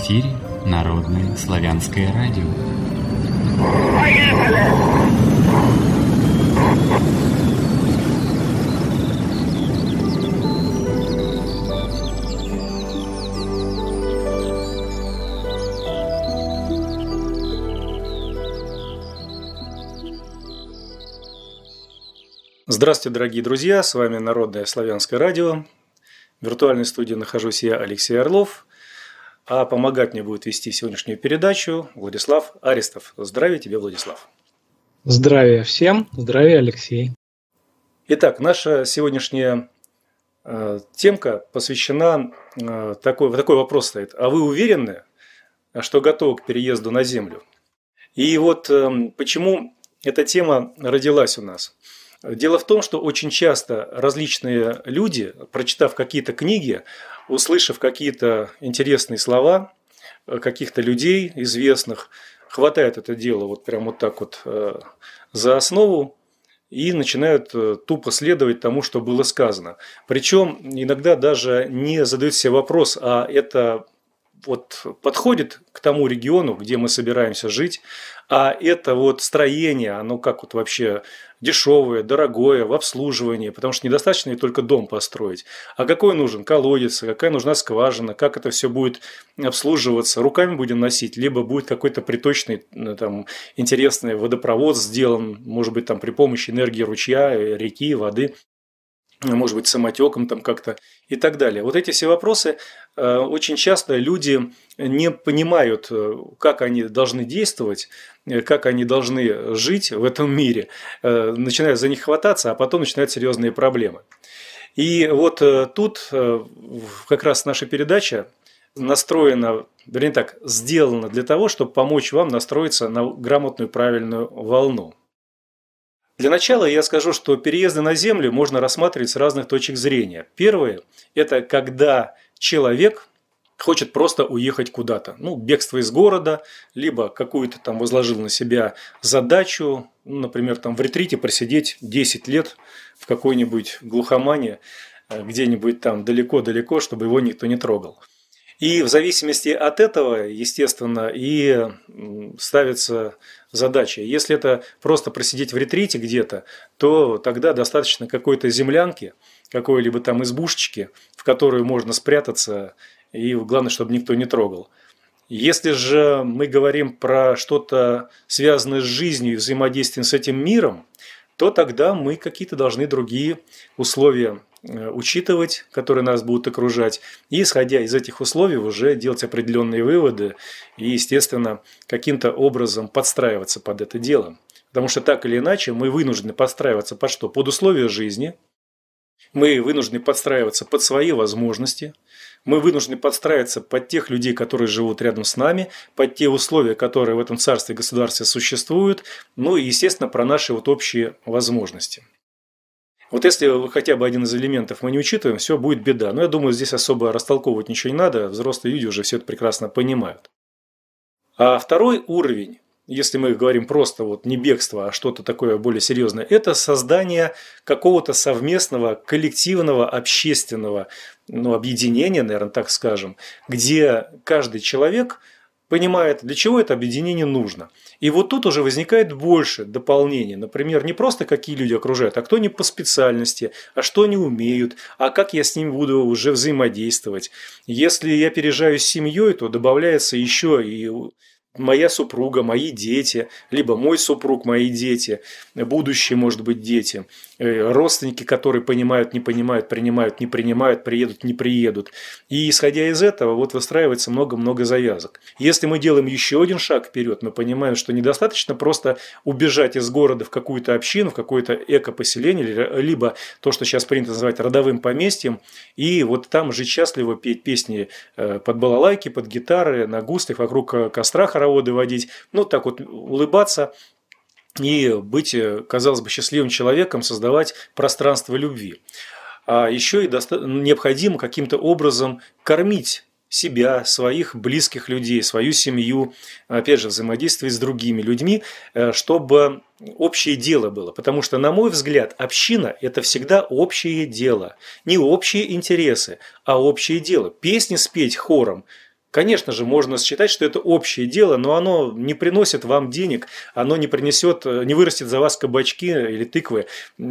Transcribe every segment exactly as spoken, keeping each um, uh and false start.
эфире Народное славянское радио. Поехали! Здравствуйте, дорогие друзья, с вами Народное славянское радио. В виртуальной студии нахожусь я, Алексей Орлов, а помогать мне будет вести сегодняшнюю передачу Владислав Аристов. Здравия тебе, Владислав. Здравия всем, здравия, Алексей. Итак, наша сегодняшняя э, темка посвящена, э, такой, такой вопрос стоит. А вы уверены, что готовы к переезду на Землю? И вот э, почему эта тема родилась у нас. Дело в том, что очень часто различные люди, прочитав какие-то книги, услышав какие-то интересные слова каких-то людей известных, хватает это дело вот прям вот так вот за основу и начинают тупо следовать тому, что было сказано. Причем иногда даже не задают себе вопрос, а это вот подходит к тому региону, где мы собираемся жить, а это вот строение, оно как вот вообще дешевое, дорогое в обслуживании, потому что недостаточно и только дом построить. А какой нужен колодец, какая нужна скважина, как это все будет обслуживаться, руками будем носить, либо будет какой-то приточный, там, интересный водопровод сделан, может быть, там при помощи энергии ручья, реки, воды, может быть, самотеком там как-то и так далее. Вот эти все вопросы э, очень часто люди не понимают, как они должны действовать, как они должны жить в этом мире, э, начинают за них хвататься, а потом начинают серьезные проблемы. И вот э, тут э, как раз наша передача настроена, вернее так, сделана для того, чтобы помочь вам настроиться на грамотную, правильную волну. Для начала я скажу, что переезды на Землю можно рассматривать с разных точек зрения. Первое – это когда человек хочет просто уехать куда-то. Ну, бегство из города, либо какую-то там возложил на себя задачу, ну, например, там в ретрите просидеть десять лет в какой-нибудь глухомане, где-нибудь там далеко-далеко, чтобы его никто не трогал. И в зависимости от этого, естественно, и ставится задача. Если это просто просидеть в ретрите где-то, то тогда достаточно какой-то землянки, какой-либо там избушечки, в которую можно спрятаться, и главное, чтобы никто не трогал. Если же мы говорим про что-то связанное с жизнью и взаимодействием с этим миром, то тогда мы какие-то должны другие условия учитывать, которые нас будут окружать, и, исходя из этих условий, уже делать определенные выводы и, естественно, каким-то образом подстраиваться под это дело. Потому что так или иначе мы вынуждены подстраиваться под что? Под условия жизни, мы вынуждены подстраиваться под свои возможности, мы вынуждены подстраиваться под тех людей, которые живут рядом с нами, под те условия, которые в этом царстве и государстве существуют, ну и, естественно, про наши вот общие возможности. Вот если хотя бы один из элементов мы не учитываем, все, будет беда. Но я думаю, здесь особо растолковывать ничего не надо, взрослые люди уже все это прекрасно понимают. А второй уровень, если мы говорим просто вот не бегство, а что-то такое более серьезное, это создание какого-то совместного, коллективного, общественного, ну, объединения, наверное, так скажем, где каждый человек понимает, для чего это объединение нужно. И вот тут уже возникает больше дополнений. Например, не просто какие люди окружают, а кто они по специальности, а что они умеют, а как я с ними буду уже взаимодействовать. Если я переезжаю с семьей, то добавляется еще и моя супруга, мои дети, либо мой супруг, мои дети, будущие, может быть, дети, родственники, которые понимают, не понимают, принимают, не принимают, приедут, не приедут. И исходя из этого, вот выстраивается много-много завязок. Если мы делаем еще один шаг вперед, мы понимаем, что недостаточно просто убежать из города в какую-то общину, в какое-то эко-поселение, либо то, что сейчас принято называть родовым поместьем, и вот там жить счастливо, петь песни под балалайки, под гитары, на гуслях, вокруг костра хороводы водить, ну так вот улыбаться и быть, казалось бы, счастливым человеком, создавать пространство любви. А еще и доста- необходимо каким-то образом кормить себя, своих близких людей, свою семью, опять же, взаимодействовать с другими людьми, чтобы общее дело было. Потому что, на мой взгляд, община – это всегда общее дело. Не общие интересы, а общее дело. Песни спеть хором, Конечно же, можно считать, что это общее дело, но оно не приносит вам денег, оно не принесет, не вырастет за вас кабачки или тыквы,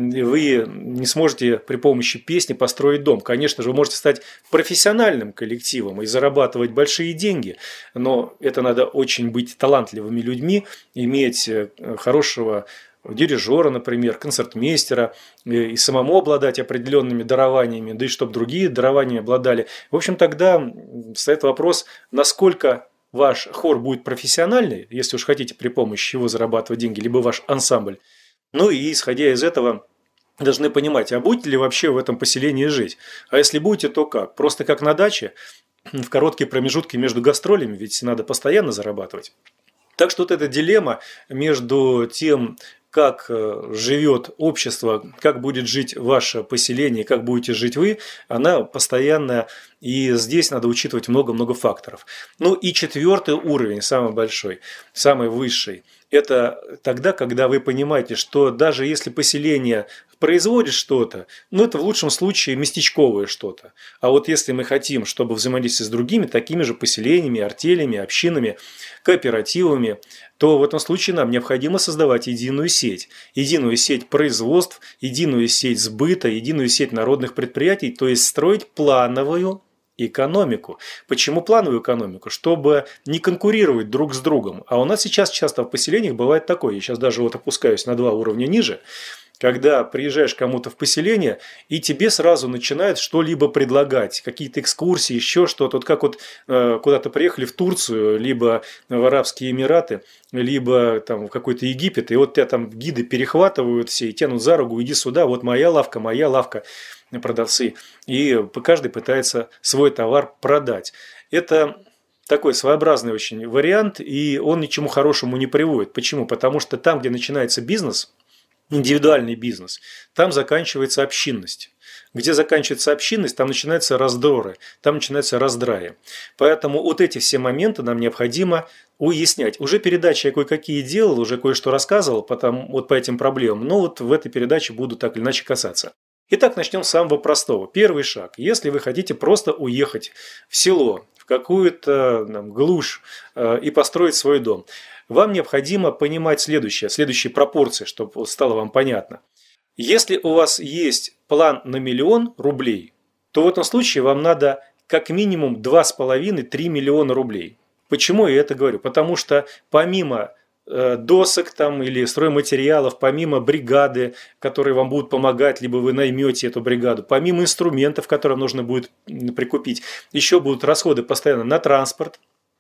вы не сможете при помощи песни построить дом. Конечно же, вы можете стать профессиональным коллективом и зарабатывать большие деньги, но это надо очень быть талантливыми людьми, иметь хорошего дирижера, например, концертмейстера, и самому обладать определенными дарованиями, да и чтобы другие дарования обладали. В общем, тогда встает вопрос, насколько ваш хор будет профессиональный, если уж хотите при помощи его зарабатывать деньги, либо ваш ансамбль. Ну и исходя из этого, должны понимать, а будете ли вообще в этом поселении жить? А если будете, то как? Просто как на даче, в короткие промежутки между гастролями, ведь надо постоянно зарабатывать. Так что вот эта дилемма между тем, как живет общество, как будет жить ваше поселение, как будете жить вы, она постоянная, и здесь надо учитывать много-много факторов. Ну и четвертый уровень, самый большой, самый высший, это тогда, когда вы понимаете, что даже если поселение производит что-то, ну это в лучшем случае местечковое что-то. А вот если мы хотим, чтобы взаимодействовать с другими, такими же поселениями, артелями, общинами, кооперативами, то в этом случае нам необходимо создавать единую сеть. Единую сеть производств, единую сеть сбыта, единую сеть народных предприятий, то есть строить плановую экономику. Почему плановую экономику? Чтобы не конкурировать друг с другом. А у нас сейчас часто в поселениях бывает такое, я сейчас даже вот опускаюсь на два уровня ниже, когда приезжаешь кому-то в поселение, и тебе сразу начинают что-либо предлагать, какие-то экскурсии, еще что-то. Вот как вот э, куда-то приехали в Турцию, либо в Арабские Эмираты, либо там в какой-то Египет, и вот тебя там гиды перехватывают все и тянут за руку, иди сюда, вот моя лавка, моя лавка, продавцы. И каждый пытается свой товар продать. Это такой своеобразный очень вариант, и он ни к чему хорошему не приводит. Почему? Потому что там, где начинается бизнес, индивидуальный бизнес, там заканчивается общинность. Где заканчивается общинность, там начинаются раздоры, там начинаются раздраи. Поэтому вот эти все моменты нам необходимо уяснять. Уже передачи я кое-какие делал, уже кое-что рассказывал потом, вот по этим проблемам, но вот в этой передаче буду так или иначе касаться. Итак, начнем с самого простого. Первый шаг. Если вы хотите просто уехать в село, в какую-то там, глушь э, и построить свой дом, вам необходимо понимать следующее, следующие пропорции, чтобы стало вам понятно. Если у вас есть план на миллион рублей, то в этом случае вам надо как минимум два с половиной - три миллиона рублей. Почему я это говорю? Потому что помимо досок там или стройматериалов, помимо бригады, которые вам будут помогать, либо вы наймете эту бригаду, помимо инструментов, которые нужно будет прикупить, еще будут расходы постоянно на транспорт,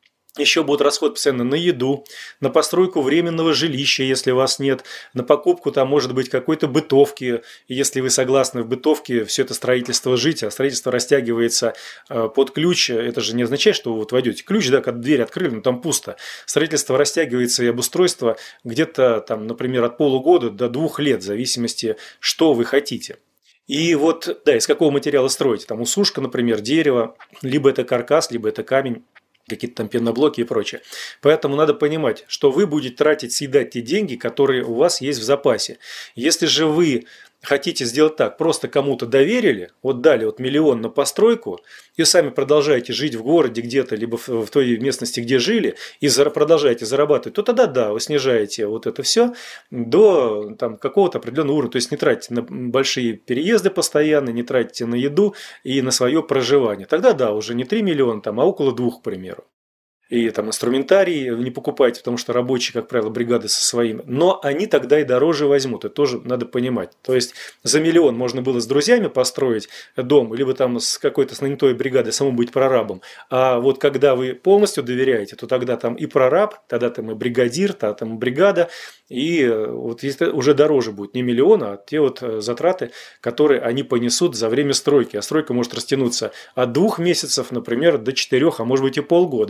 еще будут расходы постоянно на еду, на постройку временного жилища, если у вас нет, на покупку там может быть какой-то бытовки, если вы согласны в бытовке все это строительство жить, а строительство растягивается под ключ, это же не означает, что вы вот войдете ключ, да, когда дверь открыли, но там пусто. Строительство растягивается и обустройство где-то там, например, от полугода до двух лет, в зависимости, что вы хотите. И вот, да, из какого материала строите, там усушка, например, дерево, либо это каркас, либо это камень, какие-то там пеноблоки и прочее. Поэтому надо понимать, что вы будете тратить, съедать те деньги, которые у вас есть в запасе. Если же вы хотите сделать так, просто кому-то доверили, вот дали вот миллион на постройку, и сами продолжаете жить в городе где-то, либо в той местности, где жили, и продолжаете зарабатывать, то тогда да, вы снижаете вот это все до там, какого-то определенного уровня. То есть не тратите на большие переезды постоянно, не тратите на еду и на свое проживание. Тогда да, уже не три миллиона, там, а около двух, к примеру. И там инструментарий не покупайте, потому что рабочие, как правило, бригады со своими. Но они тогда и дороже возьмут, это тоже надо понимать. То есть за миллион можно было с друзьями построить дом, либо там с какой-то нанятой бригадой самому быть прорабом. А вот когда вы полностью доверяете, то тогда там и прораб, тогда там и бригадир, тогда там и бригада. И вот уже дороже будет не миллион, а те вот затраты, которые они понесут за время стройки. А стройка может растянуться от двух месяцев, например, до четырех, а может быть и полгода. Вот и считайте.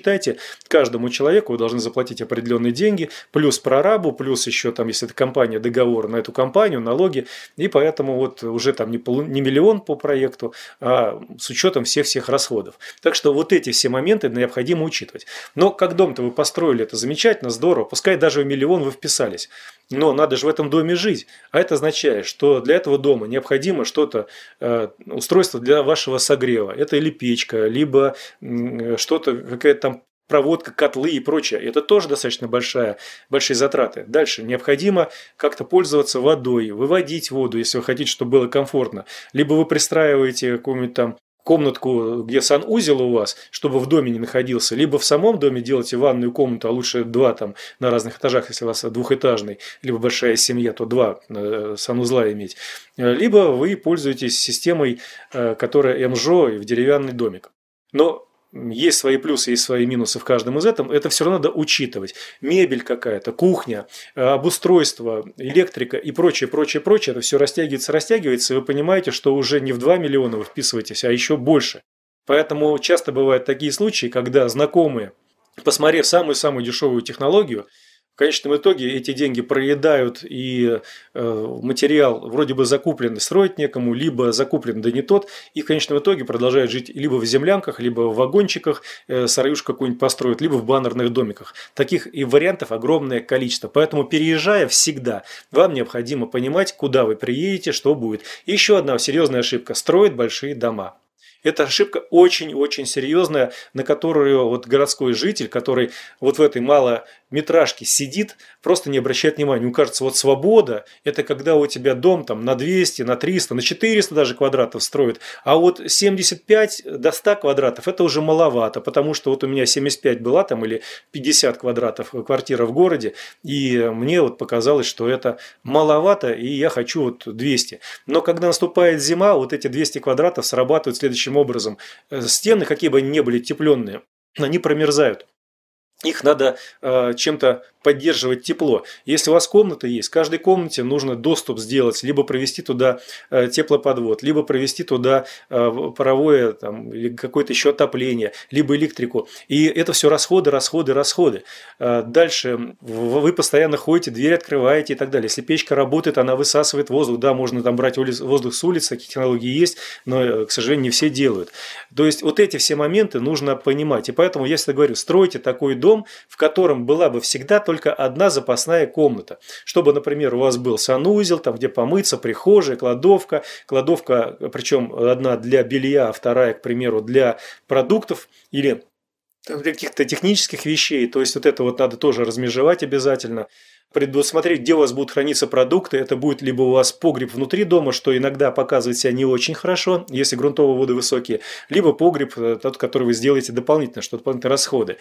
посчитайте, каждому человеку вы должны заплатить определенные деньги, плюс прорабу, плюс еще там, если это компания, договор на эту компанию, налоги, и поэтому вот уже там не, полу, не миллион по проекту, а с учетом всех-всех расходов. Так что вот эти все моменты необходимо учитывать. Но как дом-то вы построили, это замечательно, здорово, пускай даже в миллион вы вписались, но надо же в этом доме жить. А это означает, что для этого дома необходимо что-то, э, устройство для вашего согрева. Это или печка, либо э, что-то, какая-то там проводка, котлы и прочее. Это тоже достаточно большая, большие затраты. Дальше необходимо как-то пользоваться водой, выводить воду, если вы хотите, чтобы было комфортно. Либо вы пристраиваете какую-нибудь там комнатку, где санузел у вас, чтобы в доме не находился, либо в самом доме делаете ванную комнату, а лучше два там на разных этажах, если у вас двухэтажный, либо большая семья, то два санузла иметь. Либо вы пользуетесь системой, которая эм жэ о в деревянный домик. Но есть свои плюсы, есть свои минусы в каждом из этом, это все равно надо учитывать. Мебель какая-то, кухня, обустройство, электрика и прочее, прочее, прочее, это все растягивается, растягивается, и вы понимаете, что уже не в два миллиона вы вписываетесь, а еще больше. Поэтому часто бывают такие случаи, когда знакомые, посмотрев самую-самую дешевую технологию, в конечном итоге эти деньги проедают, и э, материал вроде бы закуплен, строить некому, либо закуплен, да не тот, и в конечном итоге продолжают жить либо в землянках, либо в вагончиках, э, сараюшку какую-нибудь построят, либо в баннерных домиках. Таких и вариантов огромное количество. Поэтому, переезжая всегда, вам необходимо понимать, куда вы приедете, что будет. И еще одна серьезная ошибка – строят большие дома. Это ошибка очень-очень серьезная, на которую вот городской житель, который вот в этой малометражке сидит, просто не обращает внимания. Ему кажется, вот свобода – это когда у тебя дом там на двести, на триста, на четыреста даже квадратов строят, а вот семьдесят пять до ста квадратов – это уже маловато, потому что вот у меня семьдесят пять была там или пятьдесят квадратов квартира в городе, и мне вот показалось, что это маловато, и я хочу вот двести. Но когда наступает зима, вот эти двести квадратов срабатывают следующим образом. Стены, какие бы они ни были тепленные, они промерзают. Их надо э, чем-то поддерживать тепло. Если у вас комната есть, в каждой комнате нужно доступ сделать, либо провести туда э, теплоподвод, либо провести туда э, паровое там, или какое-то еще отопление, либо электрику. И это все расходы, расходы, расходы. Э, дальше вы постоянно ходите, дверь открываете и так далее. Если печка работает, она высасывает воздух. Да, можно там брать воздух с улицы, такие технологии есть, но, к сожалению, не все делают. То есть вот эти все моменты нужно понимать. И поэтому я всегда говорю, стройте такой дом, в котором была бы всегда только одна запасная комната. Чтобы, например, у вас был санузел, там где помыться, прихожая, кладовка. Кладовка, причем одна для белья, а вторая, к примеру, для продуктов или каких-то технических вещей. То есть вот это вот надо тоже размежевать обязательно. Предусмотреть, где у вас будут храниться продукты. Это будет либо у вас погреб внутри дома, что иногда показывает себя не очень хорошо, если грунтовые воды высокие, либо погреб, тот, который вы сделаете дополнительно, что дополнительные расходы.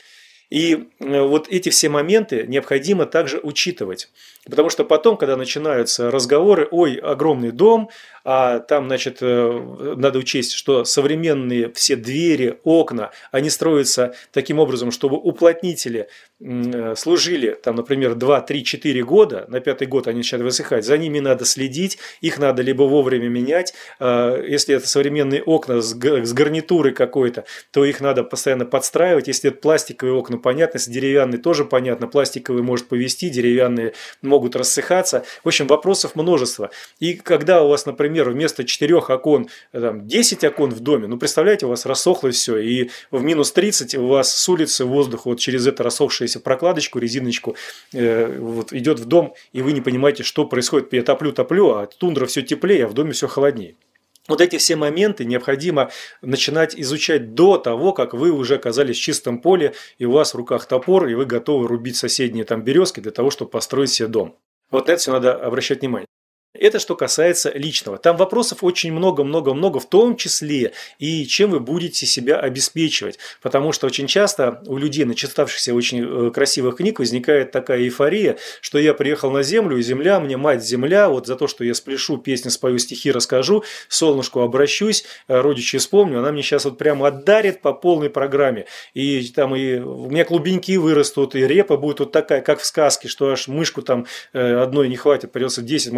И вот эти все моменты необходимо также учитывать. Потому что потом, когда начинаются разговоры, ой, огромный дом, а там, значит, надо учесть, что современные все двери, окна, они строятся таким образом, чтобы уплотнители служили, там, например, два, три, четыре года, на пятый год они начинают высыхать, за ними надо следить, их надо либо вовремя менять, если это современные окна с гарнитурой какой-то, то их надо постоянно подстраивать, если это пластиковые окна, понятно, если деревянные тоже понятно, пластиковые может повести, деревянные могут рассыхаться, в общем, вопросов множество. И когда у вас, например, вместо четырех окон, там, десять окон в доме, ну, представляете, у вас рассохлось все, и в минус тридцать у вас с улицы воздух вот через это рассохшуюся прокладочку, резиночку э, вот, идет в дом, и вы не понимаете, что происходит. Я топлю-топлю, а тундра все теплее, а в доме все холоднее. Вот эти все моменты необходимо начинать изучать до того, как вы уже оказались в чистом поле, и у вас в руках топор, и вы готовы рубить соседние там березки для того, чтобы построить себе дом. Вот на это все надо обращать внимание. Это что касается личного. Там вопросов очень много-много-много, в том числе и чем вы будете себя обеспечивать. Потому что очень часто у людей, начитавшихся очень красивых книг, возникает такая эйфория, что я приехал на землю, и земля мне мать-земля, вот за то, что я спляшу, песни спою, стихи расскажу, солнышку обращусь, родичей вспомню, она мне сейчас вот прямо отдарит по полной программе. И там и у меня клубеньки вырастут, и репа будет вот такая, как в сказке, что аж мышку там одной не хватит, придется десять мышей вызывать.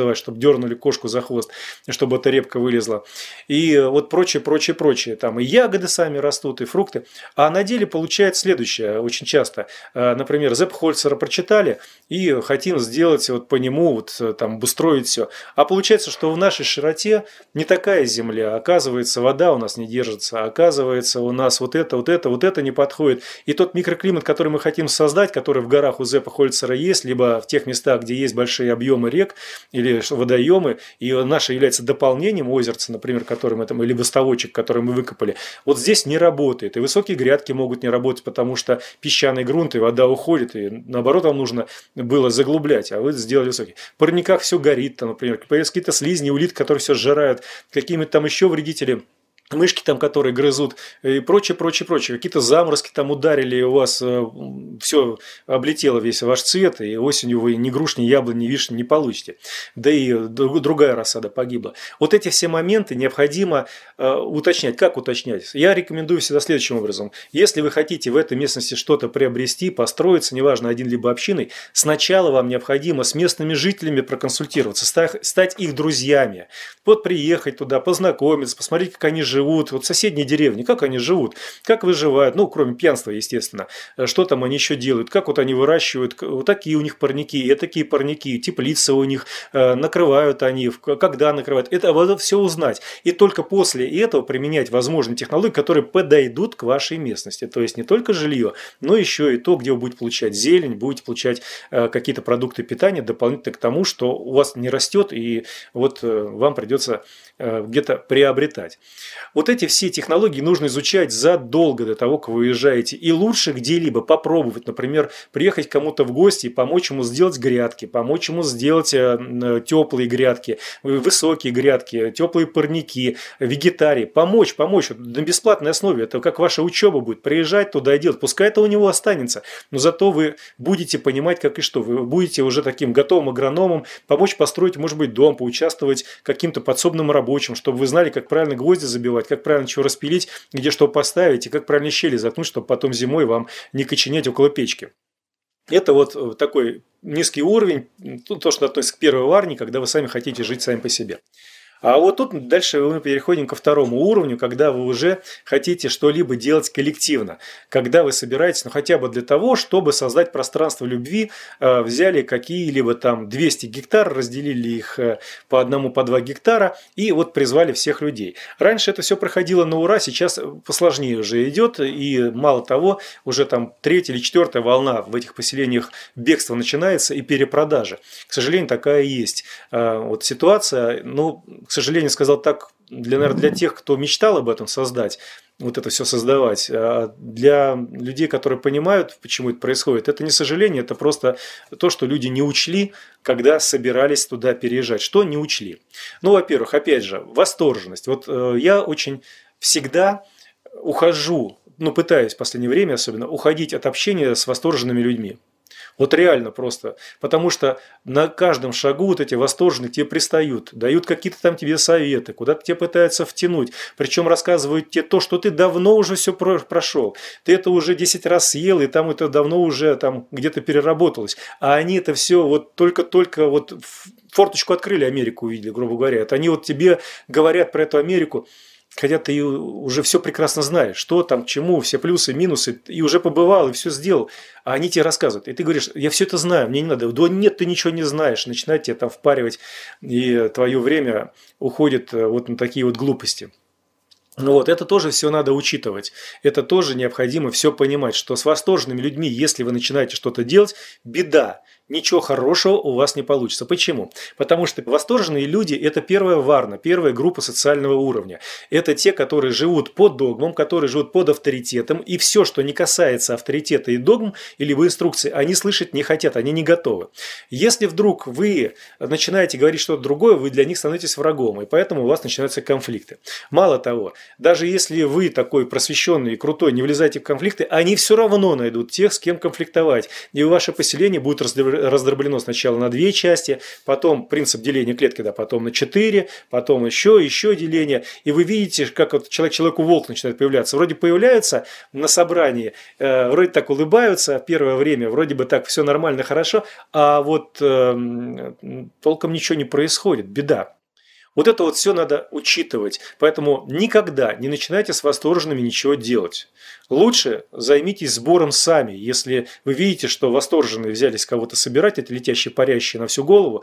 называется, чтобы дернули кошку за хвост, чтобы эта репка вылезла. И вот прочее, прочее, прочее. Там и ягоды сами растут, и фрукты. А на деле получается следующее очень часто. Например, Зеппхольцера прочитали и хотим сделать вот по нему, вот там обустроить все. А получается, что в нашей широте не такая земля. Оказывается, вода у нас не держится. Оказывается, у нас вот это, вот это, вот это не подходит. И тот микроклимат, который мы хотим создать, который в горах у Зеппхольцера есть, либо в тех местах, где есть большие объемы рек или водоемы, и наше является дополнением озерца, например, который мы там, или водоставочек, который мы выкопали, вот здесь не работает. И высокие грядки могут не работать, потому что песчаный грунт и вода уходит, и наоборот, вам нужно было заглублять, а вы сделали высокий. В парниках все горит, там, например, появляются какие-то слизни, улитки, которые все сжирают, какими-то там еще вредители. Мышки там, которые грызут и прочее, прочее, прочее. Какие-то заморозки там ударили, и у вас э, все облетело, весь ваш цвет, и осенью вы ни груш, ни яблонь, ни вишни не получите. Да и другая рассада погибла. Вот эти все моменты необходимо э, уточнять. Как уточнять? Я рекомендую всегда следующим образом. Если вы хотите в этой местности что-то приобрести, построиться, неважно, один либо общиной, сначала вам необходимо с местными жителями проконсультироваться, стать их друзьями. Вот приехать туда, познакомиться, посмотреть, как они живут. Живут, вот соседние деревни, как они живут, как выживают, ну, кроме пьянства, естественно, что там они еще делают, как вот они выращивают, вот такие у них парники, и такие парники, теплицы у них, накрывают они, когда накрывают, это вот все узнать. И только после этого применять возможные технологии, которые подойдут к вашей местности. То есть не только жилье, но еще и то, где вы будете получать зелень, будете получать какие-то продукты питания дополнительно к тому, что у вас не растет, и вот вам придется где-то приобретать. Вот эти все технологии нужно изучать задолго до того, как вы уезжаете. И лучше где-либо попробовать, например, приехать к кому-то в гости и помочь ему сделать грядки, помочь ему сделать теплые грядки, высокие грядки, теплые парники, вегетарий. Помочь, помочь на бесплатной основе. Это как ваша учеба будет. Приезжать туда и делать. Пускай это у него останется. Но зато вы будете понимать, как и что. Вы будете уже таким готовым агрономом, помочь построить, может быть, дом, поучаствовать каким-то подсобным рабочим, чтобы вы знали, как правильно гвозди забивать, как правильно чего распилить, где что поставить и как правильно щели заткнуть, чтобы потом зимой вам не коченеть около печки. Это вот такой низкий уровень, то, что относится к первой варне, когда вы сами хотите жить сами по себе. А вот тут дальше мы переходим ко второму уровню, когда вы уже хотите что-либо делать коллективно. Когда вы собираетесь, ну хотя бы для того, чтобы создать пространство любви, э, взяли какие-либо там двести гектар, разделили их э, по одному, по два гектара и вот призвали всех людей. Раньше это все проходило на ура, сейчас посложнее уже идет. И мало того, уже там третья или четвертая волна в этих поселениях бегства начинается и перепродажи. К сожалению, такая есть э, вот ситуация. Ну, к сожалению, сказал так, для, наверное, для тех, кто мечтал об этом создать, вот это все создавать. А для людей, которые понимают, почему это происходит, это не сожаление, это просто то, что люди не учли, когда собирались туда переезжать. Что не учли? Ну, во-первых, опять же, восторженность. Вот э, я очень всегда ухожу, ну, пытаюсь в последнее время особенно, уходить от общения с восторженными людьми. Вот реально просто. Потому что на каждом шагу вот эти восторженные тебе пристают, дают какие-то там тебе советы, куда-то тебя пытаются втянуть. Причем рассказывают тебе то, что ты давно уже все прошел. Ты это уже десять раз съел, и там это давно уже там где-то переработалось. А они это все вот только-только вот форточку открыли, Америку увидели, грубо говоря. Это они вот тебе говорят про эту Америку, хотя ты уже все прекрасно знаешь, что там, к чему, все плюсы, минусы, и уже побывал, и все сделал, а они тебе рассказывают. И ты говоришь, я все это знаю, мне не надо. Да нет, ты ничего не знаешь, начинают тебе там впаривать, и твое время уходит вот на такие вот глупости. Ну вот, это тоже все надо учитывать. Это тоже необходимо все понимать, что с восторженными людьми, если вы начинаете что-то делать, беда. Ничего хорошего у вас не получится. Почему? Потому что восторженные люди – это первая варна, первая группа социального уровня. Это те, которые живут под догмом, которые живут под авторитетом. И все, что не касается авторитета и догм, или в инструкции, они слышать не хотят, они не готовы. Если вдруг вы начинаете говорить что-то другое, вы для них становитесь врагом. И поэтому у вас начинаются конфликты. Мало того, даже если вы такой просвещенный и крутой, не влезаете в конфликты, они все равно найдут тех, с кем конфликтовать. И ваше поселение будет разделено раздроблено сначала на две части, потом принцип деления клетки, да, потом на четыре, потом еще, еще деление. И вы видите, как вот человек, человеку волк начинает появляться. Вроде появляются на собрании, э, вроде так улыбаются в первое время, вроде бы так все нормально, хорошо, а вот э, толком ничего не происходит, беда. Вот это вот все надо учитывать. Поэтому никогда не начинайте с восторженными ничего делать. Лучше займитесь сбором сами. Если вы видите, что восторженные взялись кого-то собирать, это летящие, парящие на всю голову,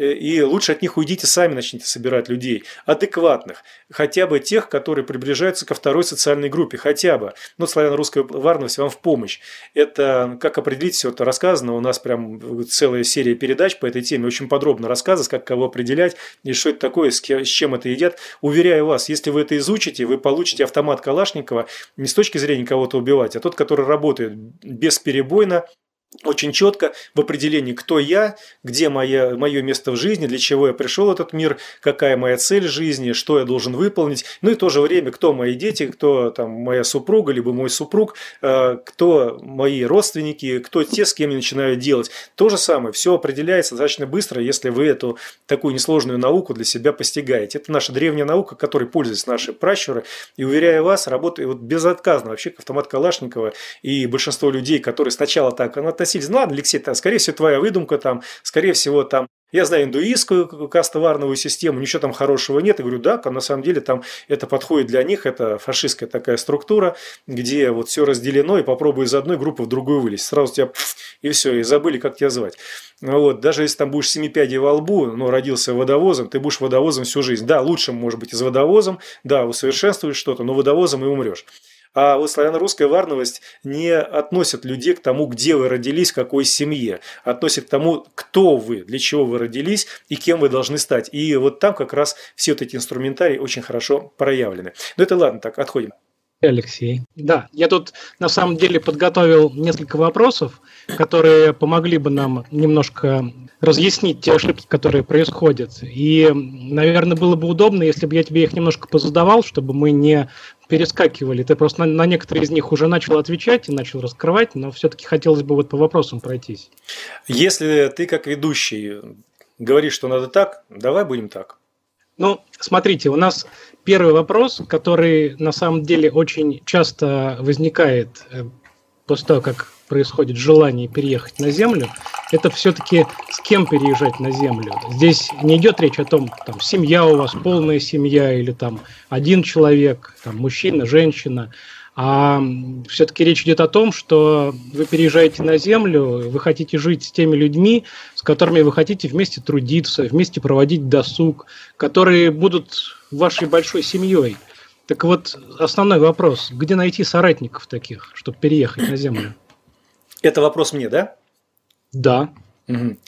и лучше от них уйдите сами, начните собирать людей адекватных, хотя бы тех, которые приближаются ко второй социальной группе, хотя бы. Ну, славяно-русская варварность вам в помощь. Это, как определить, все это рассказано. У нас прям целая серия передач по этой теме, очень подробно рассказывается, как кого определять и что это такое, с чем это едят. Уверяю вас, если вы это изучите, вы получите автомат Калашникова не с точки зрения кого-то убивать, а тот, который работает бесперебойно, очень четко в определении, кто я, где моя, мое место в жизни, для чего я пришел в этот мир, какая моя цель жизни, что я должен выполнить. Ну и в то же время, кто мои дети, кто там моя супруга, либо мой супруг, э, кто мои родственники, кто те, с кем я начинаю делать. То же самое, все определяется достаточно быстро, если вы эту такую несложную науку для себя постигаете. Это наша древняя наука, которой пользуются наши пращуры. И уверяю вас, работает вот безотказно вообще автомат Калашникова. И большинство людей, которые сначала так относились, ну ладно, Алексей, там, скорее всего, твоя выдумка, там, скорее всего, там, я знаю индуистскую кастоварновую систему, ничего там хорошего нет. Я говорю, да, на самом деле там это подходит для них, это фашистская такая структура, где вот все разделено, и попробуй из одной группы в другую вылезть. Сразу тебя и все, и забыли, как тебя звать. Вот, даже если там будешь семипядей во лбу, но родился водовозом, ты будешь водовозом всю жизнь. Да, лучше, может быть, из водовозом, да, усовершенствуешь что-то, но водовозом и умрешь. А вот славяно-русская варварность не относит людей к тому, где вы родились, в какой семье. Относит к тому, кто вы, для чего вы родились и кем вы должны стать. И вот там как раз все вот эти инструментарии очень хорошо проявлены. Но это ладно, так, отходим. Алексей. Да, я тут на самом деле подготовил несколько вопросов, которые помогли бы нам немножко разъяснить те ошибки, которые происходят. И, наверное, было бы удобно, если бы я тебе их немножко позадавал, чтобы мы не перескакивали. Ты просто на, на некоторые из них уже начал отвечать и начал раскрывать, но все-таки хотелось бы вот по вопросам пройтись. Если ты как ведущий говоришь, что надо так, давай будем так. Ну, смотрите, у нас первый вопрос, который на самом деле очень часто возникает после того, как происходит желание переехать на Землю, это все-таки с кем переезжать на Землю. Здесь не идет речь о том, там, семья у вас, полная семья, или там один человек, там, мужчина, женщина, а все-таки речь идет о том, что вы переезжаете на Землю, вы хотите жить с теми людьми, с которыми вы хотите вместе трудиться, вместе проводить досуг, которые будут вашей большой семьей. Так вот, основной вопрос, где найти соратников таких, чтобы переехать на Землю? Это вопрос мне, да? Да. Угу.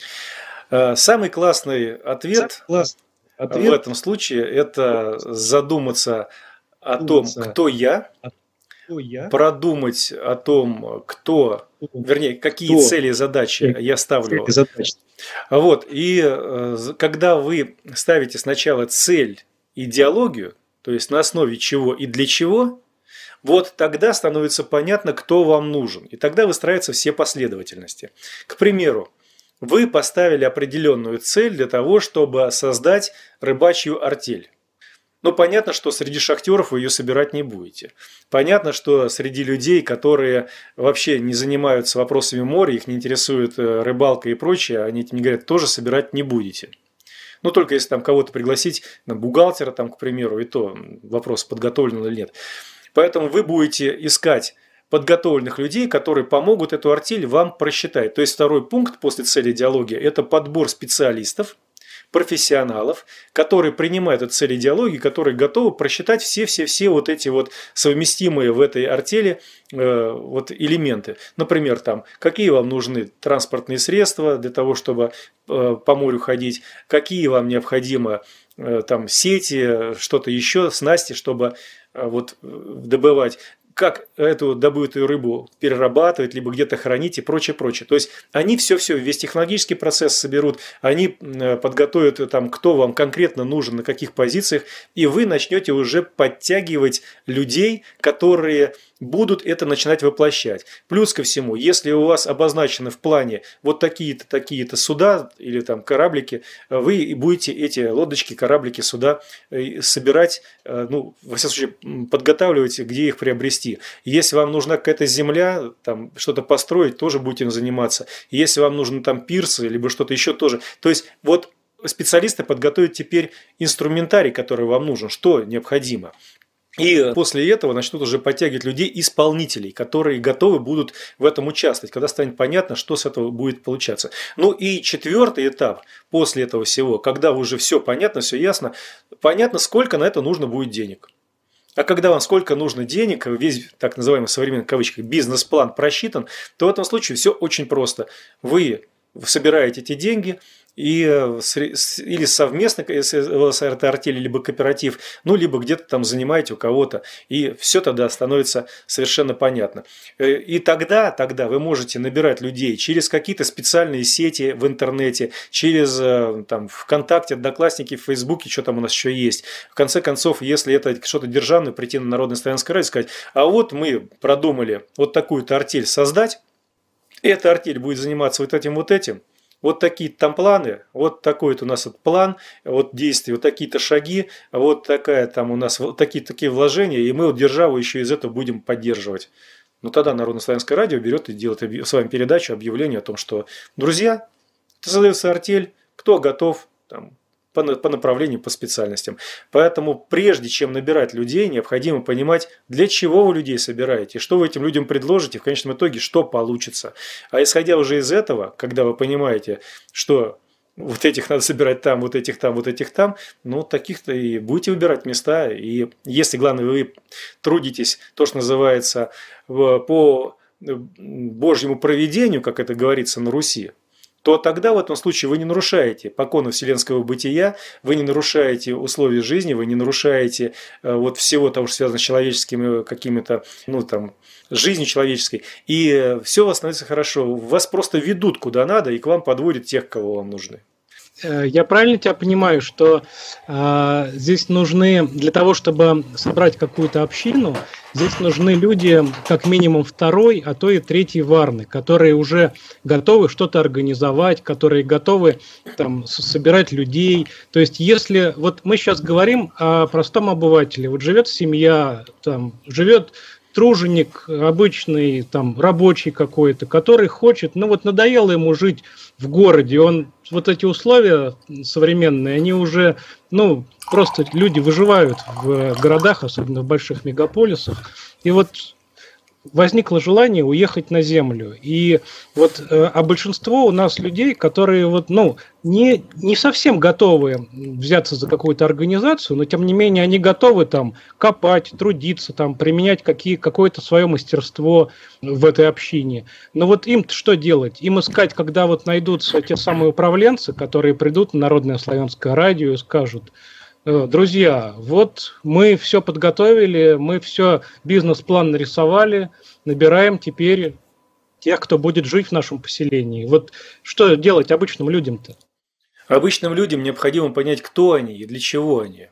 Самый классный ответ, Самый классный ответ в этом случае – это задуматься о том, кто я, Я? продумать о том, кто, вернее, какие кто? цели и задачи я ставлю. Вот. И когда вы ставите сначала цель, идеологию, то есть на основе чего и для чего, вот тогда становится понятно, кто вам нужен. И тогда выстраиваются все последовательности. К примеру, вы поставили определенную цель для того, чтобы создать рыбачью артель. Ну, понятно, что среди шахтеров вы ее собирать не будете. Понятно, что среди людей, которые вообще не занимаются вопросами моря, их не интересует рыбалка и прочее, они этим не говорят, тоже собирать не будете. Ну, только если там кого-то пригласить, на бухгалтера, там, к примеру, и то вопрос, подготовлен или нет. Поэтому вы будете искать подготовленных людей, которые помогут эту артель вам просчитать. То есть второй пункт после цели идеологии – это подбор специалистов, профессионалов, которые принимают эту цель идеологии, которые готовы просчитать все-все-все вот эти вот совместимые в этой артели э, вот элементы. Например, там, какие вам нужны транспортные средства для того, чтобы э, по морю ходить, какие вам необходимо э, там, сети, что-то еще, снасти, чтобы э, вот, добывать. как эту добытую рыбу перерабатывать, либо где-то хранить и прочее, прочее. То есть они все-все, весь технологический процесс соберут, они подготовят там, кто вам конкретно нужен, на каких позициях, и вы начнете уже подтягивать людей, которые будут это начинать воплощать. Плюс ко всему, если у вас обозначены в плане вот такие-то, такие-то суда или там кораблики, вы будете эти лодочки, кораблики, суда собирать, ну, во всяком случае, подготавливать, где их приобрести. Если вам нужна какая-то земля, там что-то построить, тоже будете им заниматься. Если вам нужны там пирсы, либо что-то еще тоже. То есть, вот специалисты подготовят теперь инструментарий, который вам нужен, что необходимо. И после этого начнут уже подтягивать людей, исполнителей, которые готовы будут в этом участвовать, когда станет понятно, что с этого будет получаться. Ну и четвертый этап после этого всего, когда уже все понятно, все ясно, понятно, сколько на это нужно будет денег. А когда вам сколько нужно денег, весь так называемый современный кавычках бизнес-план просчитан, то в этом случае все очень просто. Вы собираете эти деньги, и, или совместно с артель, либо кооператив, ну, либо где-то там занимаете у кого-то, и все тогда становится совершенно понятно. И тогда, тогда вы можете набирать людей через какие-то специальные сети в интернете, через там, ВКонтакте, Одноклассники, в Фейсбуке, что там у нас еще есть. В конце концов, если это что-то державное, прийти на Народное славянское радио и сказать, а вот мы продумали вот такую-то артель создать, эта артель будет заниматься вот этим, вот этим, вот такие там планы, вот такой-то у нас вот план, вот действия, вот такие-то шаги, вот такая там у нас вот такие такие вложения, и мы вот державу еще из этого будем поддерживать. Ну тогда Народное славянское радио берет и делает с вами передачу, объявление о том, что, друзья, создается артель, кто готов там, по, по направлению, по специальностям. Поэтому прежде чем набирать людей, необходимо понимать, для чего вы людей собираете, что вы этим людям предложите, в конечном итоге, что получится. А исходя уже из этого, когда вы понимаете, что вот этих надо собирать там, вот этих там, вот этих там, ну, таких-то и будете выбирать места. И если, главное, вы трудитесь, то, что называется, по Божьему провидению, как это говорится на Руси, то тогда в этом случае вы не нарушаете поконы вселенского бытия, вы не нарушаете условия жизни, вы не нарушаете э, вот всего того, что связано с человеческими какими-то, ну там, жизнью человеческой, и э, все у вас становится хорошо. Вас просто ведут куда надо и к вам подводят тех, кого вам нужны. Я правильно тебя понимаю, что э, здесь нужны, для того, чтобы собрать какую-то общину, здесь нужны люди, как минимум второй, а то и третий варны, которые уже готовы что-то организовать, которые готовы там, собирать людей. То есть, если вот мы сейчас говорим о простом обывателе, вот живет семья, там, живет труженик обычный, там, рабочий какой-то, который хочет, ну вот надоело ему жить в городе, он, вот эти условия современные, они уже, ну, просто люди выживают в городах, особенно в больших мегаполисах, и вот возникло желание уехать на землю. И вот, а большинство у нас людей, которые вот, ну, не, не совсем готовы взяться за какую-то организацию, но тем не менее они готовы там копать, трудиться, там, применять какие, какое-то свое мастерство в этой общине. Но вот им что делать? Им искать, когда вот найдутся те самые управленцы, которые придут на Народное славянское радио и скажут: друзья, вот мы все подготовили, мы все, бизнес-план нарисовали, набираем теперь тех, кто будет жить в нашем поселении. Вот что делать обычным людям-то? Обычным людям необходимо понять, кто они и для чего они.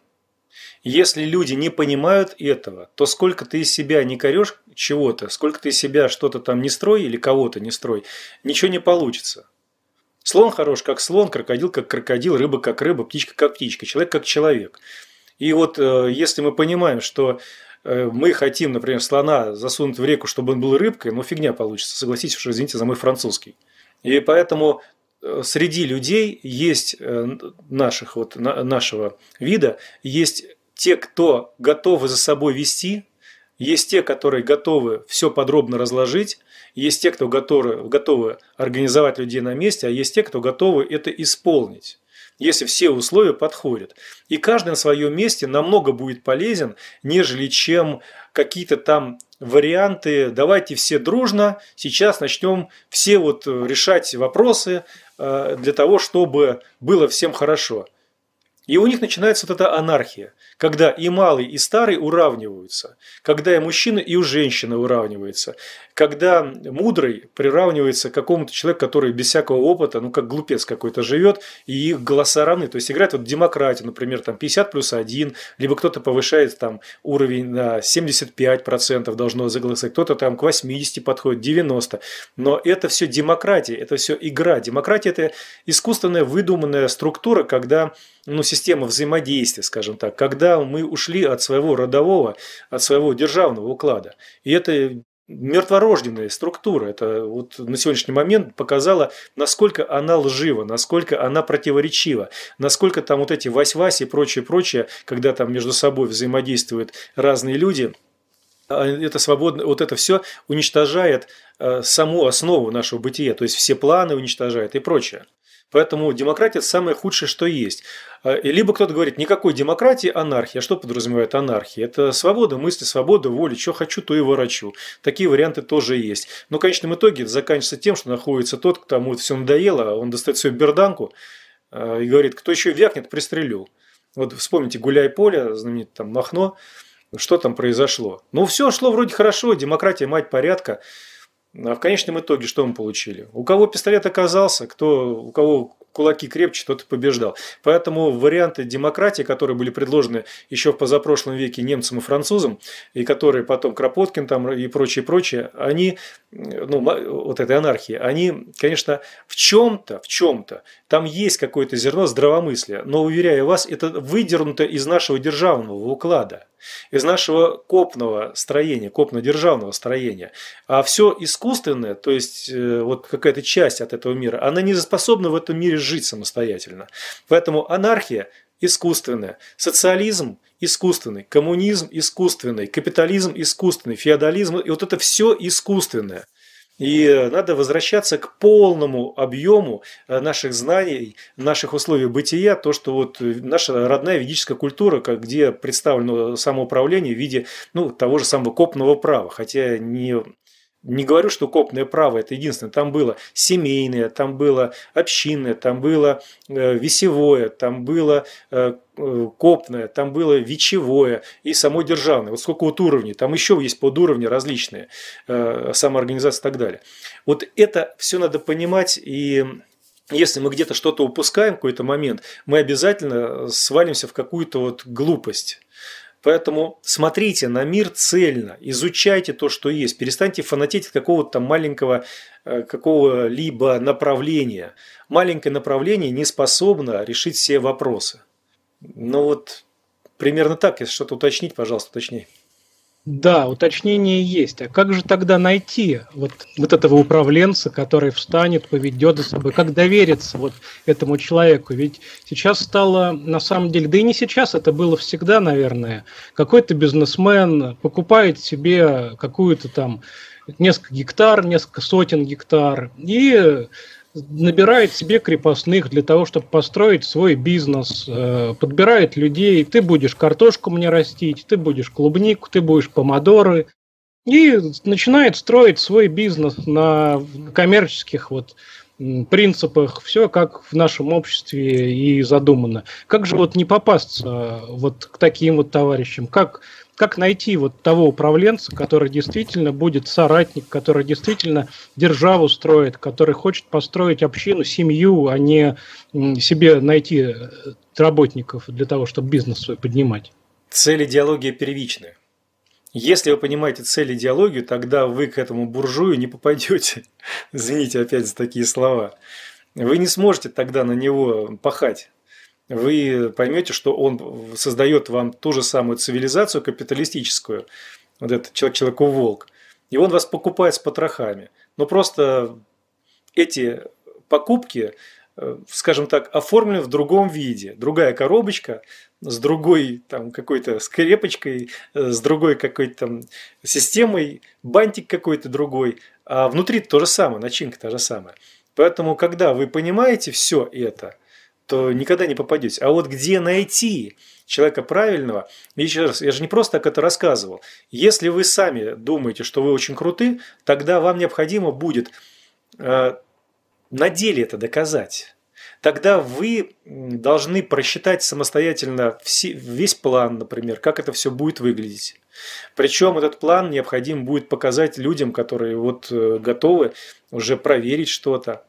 Если люди не понимают этого, то сколько ты из себя не корешь чего-то, сколько ты из себя что-то там не строй или кого-то не строй, ничего не получится. Слон хорош как слон, крокодил как крокодил, рыба как рыба, птичка как птичка, человек как человек. И вот э, если мы понимаем, что э, мы хотим, например, слона засунуть в реку, чтобы он был рыбкой, ну фигня получится, согласитесь, что, извините за мой французский. И поэтому э, среди людей есть э, наших, вот, на, нашего вида, есть те, кто готовы за собой вести, есть те, которые готовы все подробно разложить, есть те, кто готовы, готовы организовать людей на месте, а есть те, кто готовы это исполнить, если все условия подходят. И каждый на своем месте намного будет полезен, нежели чем какие-то там варианты. Давайте все дружно сейчас начнем все вот решать вопросы для того, чтобы было всем хорошо. И у них начинается вот эта анархия, когда и малый, и старый уравниваются, когда и мужчина, и у женщины уравнивается, когда мудрый приравнивается к какому-то человеку, который без всякого опыта, ну как глупец какой-то живет, и их голоса равны. То есть играет вот демократия, например, там пятьдесят плюс один, либо кто-то повышает там уровень на семьдесят пять процентов должно заголосовать, кто-то там к восьмидесяти подходит, девяноста. Но это все демократия, это все игра. Демократия – это искусственная выдуманная структура, когда ну, система взаимодействия, скажем так, когда мы ушли от своего родового, от своего державного уклада. И это мертворожденная структура. Это вот на сегодняшний момент показала, насколько она лжива, насколько она противоречива, насколько там вот эти вась-вась и прочее, прочее, когда там между собой взаимодействуют разные люди, это свободно, вот это все уничтожает саму основу нашего бытия, то есть все планы уничтожает и прочее. Поэтому демократия – это самое худшее, что есть. И либо кто-то говорит, никакой демократии, анархия. А что подразумевает анархия? Это свобода мысли, свобода воли, что хочу, то и ворочу. Такие варианты тоже есть. Но в конечном итоге это заканчивается тем, что находится тот, кому это все надоело, он достает свою берданку и говорит, кто еще вякнет, пристрелю. Вот вспомните «Гуляй поле», знаменитый там Махно, что там произошло. Ну, все шло вроде хорошо, демократия, мать порядка. А в конечном итоге что мы получили? У кого пистолет оказался, кто, у кого кулаки крепче, тот и побеждал. Поэтому варианты демократии, которые были предложены еще в позапрошлом веке немцам и французам, и которые потом Кропоткин там и прочее, прочее, они, ну, вот этой анархии, они, конечно, в чем-то, в чем-то, там есть какое-то зерно здравомыслия, но, уверяю вас, это выдернуто из нашего державного уклада, из нашего копного строения, копно-державного строения. А все искусственное, то есть вот какая-то часть от этого мира, она не способна в этом мире жить самостоятельно. Поэтому анархия искусственная, социализм искусственный, коммунизм искусственный, капитализм искусственный, феодализм, и вот это все искусственное. И надо возвращаться к полному объему наших знаний, наших условий бытия, то, что вот наша родная ведическая культура, где представлено самоуправление в виде ну, того же самого копного права, хотя не... Не говорю, что копное право – это единственное. Там было семейное, там было общинное, там было весевое, там было копное, там было вечевое и само державное. Вот сколько вот уровней. Там еще есть подуровни различные, самоорганизация и так далее. Вот это все надо понимать. И если мы где-то что-то упускаем в какой-то момент, мы обязательно свалимся в какую-то вот глупость. Поэтому смотрите на мир цельно, изучайте то, что есть, перестаньте фанатеть от какого-то там маленького какого-либо направления. Маленькое направление не способно решить все вопросы. Ну вот примерно так, если что-то уточнить, пожалуйста, уточни. Да, уточнение есть. А как же тогда найти вот, вот этого управленца, который встанет, поведет за собой? Как довериться вот этому человеку? Ведь сейчас стало, на самом деле, да и не сейчас, это было всегда, наверное, какой-то бизнесмен покупает себе какую-то там несколько гектар, несколько сотен гектар и набирает себе крепостных для того, чтобы построить свой бизнес, подбирает людей, ты будешь картошку мне растить, ты будешь клубнику, ты будешь помидоры, и начинает строить свой бизнес на коммерческих вот принципах, все как в нашем обществе и задумано. Как же вот не попасться вот к таким вот товарищам? Как Как найти вот того управленца, который действительно будет соратник, который действительно державу строит, который хочет построить общину, семью, а не себе найти работников для того, чтобы бизнес свой поднимать? Цель идеологии первичная. Если вы понимаете цель идеологию, тогда вы к этому буржую не попадете. Извините опять за такие слова. Вы не сможете тогда на него пахать. Вы поймете, что он создает вам ту же самую цивилизацию капиталистическую, вот этот человек-волк, и он вас покупает с потрохами. Но просто эти покупки, скажем так, оформлены в другом виде. Другая коробочка с другой там, какой-то скрепочкой, с другой какой-то там системой, бантик какой-то другой, а внутри то же самое, начинка та же самая. Поэтому, когда вы понимаете все это, то никогда не попадете. А вот где найти человека правильного, еще раз, я же не просто так это рассказывал. Если вы сами думаете, что вы очень круты, тогда вам необходимо будет э, на деле это доказать. тогда вы должны просчитать самостоятельно все, весь план, например, как это все будет выглядеть. Причем этот план необходимо будет показать людям, которые вот готовы уже проверить что-то,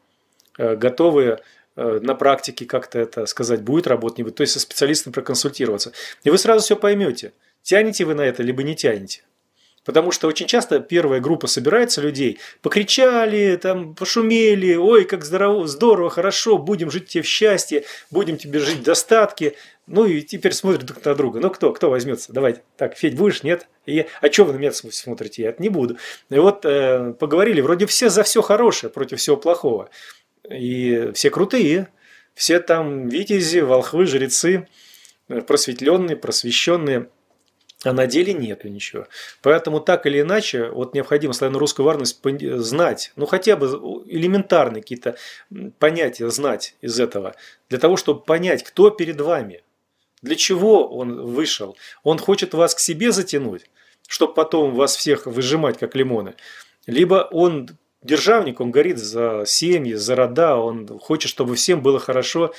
готовы на практике как-то это сказать, будет работать, не будет, то есть со специалистом проконсультироваться. И вы сразу все поймете, тянете вы на это, либо не тянете. Потому что очень часто первая группа собирается людей, покричали, там, пошумели, ой, как здорово, здорово, хорошо, будем жить тебе в счастье, будем тебе жить в достатке. Ну и теперь смотрят друг на друга. Ну кто, кто возьмется? Давайте. Так, Федь, будешь? Нет? И я, а что вы на меня смотрите? Я не буду. И вот э, поговорили, вроде все за все хорошее, против всего плохого. И все крутые, все там витязи, волхвы, жрецы, просветленные, просвещенные. А на деле нету ничего. Поэтому так или иначе, вот необходимо славяно-русскую варварность знать, ну хотя бы элементарные какие-то понятия знать из этого, для того, чтобы понять, кто перед вами, для чего он вышел. Он хочет вас к себе затянуть, чтобы потом вас всех выжимать, как лимоны. Либо он державник, он горит за семьи, за рода, он хочет, чтобы всем было хорошо.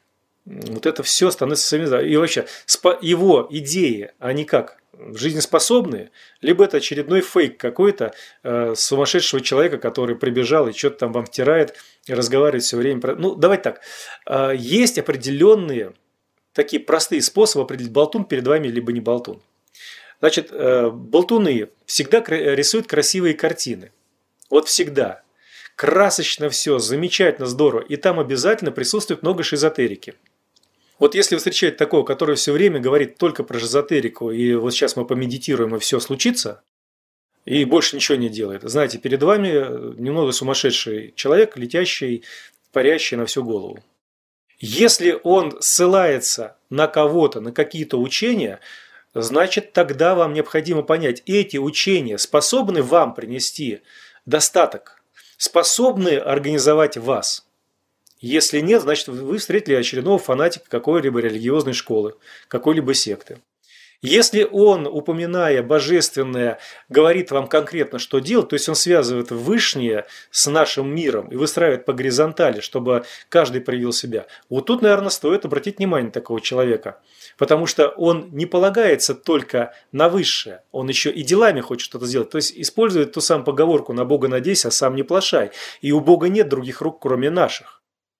Вот это все становится самим. И вообще, его идеи, они как? Жизнеспособные? Либо это очередной фейк какой-то э, сумасшедшего человека, который прибежал и что-то там вам втирает и разговаривает все время. Про... Ну, давайте так. Э, есть определенные такие простые способы определить, болтун перед вами, либо не болтун. Значит, э, болтуны всегда рисуют красивые картины. Вот всегда. Красочно все, замечательно, здорово. И там обязательно присутствует много шизотерики. Вот если вы встречаете такого, который все время говорит только про шизотерику, и вот сейчас мы помедитируем, и все случится, и больше ничего не делает. Знаете, перед вами немного сумасшедший человек, летящий, парящий на всю голову. Если он ссылается на кого-то, на какие-то учения, значит, тогда вам необходимо понять, эти учения способны вам принести достаток, способны организовать вас. Если нет, значит, вы встретили очередного фанатика какой-либо религиозной школы, какой-либо секты. Если он, упоминая божественное, говорит вам конкретно, что делать, то есть он связывает вышнее с нашим миром и выстраивает по горизонтали, чтобы каждый проявил себя, вот тут, наверное, стоит обратить внимание на такого человека. Потому что он не полагается только на высшее, он еще и делами хочет что-то сделать. То есть использует ту самую поговорку «на Бога надейся, а сам не плашай». И у Бога нет других рук, кроме наших.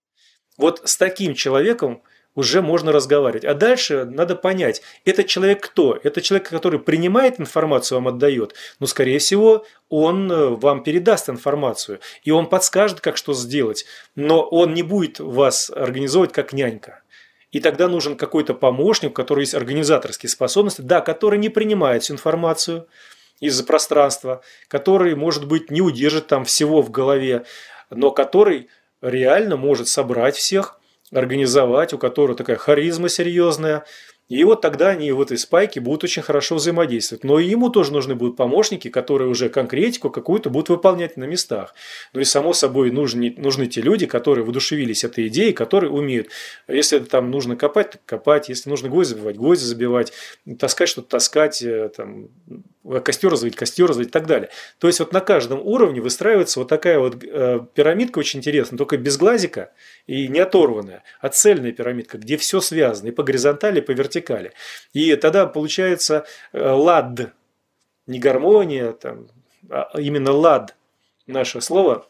Вот с таким человеком уже можно разговаривать. А дальше надо понять, этот человек кто? Это человек, который принимает информацию, вам отдает. Но, скорее всего, он вам передаст информацию. И он подскажет, как что сделать. Но он не будет вас организовывать как нянька. И тогда нужен какой-то помощник, у которого есть организаторские способности, да, который не принимает всю информацию из пространства, который, может быть, не удержит там всего в голове, но который реально может собрать всех, организовать, у которого такая харизма серьезная. И вот тогда они в этой спайке будут очень хорошо взаимодействовать. Но и ему тоже нужны будут помощники, которые уже конкретику какую-то будут выполнять на местах. Ну и само собой нужны, нужны те люди, которые воодушевились этой идеей, которые умеют. Если там нужно копать, так копать. Если нужно гвозди забивать, гвозди забивать. Таскать что-то таскать. Там, костер разводить, костер разводить и так далее. То есть вот на каждом уровне выстраивается вот такая вот э, пирамидка очень интересная, только без глазика и не оторванная, а цельная пирамидка, где все связано и по горизонтали, и по вертикали. И тогда получается э, лад, не гармония, там, а именно лад, наше слово,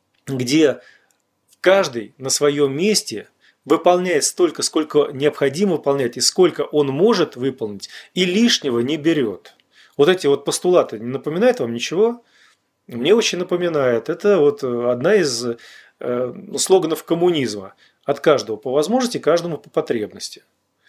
где каждый на своем месте выполняет столько, сколько необходимо выполнять и сколько он может выполнить, и лишнего не берет. Вот эти вот постулаты не напоминают вам ничего? Мне очень напоминает. Это вот одна из э, слоганов коммунизма. От каждого по возможности, каждому по потребности.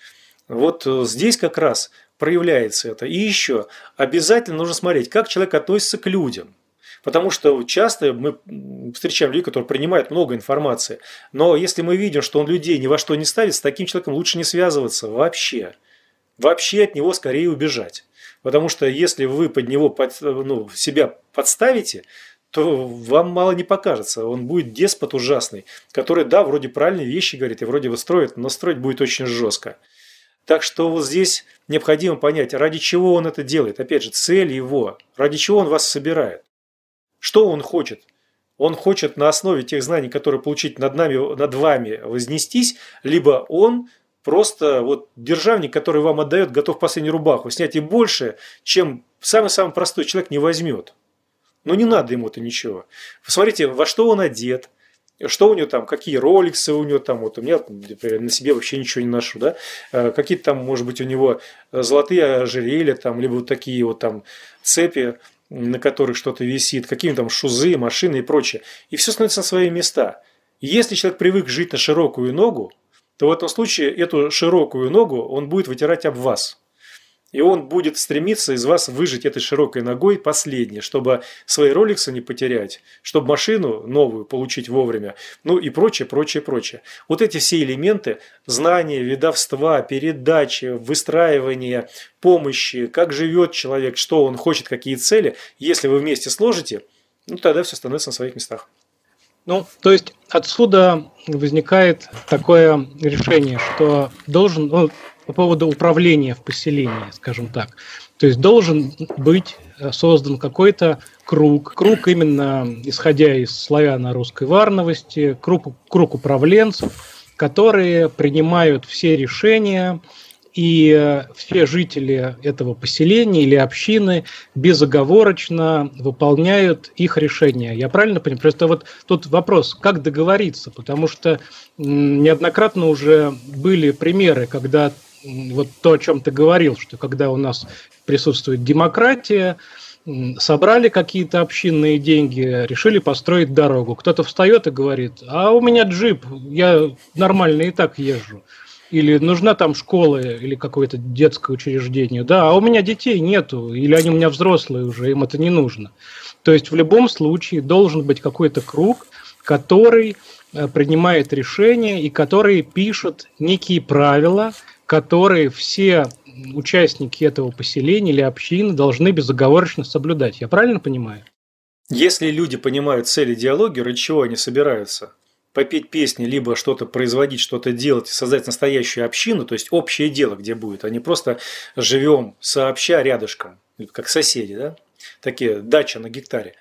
Вот здесь как раз проявляется это. И еще обязательно нужно смотреть, как человек относится к людям. Потому что часто мы встречаем людей, которые принимают много информации. Но если мы видим, что он людей ни во что не ставит, с таким человеком лучше не связываться вообще. Вообще от него скорее убежать. Потому что если вы под него под, ну, себя подставите, то вам мало не покажется. Он будет деспот ужасный, который, да, вроде правильные вещи говорит и вроде бы строит, но строить будет очень жестко. Так что вот здесь необходимо понять, ради чего он это делает. Опять же, цель его, ради чего он вас собирает. Что он хочет? Он хочет на основе тех знаний, которые получить над нами, над вами, вознестись, либо он просто вот державник, который вам отдает, готов последнюю рубаху снять и больше, чем самый-самый простой человек не возьмет. Но не надо ему-то ничего. Посмотрите, во что он одет, что у него там, какие роликсы у него там, вот у меня, например, на себе вообще ничего не ношу, да, какие-то там, может быть, у него золотые ожерелья, там, либо вот такие вот там цепи, на которых что-то висит, какие там шузы, машины и прочее. И все становится на свои места. И если человек привык жить на широкую ногу, то в этом случае эту широкую ногу он будет вытирать об вас. И он будет стремиться из вас выжать этой широкой ногой последнее, чтобы свои роликсы не потерять, чтобы машину новую получить вовремя, ну и прочее, прочее, прочее. Вот эти все элементы – знания, ведовства, передачи, выстраивания, помощи, как живет человек, что он хочет, какие цели, если вы вместе сложите, ну тогда все становится на своих местах. Ну, то есть отсюда возникает такое решение, что должен, ну, по поводу управления в поселении, скажем так, то есть должен быть создан какой-то круг, круг именно исходя из славяно-русской варновости, круг, круг управленцев, которые принимают все решения, и все жители этого поселения или общины безоговорочно выполняют их решения. Я правильно понимаю? Просто вот тут вопрос, как договориться, потому что неоднократно уже были примеры, когда вот то, о чем ты говорил, что когда у нас присутствует демократия, собрали какие-то общинные деньги, решили построить дорогу. Кто-то встает и говорит: а у меня джип, я нормально и так езжу. Или нужна там школа или какое-то детское учреждение. Да, а у меня детей нету, или они у меня взрослые уже, им это не нужно. То есть в любом случае должен быть какой-то круг, который принимает решения и который пишет некие правила, которые все участники этого поселения или общины должны безоговорочно соблюдать. Я правильно понимаю? Если люди понимают цель идеологии, ради чего они собираются, попеть песни, либо что-то производить, что-то делать и создать настоящую общину, то есть общее дело, где будет, а не просто живем сообща рядышком, как соседи, да? Такие дача на гектаре,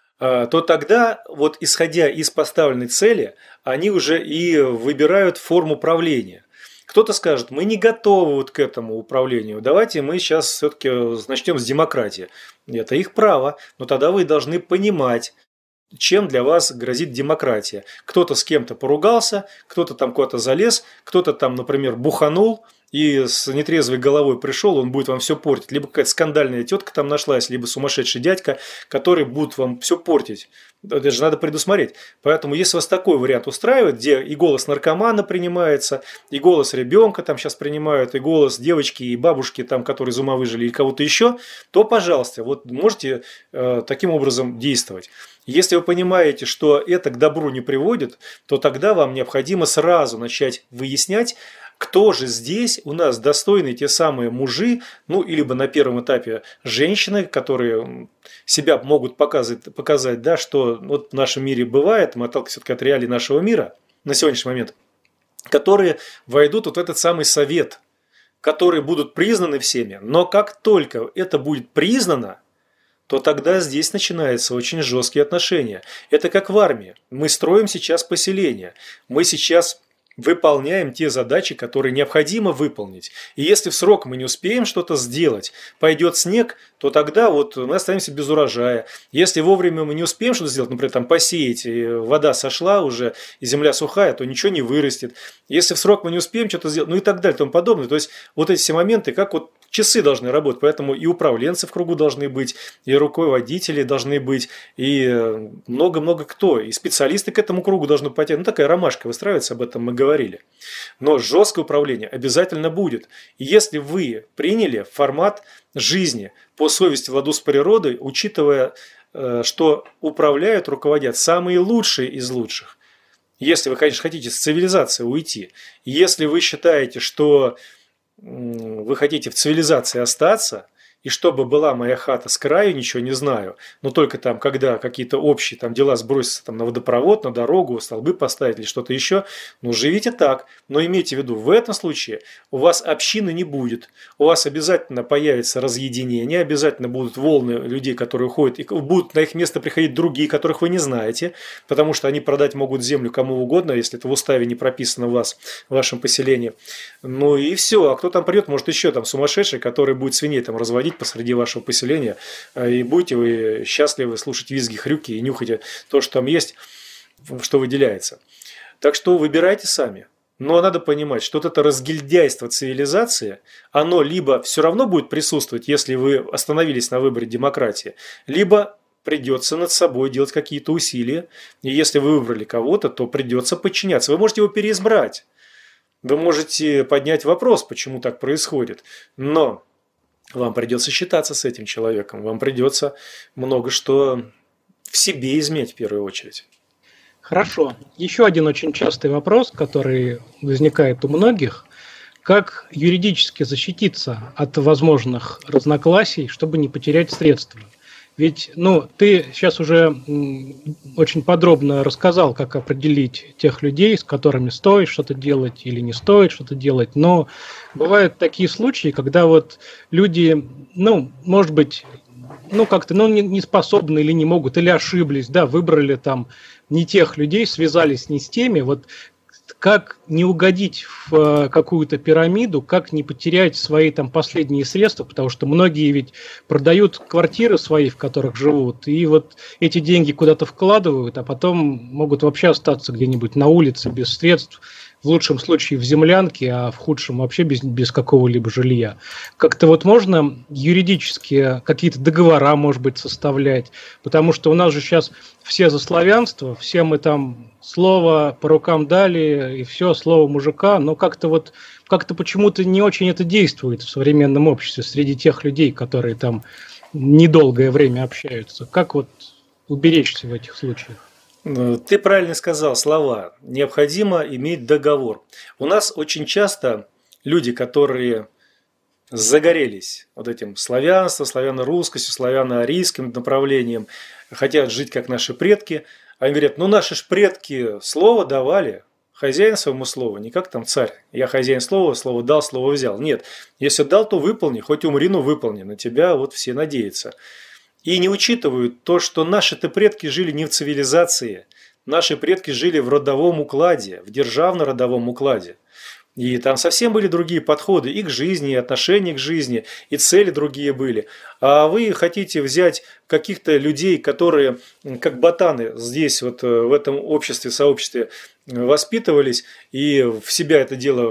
то тогда, вот исходя из поставленной цели, они уже и выбирают форму правления. Кто-то скажет: мы не готовы вот к этому управлению, давайте мы сейчас все-таки начнем с демократии. Это их право, но тогда вы должны понимать, чем для вас грозит демократия. Кто-то с кем-то поругался, кто-то там куда-то залез, кто-то там, например, буханул и с нетрезвой головой пришел, он будет вам все портить. Либо какая-то скандальная тетка там нашлась, либо сумасшедший дядька, который будет вам все портить. Это же надо предусмотреть. Поэтому, если вас такой вариант устраивает, где и голос наркомана принимается, и голос ребенка там сейчас принимают, и голос девочки и бабушки, там, которые из ума выжили, и кого-то еще, то, пожалуйста, вот можете э, таким образом действовать. Если вы понимаете, что это к добру не приводит, то тогда вам необходимо сразу начать выяснять, кто же здесь у нас достойны те самые мужи, ну, либо на первом этапе женщины, которые себя могут показать, показать, да, что вот в нашем мире бывает, мы отталкиваемся все-таки от реалий нашего мира на сегодняшний момент, которые войдут вот в этот самый совет, которые будут признаны всеми, но как только это будет признано, то тогда здесь начинаются очень жесткие отношения. Это как в армии. Мы строим сейчас поселение, мы сейчас выполняем те задачи, которые необходимо выполнить. И если в срок мы не успеем что-то сделать, пойдет снег, то тогда вот мы останемся без урожая. Если вовремя мы не успеем что-то сделать, например, там посеять, и вода сошла уже, и земля сухая, то ничего не вырастет. Если в срок мы не успеем что-то сделать, ну и так далее, и тому подобное. То есть вот эти все моменты, как вот часы должны работать, поэтому и управленцы в кругу должны быть, и руководители должны быть, и много-много кто, и специалисты к этому кругу должны потянуть. Ну, такая ромашка выстраивается, об этом мы говорили. Но жесткое управление обязательно будет. И если вы приняли формат жизни по совести в ладу с природой, учитывая, что управляют, руководят самые лучшие из лучших, если вы, конечно, хотите с цивилизации уйти, если вы считаете, что вы хотите в цивилизации остаться, и чтобы была моя хата с краю, ничего не знаю, но только там, когда какие-то общие там дела сбросятся там, на водопровод, на дорогу, столбы поставить или что-то еще, ну, живите так. Но имейте в виду, в этом случае у вас общины не будет. У вас обязательно появится разъединение, обязательно будут волны людей, которые уходят, и будут на их место приходить другие, которых вы не знаете, потому что они продать могут землю кому угодно, если это в уставе не прописано у вас, в вашем поселении. Ну и все. А кто там придет, может еще там сумасшедший, который будет свиней там разводить посреди вашего поселения, и будете вы счастливы слушать визги, хрюки и нюхать то, что там есть, что выделяется. Так что выбирайте сами. Но надо понимать, что вот это разгильдяйство цивилизации, оно либо все равно будет присутствовать, если вы остановились на выборе демократии, либо придется над собой делать какие-то усилия. И если вы выбрали кого-то, то придется подчиняться. Вы можете его переизбрать. Вы можете поднять вопрос, почему так происходит. Но вам придется считаться с этим человеком. Вам придется много что в себе изменить в первую очередь. Хорошо. Еще один очень частый вопрос, который возникает у многих. Как юридически защититься от возможных разногласий, чтобы не потерять средства? Ведь, ну, ты сейчас уже очень подробно рассказал, как определить тех людей, с которыми стоит что-то делать или не стоит что-то делать, но бывают такие случаи, когда вот люди, ну, может быть, ну, как-то, ну, не, не способны или не могут, или ошиблись, да, выбрали там не тех людей, связались не с теми, вот как не угодить в какую-то пирамиду, как не потерять свои там последние средства, потому что многие ведь продают квартиры свои, в которых живут, и вот эти деньги куда-то вкладывают, а потом могут вообще остаться где-нибудь на улице без средств, в лучшем случае в землянке, а в худшем вообще без, без какого-либо жилья. Как-то вот можно юридически какие-то договора, может быть, составлять, потому что у нас же сейчас все за славянство, все мы там слово по рукам дали, и все, слово мужика, но как-то вот, как-то почему-то не очень это действует в современном обществе среди тех людей, которые там недолгое время общаются. Как вот уберечься в этих случаях? Ты правильно сказал слова. Необходимо иметь договор. У нас очень часто люди, которые загорелись вот этим славянством, славяно-русскостью, славяно-арийским направлением, хотят жить как наши предки, они говорят, ну наши ж предки слово давали, хозяин своему слову, не как там царь. Я хозяин слова, слово дал, слово взял. Нет, если дал, то выполни, хоть умри, но выполни. На тебя вот все надеются. И не учитывают то, что наши-то предки жили не в цивилизации. Наши предки жили в родовом укладе, в державно-родовом укладе. И там совсем были другие подходы и к жизни, и отношения к жизни, и цели другие были. А вы хотите взять каких-то людей, которые как ботаны здесь, вот в этом обществе, сообществе воспитывались и в себя это дело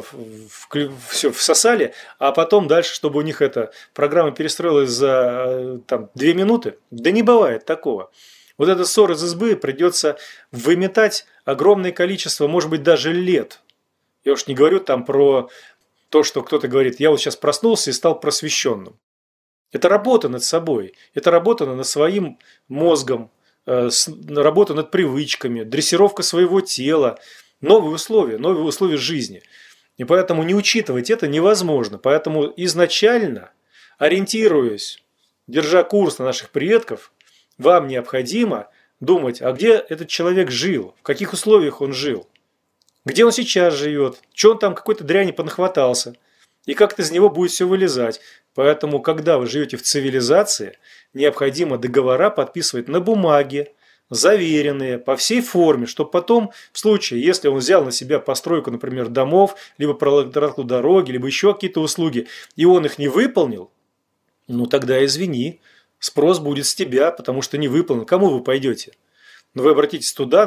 все всосали, а потом дальше, чтобы у них эта программа перестроилась за там, две минуты. Да не бывает такого. Вот этот ссор из избы придется выметать огромное количество, может быть, даже лет. Я уж не говорю там про то, что кто-то говорит, я вот сейчас проснулся и стал просвещенным. Это работа над собой, это работа над своим мозгом, работа над привычками, дрессировка своего тела, новые условия, новые условия жизни. И поэтому не учитывать это невозможно. Поэтому изначально, ориентируясь, держа курс на наших предков, вам необходимо думать, а где этот человек жил, в каких условиях он жил. Где он сейчас живет, что он там какой-то дряни понахватался, и как-то из него будет все вылезать. Поэтому, когда вы живете в цивилизации, необходимо договора подписывать на бумаге, заверенные, по всей форме, чтобы потом, в случае, если он взял на себя постройку, например, домов, либо прокладку дороги, либо еще какие-то услуги, и он их не выполнил, ну тогда извини, спрос будет с тебя, потому что не выполнил. Кому вы пойдете? Но вы обратитесь туда,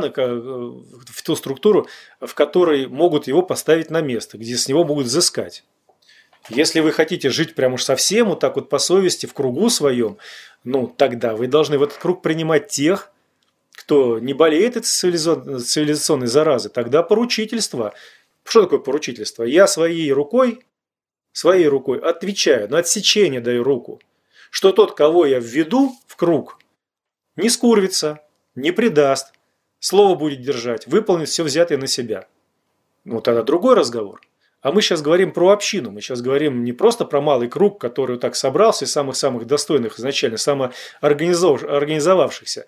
в ту структуру, в которой могут его поставить на место, где с него могут взыскать. Если вы хотите жить прям уж совсем вот так вот по совести, в кругу своем, ну тогда вы должны в этот круг принимать тех, кто не болеет этой цивилизационной заразы. Тогда поручительство. Что такое поручительство? Я своей рукой, своей рукой отвечаю, на отсечение даю руку, что тот, кого я введу в круг, не скурвится, не предаст, слово будет держать, выполнит все взятое на себя. Ну, тогда другой разговор. А мы сейчас говорим про общину, мы сейчас говорим не просто про малый круг, который так собрался из самых-самых достойных изначально, самоорганизовавшихся,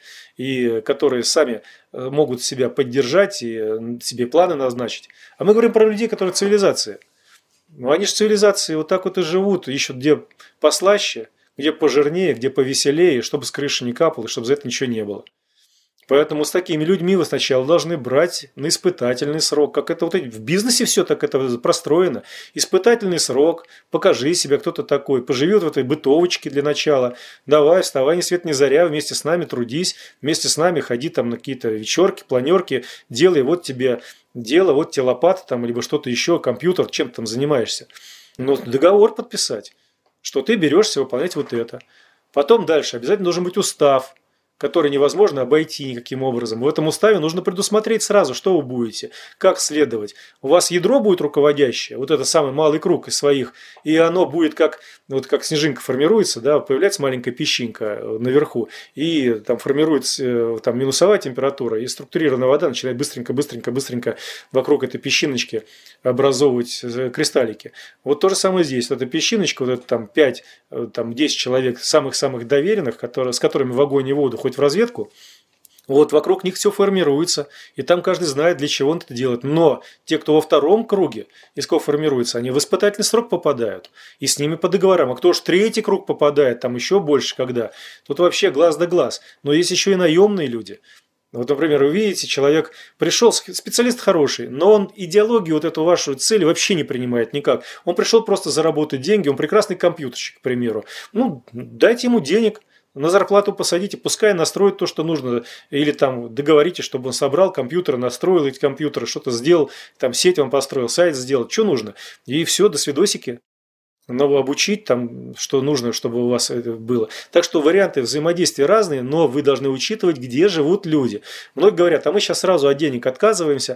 и которые сами могут себя поддержать и себе планы назначить. А мы говорим про людей, которые цивилизация. Ну, они же цивилизации вот так вот и живут, ищут где послаще, где пожирнее, где повеселее, чтобы с крыши не капало, чтобы за это ничего не было. Поэтому с такими людьми вы сначала должны брать на испытательный срок. Как это вот в бизнесе все так это простроено. Испытательный срок, покажи себя, кто ты такой. Поживи вот в этой бытовочке для начала. Давай, вставай, ни свет ни заря, вместе с нами трудись, вместе с нами ходи там на какие-то вечерки, планерки, делай вот тебе дело, вот тебе лопата там, либо что-то еще, компьютер, чем ты там занимаешься. Но договор подписать, что ты берешься выполнять вот это. Потом дальше обязательно должен быть устав, который невозможно обойти никаким образом. В этом уставе нужно предусмотреть сразу, что вы будете, как следовать. У вас ядро будет руководящее, вот это самый малый круг из своих, и оно будет как, вот как снежинка формируется, да, появляется маленькая песчинка наверху, и там формируется там, минусовая температура, и структурированная вода начинает быстренько-быстренько-быстренько вокруг этой песчиночки образовывать кристаллики. Вот то же самое здесь. Вот эта песчиночка, вот это там пять-десять человек, самых-самых доверенных, которые, с которыми в огонь и воду хоть в разведку, вот вокруг них все формируется, и там каждый знает, для чего он это делает. Но те, кто во втором круге, из кого формируется, они в испытательный срок попадают, и с ними по договорам. А кто уж третий круг попадает, там еще больше когда, тут вообще глаз да глаз. Но есть еще и наемные люди. Вот, например, вы видите, человек пришел, специалист хороший, но он идеологию, вот эту вашу цель вообще не принимает никак. Он пришел просто заработать деньги, он прекрасный компьютерщик, к примеру. Ну, дайте ему денег. На зарплату посадите, пускай настроит то, что нужно, или там договоритесь, чтобы он собрал компьютеры, настроил эти компьютеры, что-то сделал, там сеть вам построил, сайт сделал, что нужно. И все, до свидосики. Но обучить там, что нужно, чтобы у вас это было. Так что варианты взаимодействия разные, но вы должны учитывать, где живут люди. Многие говорят, а мы сейчас сразу от денег отказываемся.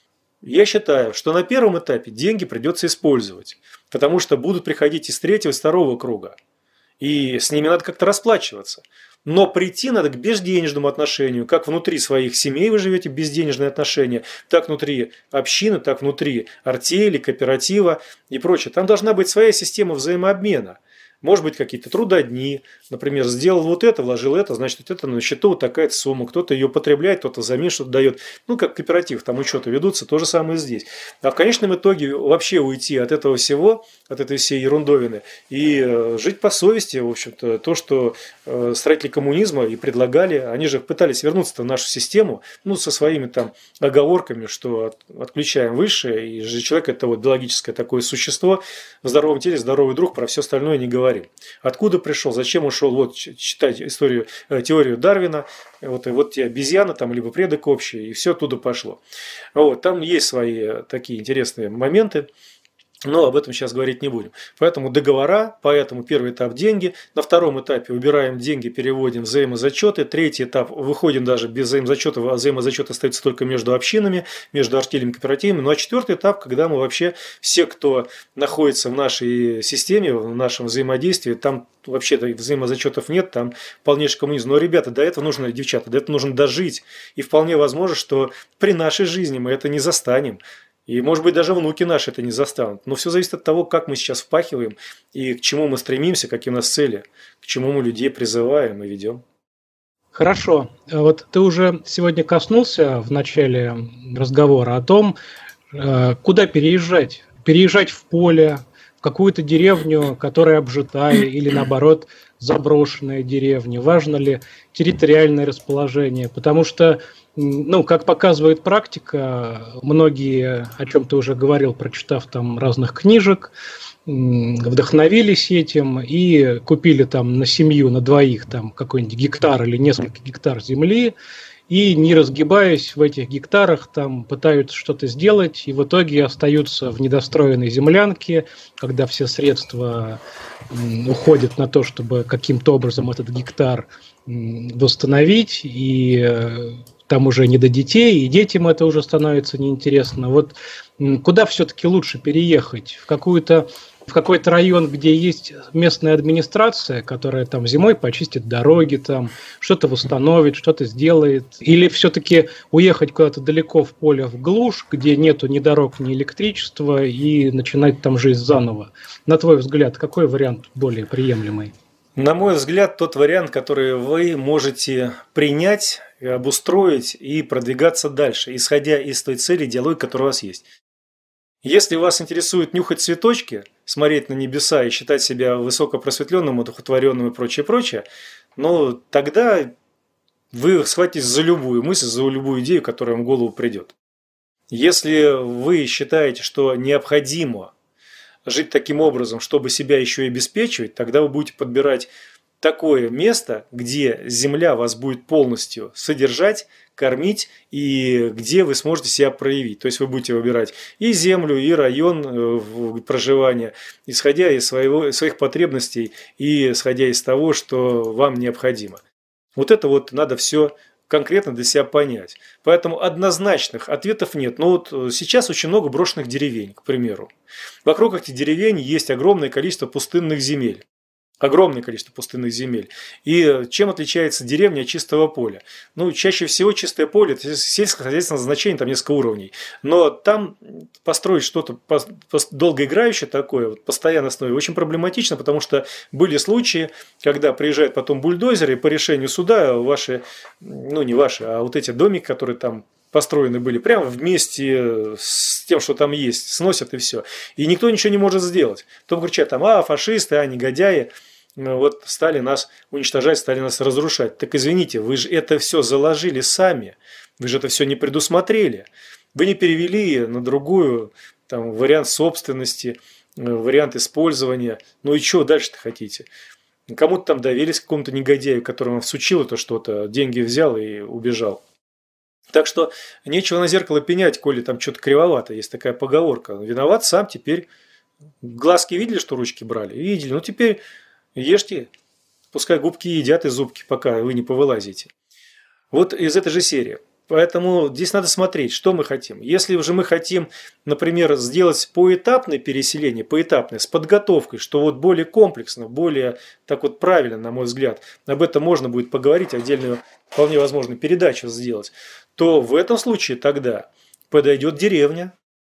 Я считаю, что на первом этапе деньги придется использовать, потому что будут приходить из третьего, из второго круга. И с ними надо как-то расплачиваться. Но прийти надо к безденежному отношению. Как внутри своих семей вы живете безденежные отношения, так внутри общины, так внутри артели, кооператива и прочее. Там должна быть своя система взаимообмена. Может быть, какие-то трудодни. Например, сделал вот это, вложил это, значит, вот это на счету вот такая-то сумма. Кто-то ее потребляет, кто-то взамен что-то дает. Ну, как кооператив, там учеты ведутся, то же самое здесь. А в конечном итоге вообще уйти от этого всего, от этой всей ерундовины, и жить по совести, в общем-то, то, что строители коммунизма и предлагали, они же пытались вернуться в нашу систему, ну, со своими там оговорками, что отключаем высшее, и же человек это вот биологическое такое существо, в здоровом теле здоровый друг, про все остальное не говорим. Откуда пришел, зачем ушел, вот читать историю, теорию Дарвина, вот, и вот те обезьяны, там, либо предок общий, и все оттуда пошло. Вот, там есть свои такие интересные моменты. Но об этом сейчас говорить не будем. Поэтому договора, поэтому первый этап – деньги. На втором этапе убираем деньги, переводим взаимозачеты. Третий этап – выходим даже без взаимозачетов, а взаимозачет остается только между общинами, между артелями и кооперативами. Ну а четвертый этап, когда мы вообще, все, кто находится в нашей системе, в нашем взаимодействии, там вообще-то взаимозачетов нет, там полнейший коммунизм. Но, ребята, до этого нужно, девчата, до этого нужно дожить. И вполне возможно, что при нашей жизни мы это не застанем. И, может быть, даже внуки наши это не застанут. Но все зависит от того, как мы сейчас впахиваем и к чему мы стремимся, какие у нас цели, к чему мы людей призываем и ведем. Хорошо. Вот ты уже сегодня коснулся в начале разговора о том, куда переезжать. Переезжать в поле, в какую-то деревню, которая обжитая, или наоборот заброшенная деревня. Важно ли территориальное расположение? Потому что, ну, как показывает практика, многие, о чем ты уже говорил, прочитав там разных книжек, вдохновились этим и купили там на семью, на двоих там какой-нибудь гектар или несколько гектар земли, и, не разгибаясь в этих гектарах, там пытаются что-то сделать, и в итоге остаются в недостроенной землянке, когда все средства уходят на то, чтобы каким-то образом этот гектар восстановить, и там уже не до детей, и детям это уже становится неинтересно. Вот куда все-таки лучше переехать? В какую-то в какой-то район, где есть местная администрация, которая там зимой почистит дороги, там что-то восстановит, что-то сделает? Или все-таки уехать куда-то далеко в поле, в глушь, где нету ни дорог, ни электричества, и начинать там жизнь заново? На твой взгляд, какой вариант более приемлемый? На мой взгляд, тот вариант, который вы можете принять, обустроить и продвигаться дальше, исходя из той цели, диалога, которая у вас есть. Если вас интересует нюхать цветочки, смотреть на небеса и считать себя высокопросветленным, одухотворенным и прочее, прочее, ну, тогда вы схватитесь за любую мысль, за любую идею, которая вам в голову придет. Если вы считаете, что необходимо жить таким образом, чтобы себя еще и обеспечивать, тогда вы будете подбирать такое место, где земля вас будет полностью содержать, кормить и где вы сможете себя проявить. То есть вы будете выбирать и землю, и район проживания, исходя из своего, своих потребностей и исходя из того, что вам необходимо. Вот это вот надо все конкретно для себя понять. Поэтому однозначных ответов нет. Но вот сейчас очень много брошенных деревень, к примеру. Вокруг этих деревень есть огромное количество пустынных земель. Огромное количество пустынных земель. И чем отличается деревня от чистого поля? Ну, чаще всего чистое поле – это сельскохозяйственное назначение, там несколько уровней. Но там построить что-то долгоиграющее такое, вот, постоянной основе, очень проблематично, потому что были случаи, когда приезжают потом бульдозеры, и по решению суда ваши, ну не ваши, а вот эти домики, которые там построены были, прямо вместе с тем, что там есть, сносят и все. И никто ничего не может сделать. Потом кричат там, а, фашисты, а, негодяи, вот стали нас уничтожать, стали нас разрушать. Так извините, вы же это все заложили сами, вы же это все не предусмотрели. Вы не перевели на другую там, вариант собственности, вариант использования. Ну и что дальше-то хотите? Кому-то там доверились, какому-то негодяю, которому всучил это что-то, деньги взял и убежал. Так что нечего на зеркало пенять, коли там что-то кривовато. Есть такая поговорка. Виноват сам, теперь глазки видели, что ручки брали? Видели. Ну теперь ешьте, пускай губки едят и зубки, пока вы не повылазите. Вот из этой же серии. Поэтому здесь надо смотреть, что мы хотим. Если уже мы хотим, например, сделать поэтапное переселение, поэтапное, с подготовкой, что вот более комплексно, более так вот правильно, на мой взгляд, об этом можно будет поговорить, отдельную, вполне возможно, передачу сделать, то в этом случае тогда подойдет деревня.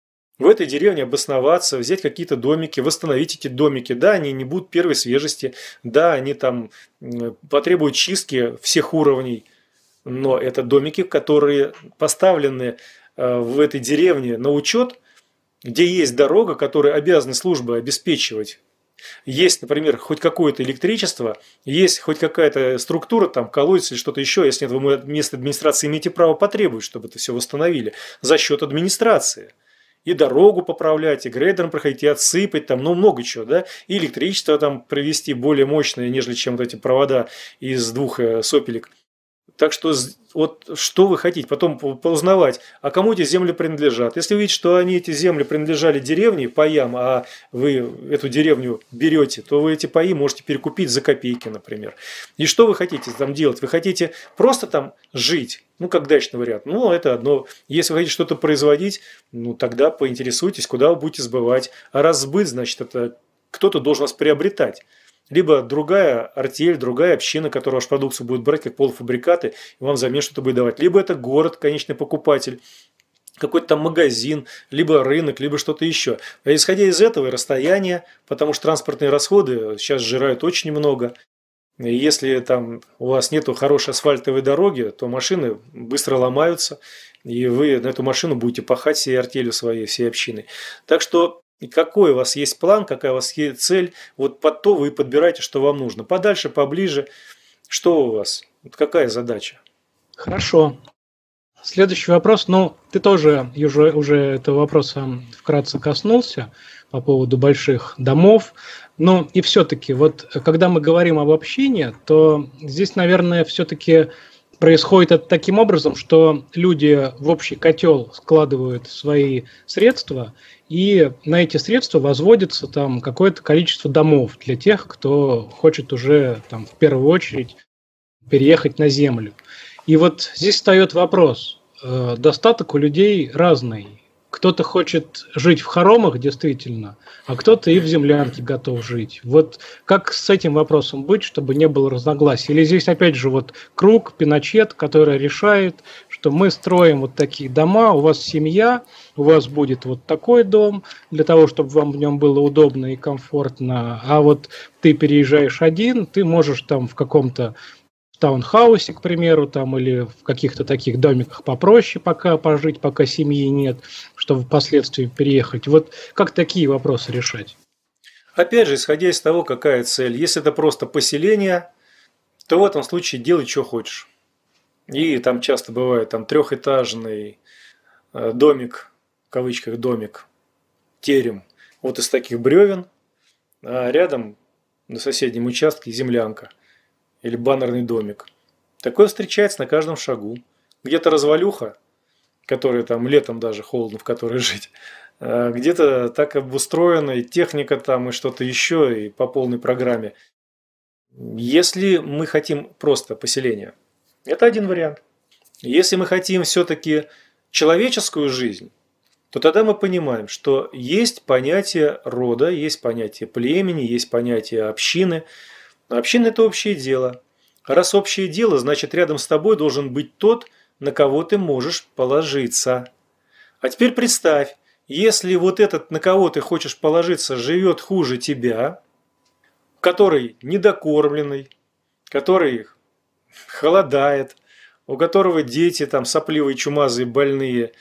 В этой деревне обосноваться, взять какие-то домики, восстановить эти домики. Да, они не будут первой свежести, да, они там потребуют чистки всех уровней. Но это домики, которые поставлены в этой деревне на учет, где есть дорога, которую обязаны службы обеспечивать. Есть, например, хоть какое-то электричество, есть хоть какая-то структура, там, колодец или что-то еще. Если нет, вы вместо администрации имеете право потребовать, чтобы это все восстановили за счет администрации. И дорогу поправлять, и грейдером проходить, и отсыпать, там, ну, много чего, да, и электричество там провести более мощное, нежели чем вот эти провода из двух сопелек. Так что вот что вы хотите, потом поузнавать, а кому эти земли принадлежат. Если вы видите, что они, эти земли принадлежали деревне, паям, а вы эту деревню берете, то вы эти паи можете перекупить за копейки, например. И что вы хотите там делать? Вы хотите просто там жить? Ну, как дачный вариант. Ну, это одно. Если вы хотите что-то производить, ну, тогда поинтересуйтесь, куда вы будете сбывать. А раз сбыт, значит, это кто-то должен вас приобретать. Либо другая артель, другая община, которая вашу продукцию будет брать как полуфабрикаты, и вам взамен что-то будет давать. Либо это город, конечный покупатель, какой-то там магазин, либо рынок, либо что-то еще. А исходя из этого и расстояния, потому что транспортные расходы сейчас сжирают очень много. И если там у вас нет хорошей асфальтовой дороги, то машины быстро ломаются, и вы на эту машину будете пахать всей артелью своей, всей общиной. Так что и какой у вас есть план, какая у вас есть цель, вот под то вы и подбираете, что вам нужно. Подальше, поближе. Что у вас? Вот какая задача? Хорошо. Следующий вопрос. Ну, ты тоже уже, уже этого вопроса вкратце коснулся по поводу больших домов. Но и все-таки, вот когда мы говорим об общине, то здесь, наверное, все-таки происходит это таким образом, что люди в общий котел складывают свои средства, и на эти средства возводится там какое-то количество домов для тех, кто хочет уже там, в первую очередь переехать на землю. И вот здесь встает вопрос. Достаток у людей разный. кто-то хочет жить в хоромах, действительно, а кто-то и в землянке готов жить. Вот как с этим вопросом быть, чтобы не было разногласий? Или здесь, опять же, вот круг, Пиночет, который решает, что мы строим вот такие дома, у вас семья, у вас будет вот такой дом, для того, чтобы вам в нем было удобно и комфортно, а вот ты переезжаешь один, ты можешь там в каком-то таунхаусе, к примеру, там, или в каких-то таких домиках попроще пока пожить, пока семьи нет, чтобы впоследствии переехать. Вот как такие вопросы решать? Опять же, исходя из того, какая цель. Если это просто поселение, то в этом случае делай, что хочешь. И там часто бывает там трехэтажный домик, в кавычках домик, терем, вот из таких бревен, а рядом на соседнем участке землянка или баннерный домик. Такое встречается на каждом шагу. Где-то развалюха, которая там летом даже холодно, в которой жить. Где-то так обустроена и техника там, и что-то еще, и по полной программе. Если мы хотим просто поселение, это один вариант. Если мы хотим все-таки человеческую жизнь, то тогда мы понимаем, что есть понятие рода, есть понятие племени, есть понятие общины. Община – это общее дело. Раз общее дело, значит, рядом с тобой должен быть тот, на кого ты можешь положиться. А теперь представь, если вот этот, на кого ты хочешь положиться, живет хуже тебя, который недокормленный, который холодает, у которого дети там сопливые, чумазые, больные,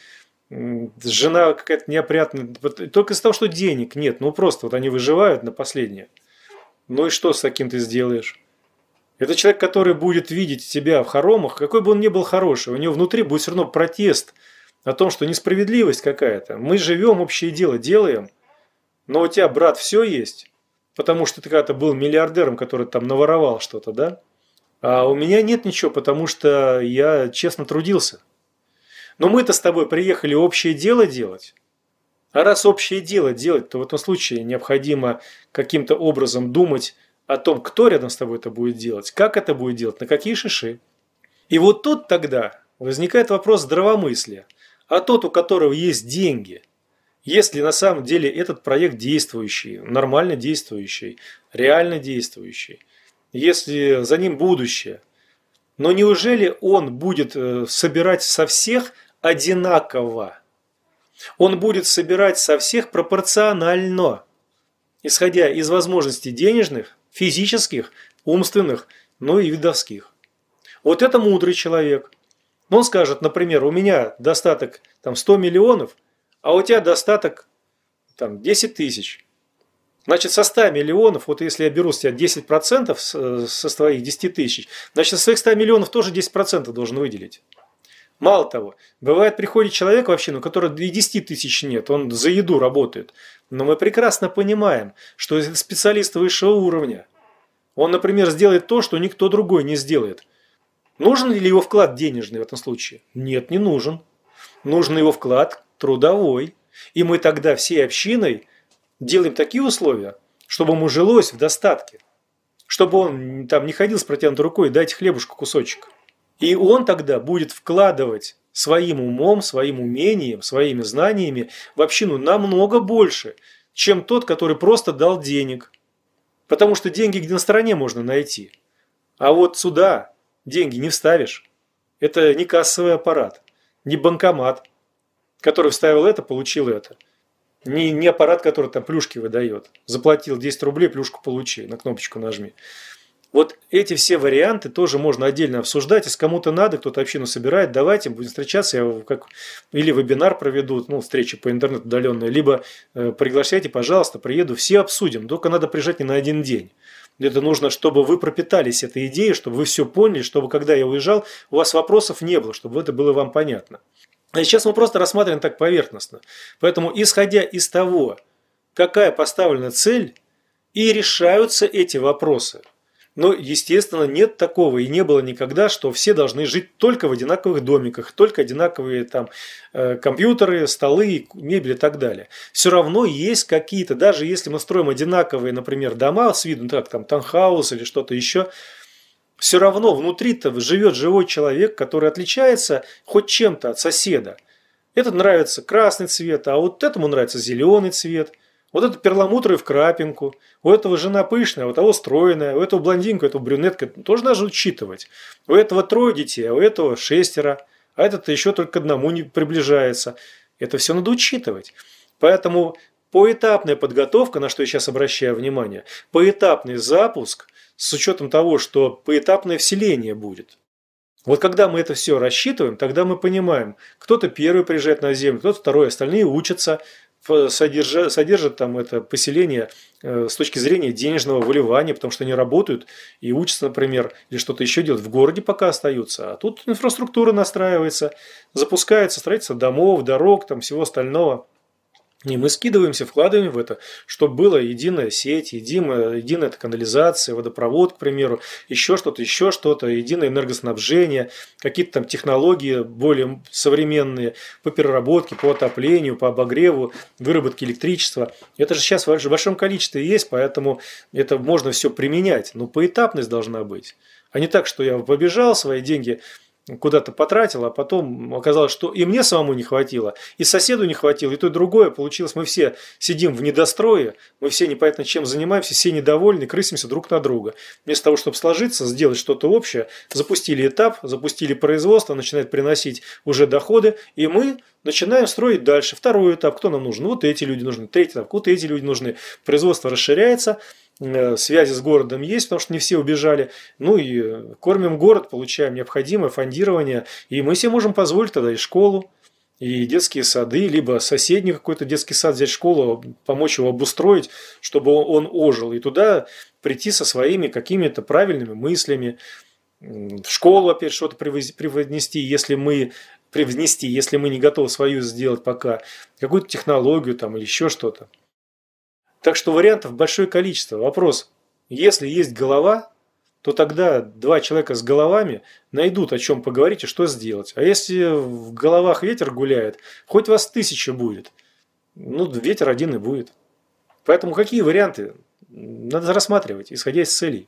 жена какая-то неопрятная, только из-за того, что денег нет, ну просто вот они выживают на последнее. Ну и что с таким ты сделаешь? Это человек, который будет видеть тебя в хоромах, какой бы он ни был хороший, у него внутри будет все равно протест о том, что несправедливость какая-то. Мы живем, общее дело делаем, но у тебя, брат, все есть, потому что ты когда-то был миллиардером, который там наворовал что-то, да? А у меня нет ничего, потому что я честно трудился. Но мы-то с тобой приехали общее дело делать. А раз общее дело делать, то в этом случае необходимо каким-то образом думать о том, кто рядом с тобой это будет делать, как это будет делать, на какие шиши. И вот тут тогда возникает вопрос здравомыслия. А тот, у которого есть деньги, если на самом деле этот проект действующий, нормально действующий, реально действующий, если за ним будущее, но неужели он будет собирать со всех одинаково? Он будет собирать со всех пропорционально, исходя из возможностей денежных, физических, умственных, ну и видовских. Вот это мудрый человек. Он скажет, например, у меня достаток там, сто миллионов, а у тебя достаток там, десять тысяч. Значит, со ста миллионов, вот если я беру с тебя десять процентов со своих десяти тысяч, значит, со своих ста миллионов тоже десять процентов должен выделить. Мало того, бывает, приходит человек в общину, у которого и десяти тысяч нет, он за еду работает. Но мы прекрасно понимаем, что это специалист высшего уровня. Он, например, сделает то, что никто другой не сделает. Нужен ли его вклад денежный в этом случае? Нет, не нужен. Нужен его вклад трудовой. И мы тогда всей общиной делаем такие условия, чтобы ему жилось в достатке. Чтобы он там не ходил с протянутой рукой, дайте хлебушку кусочек. И он тогда будет вкладывать своим умом, своим умением, своими знаниями в общину намного больше, чем тот, который просто дал денег. Потому что деньги где на стороне можно найти. А вот сюда деньги не вставишь. Это не кассовый аппарат, не банкомат, который вставил это, получил это. Не, не аппарат, который там плюшки выдает. Заплатил десять рублей, плюшку получи, на кнопочку нажми. Вот эти все варианты тоже можно отдельно обсуждать. Если кому-то надо, кто-то общину собирает, давайте, будем встречаться. Я как, или вебинар проведу, ну, встречи по интернету удаленные, либо э, приглашайте, пожалуйста, приеду, все обсудим. Только надо приезжать не на один день. Это нужно, чтобы вы пропитались этой идеей, чтобы вы все поняли, чтобы когда я уезжал, у вас вопросов не было, чтобы это было вам понятно. А сейчас мы просто рассматриваем так поверхностно. Поэтому, исходя из того, какая поставлена цель, и решаются эти вопросы. Но, естественно, нет такого и не было никогда, что все должны жить только в одинаковых домиках, только одинаковые там компьютеры, столы, мебель и так далее. Все равно есть какие-то, даже если мы строим одинаковые, например, дома с виду, ну, как там таунхаус или что-то еще, все равно внутри-то живет живой человек, который отличается хоть чем-то от соседа. Этот нравится красный цвет, а вот этому нравится зеленый цвет. Вот это перламутровый в крапинку. У этого жена пышная, у того стройная, у этого блондинка, у этого брюнетка. Это тоже надо учитывать. У этого трое детей, а у этого шестеро. А этот еще только к одному не приближается. Это все надо учитывать. Поэтому поэтапная подготовка, на что я сейчас обращаю внимание, поэтапный запуск с учетом того, что поэтапное вселение будет. Вот когда мы это все рассчитываем, тогда мы понимаем, кто-то первый приезжает на землю, кто-то второй, остальные учатся, содержат, содержат там это поселение э, с точки зрения денежного выливания, потому что они работают и учатся, например, или что-то еще делать в городе, пока остаются. А тут инфраструктура настраивается, запускается строительство домов, дорог, там всего остального. И мы скидываемся, вкладываем в это, чтобы была единая сеть, единая, единая канализация, водопровод, к примеру, еще что-то, еще что-то, единое энергоснабжение, какие-то там технологии более современные по переработке, по отоплению, по обогреву, выработке электричества. Это же сейчас в большом количестве есть, поэтому это можно все применять. Но поэтапность должна быть. А не так, что я побежал, свои деньги куда-то потратил, а потом оказалось, что и мне самому не хватило, и соседу не хватило, и то, и другое. Получилось, мы все сидим в недострое, мы все непонятно чем занимаемся, все недовольны, крысимся друг на друга. Вместо того, чтобы сложиться, сделать что-то общее, запустили этап, запустили производство, начинает приносить уже доходы, и мы начинаем строить дальше. Второй этап, кто нам нужен? Вот эти люди нужны. Третий этап, вот эти люди нужны. Производство расширяется, связи с городом есть, потому что не все убежали. Ну и кормим город, получаем необходимое фондирование. И мы себе можем позволить тогда и школу, и детские сады, либо соседний какой-то детский сад взять, школу, помочь его обустроить, чтобы он ожил. И туда прийти со своими какими-то правильными мыслями. В школу опять что-то привнести, если мы привнести, если мы не готовы свою сделать пока, какую-то технологию там или еще что-то. Так что вариантов большое количество. Вопрос, если есть голова, то тогда два человека с головами найдут о чем поговорить и что сделать. А если в головах ветер гуляет, хоть вас тысяча будет, ну ветер один и будет. Поэтому какие варианты надо рассматривать, исходя из целей.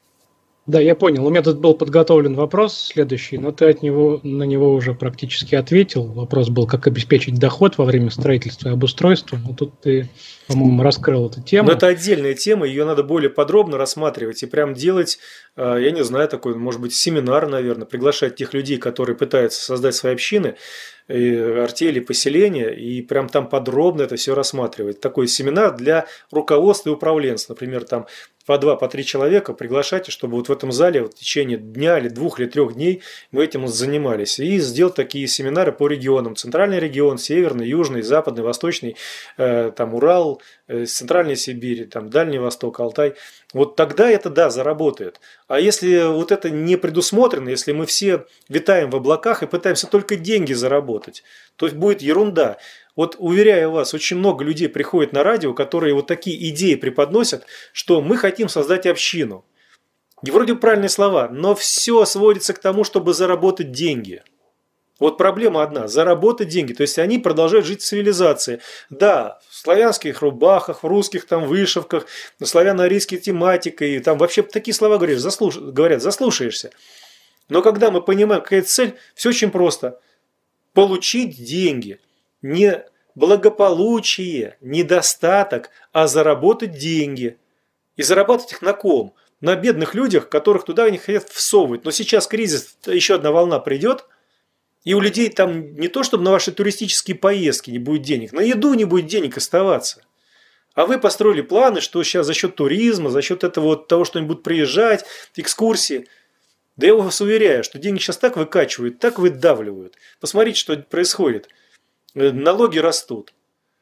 Да, я понял. У меня тут был подготовлен вопрос следующий, но ты от него, на него уже практически ответил. Вопрос был, как обеспечить доход во время строительства и обустройства. Но тут ты, по-моему, раскрыл эту тему. Но это отдельная тема, ее надо более подробно рассматривать и прям делать, я не знаю, такой, может быть, семинар, наверное, приглашать тех людей, которые пытаются создать свои общины, артели, поселения, и прям там подробно это все рассматривать. Такой семинар для руководства и управленцев. Например, там по два, по три человека приглашайте, чтобы вот в этом зале в течение дня или двух или трех дней мы этим занимались. И сделать такие семинары по регионам. Центральный регион, Северный, Южный, Западный, Восточный, э, там Урал, э, Центральная Сибирь, там Дальний Восток, Алтай. Вот тогда это, да, заработает. А если вот это не предусмотрено, если мы все витаем в облаках и пытаемся только деньги заработать, то будет ерунда. Вот, уверяю вас, очень много людей приходит на радио, которые вот такие идеи преподносят, что мы хотим создать общину. И вроде правильные слова, но все сводится к тому, чтобы заработать деньги. Вот проблема одна – заработать деньги. То есть они продолжают жить в цивилизации. Да, в славянских рубахах, в русских там вышивках, на славяно-арийской тематике. Там вообще такие слова говоришь, заслуш... говорят, заслушаешься. Но когда мы понимаем, какая цель, все очень просто. Получить деньги. Не благополучие, недостаток, а заработать деньги. И заработать их на ком? На бедных людях, которых туда они хотят всовывать. Но сейчас кризис, еще одна волна придет, и у людей там не то, чтобы на ваши туристические поездки не будет денег, на еду не будет денег оставаться. А вы построили планы, что сейчас за счет туризма, за счет этого вот того, что они будут приезжать, экскурсии. Да я вас уверяю, что деньги сейчас так выкачивают, так выдавливают. Посмотрите, что происходит. Налоги растут,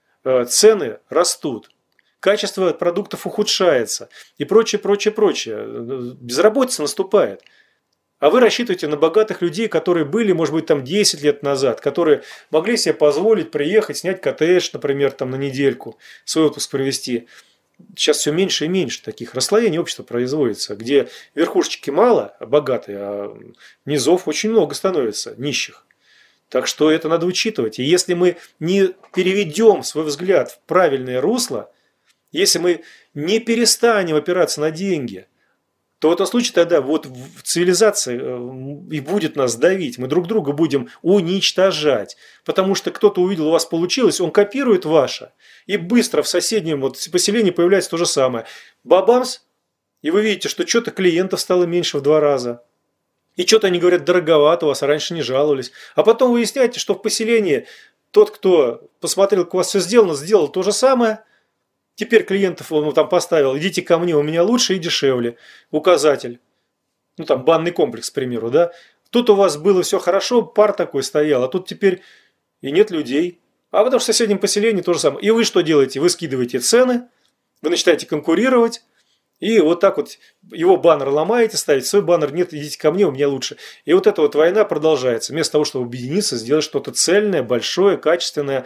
цены растут, качество продуктов ухудшается и прочее, прочее, прочее. Безработица наступает. А вы рассчитываете на богатых людей, которые были, может быть, там десять лет назад, которые могли себе позволить приехать, снять коттедж, например, там на недельку, свой отпуск провести. Сейчас все меньше и меньше таких. Расслоение общества производится, где верхушечки мало, а богатые, а низов очень много становится, нищих. Так что это надо учитывать. И если мы не переведем свой взгляд в правильное русло, если мы не перестанем опираться на деньги, то в этом случае тогда вот цивилизация и будет нас давить, мы друг друга будем уничтожать, потому что кто-то увидел, у вас получилось, он копирует ваше, и быстро в соседнем вот поселении появляется то же самое. Бабамс, и вы видите, что что-то клиентов стало меньше в два раза. И что-то они говорят, дороговато у вас, а раньше не жаловались. А потом выясняете, что в поселении тот, кто посмотрел, как у вас все сделано, сделал то же самое. Теперь клиентов он там поставил, идите ко мне, у меня лучше и дешевле. Указатель. Ну там банный комплекс, к примеру, да. Тут у вас было все хорошо, пар такой стоял, а тут теперь и нет людей. А потому что в соседнем поселении то же самое. И вы что делаете? Вы скидываете цены, вы начинаете конкурировать. И вот так вот его баннер ломаете, ставите свой баннер, нет, идите ко мне, у меня лучше. И вот эта вот война продолжается. Вместо того, чтобы объединиться, сделать что-то цельное, большое, качественное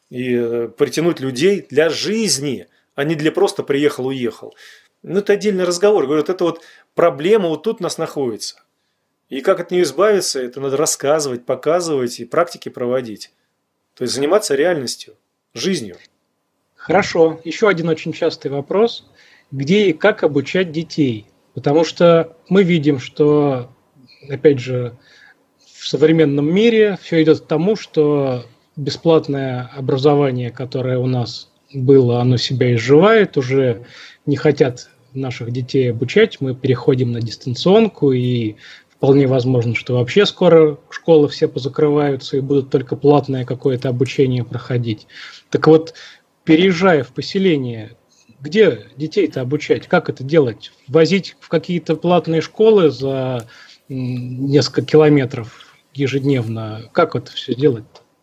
и притянуть людей для жизни, а не для просто приехал-уехал. Ну, это отдельный разговор. Говорю, вот эта вот проблема вот тут у нас находится. И как от нее избавиться, это надо рассказывать, показывать и практики проводить. То есть заниматься реальностью, жизнью. Хорошо. Еще один очень частый вопрос. Где и как обучать детей? Потому что мы видим, что, опять же, в современном мире все идет к тому, что бесплатное образование, которое у нас было, оно себя изживает, уже не хотят наших детей обучать, мы переходим на дистанционку, и вполне возможно, что вообще скоро школы все позакрываются и будут только платное какое-то обучение проходить. Так вот, переезжая в поселение, где детей-то обучать? Как это делать? Возить в какие-то платные школы за несколько километров ежедневно? Как это все делать?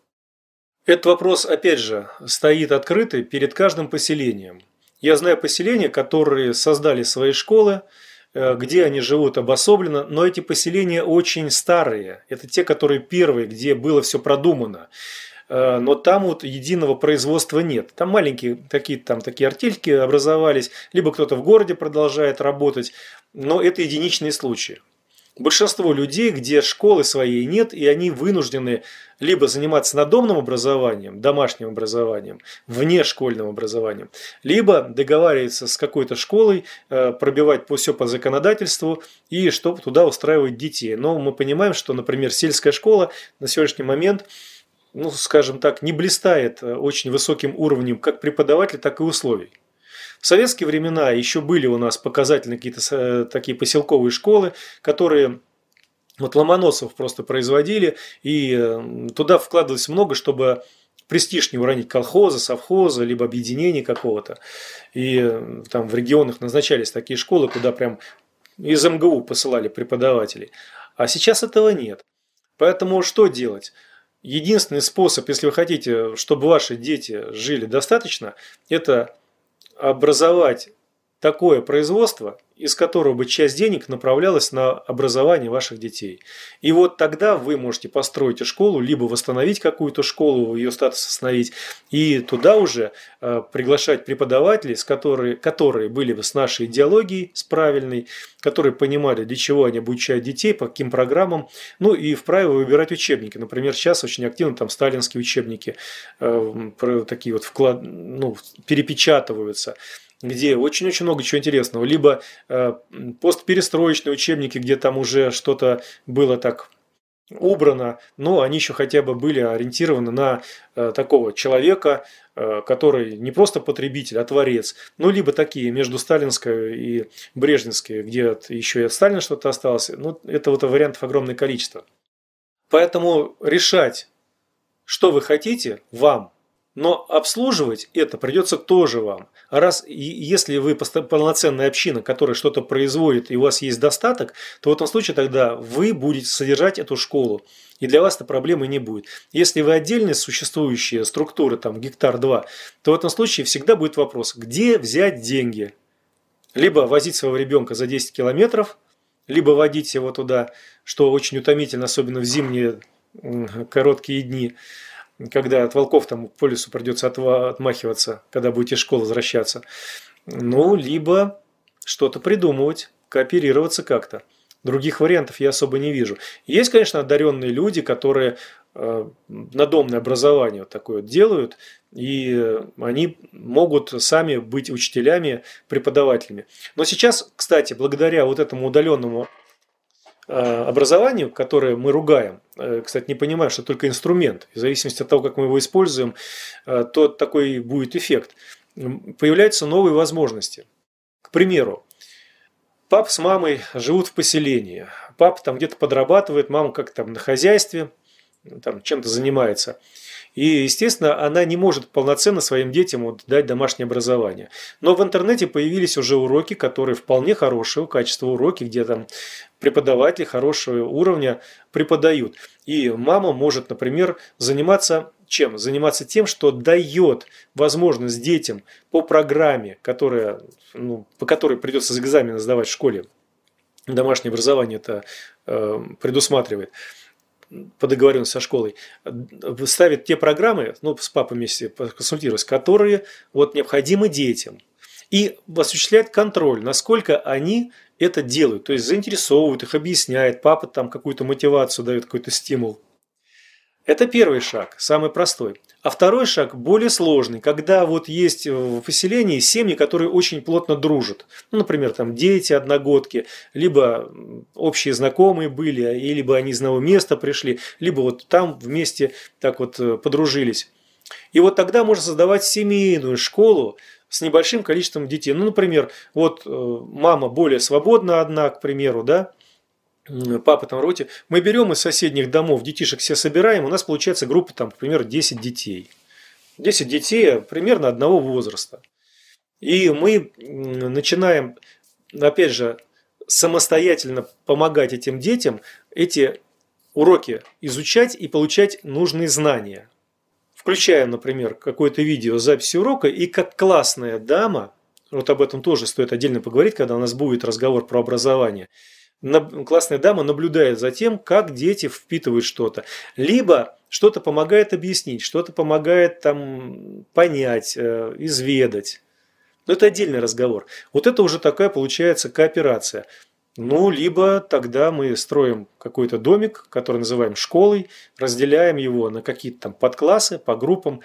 Этот вопрос, опять же, стоит открытый перед каждым поселением. Я знаю поселения, которые создали свои школы, где они живут обособленно, но эти поселения очень старые. Это те, которые первые, где было все продумано. Но там вот единого производства нет. Там маленькие такие, там такие артельки образовались, либо кто-то в городе продолжает работать, но это единичные случаи. Большинство людей, где школы своей нет, и они вынуждены либо заниматься надомным образованием, домашним образованием, внешкольным образованием, либо договариваться с какой-то школой, пробивать все по законодательству и чтобы туда устраивать детей. Но мы понимаем, что, например, сельская школа на сегодняшний момент, ну, скажем так, не блистает очень высоким уровнем как преподавателей, так и условий. В советские времена еще были у нас показательные какие-то такие поселковые школы, которые вот Ломоносов просто производили, и туда вкладывалось много, чтобы престиж не уронить колхоза, совхоза, либо объединения какого-то. И там в регионах назначались такие школы, куда прям из эм гэ у посылали преподавателей. А сейчас этого нет. Поэтому что делать? Единственный способ, если вы хотите, чтобы ваши дети жили достаточно, это образовать такое производство, из которого бы часть денег направлялась на образование ваших детей. И вот тогда вы можете построить и школу, либо восстановить какую-то школу, ее статус восстановить, и туда уже э, приглашать преподавателей, с которые, которые были бы с нашей идеологией, с правильной, которые понимали, для чего они обучают детей, по каким программам, ну и вправе выбирать учебники. Например, сейчас очень активно там сталинские учебники э, такие вот вклад, ну, перепечатываются, где очень-очень много чего интересного. Либо э, постперестроечные учебники, где там уже что-то было так убрано, но они еще хотя бы были ориентированы на э, такого человека, э, который не просто потребитель, а творец. Ну, либо такие между сталинской и брежневской, где еще и от Сталина что-то осталось. Ну, это вот вариантов огромное количество. Поэтому решать, что вы хотите, вам. Но обслуживать это придется тоже вам. А раз, если вы полноценная община, которая что-то производит, и у вас есть достаток, то в этом случае тогда вы будете содержать эту школу. И для вас-то проблемы не будет. Если вы отдельные существующие структуры, там гектар два, то в этом случае всегда будет вопрос, где взять деньги. Либо возить своего ребенка за десять километров, либо водить его туда, что очень утомительно, особенно в зимние короткие дни, когда от волков там по лесу придется отмахиваться, когда будете из школы возвращаться. Ну, либо что-то придумывать, кооперироваться как-то. Других вариантов я особо не вижу. Есть, конечно, одаренные люди, которые надомное образование вот такое вот делают, и они могут сами быть учителями, преподавателями. Но сейчас, кстати, благодаря вот этому удаленному образованию, которое мы ругаем, кстати, не понимаю, что только инструмент, в зависимости от того, как мы его используем, то такой будет эффект. Появляются новые возможности. К примеру, папа с мамой живут в поселении, папа там где-то подрабатывает, мама как-то там на хозяйстве, там чем-то занимается. И, естественно, она не может полноценно своим детям вот дать домашнее образование. Но в интернете появились уже уроки, которые вполне хорошие, качество уроки, где там преподаватели хорошего уровня преподают. И мама может, например, заниматься чем? Заниматься тем, что дает возможность детям по программе, которая, ну, по которой придется экзамены сдавать в школе. Домашнее образование это э, предусматривает по договоренности со школой, ставит те программы, ну, с папой вместе консультируясь, которые вот необходимы детям. И осуществляет контроль, насколько они это делают. То есть заинтересовывают их, объясняет, папа там какую-то мотивацию дает, какой-то стимул. Это первый шаг, самый простой. А второй шаг более сложный, когда вот есть в поселении семьи, которые очень плотно дружат. Ну, например, там дети, одногодки, либо общие знакомые были, и либо они из одного места пришли, либо вот там вместе так вот подружились. И вот тогда можно создавать семейную школу с небольшим количеством детей. Ну, например, вот мама более свободна одна, к примеру, да, папа там работает, мы берем из соседних домов, детишек все собираем, у нас получается группа, там, например, десять детей. десять детей примерно одного возраста. И мы начинаем, опять же, самостоятельно помогать этим детям эти уроки изучать и получать нужные знания. Включаем, например, какое-то видео с записью урока, и как классная дама, вот об этом тоже стоит отдельно поговорить, когда у нас будет разговор про образование, классная дама наблюдает за тем, как дети впитывают что-то. Либо что-то помогает объяснить, что-то помогает там понять, изведать. Но это отдельный разговор. Вот это уже такая получается кооперация. Ну, либо тогда мы строим какой-то домик, который называем школой, разделяем его на какие-то там подклассы, по группам.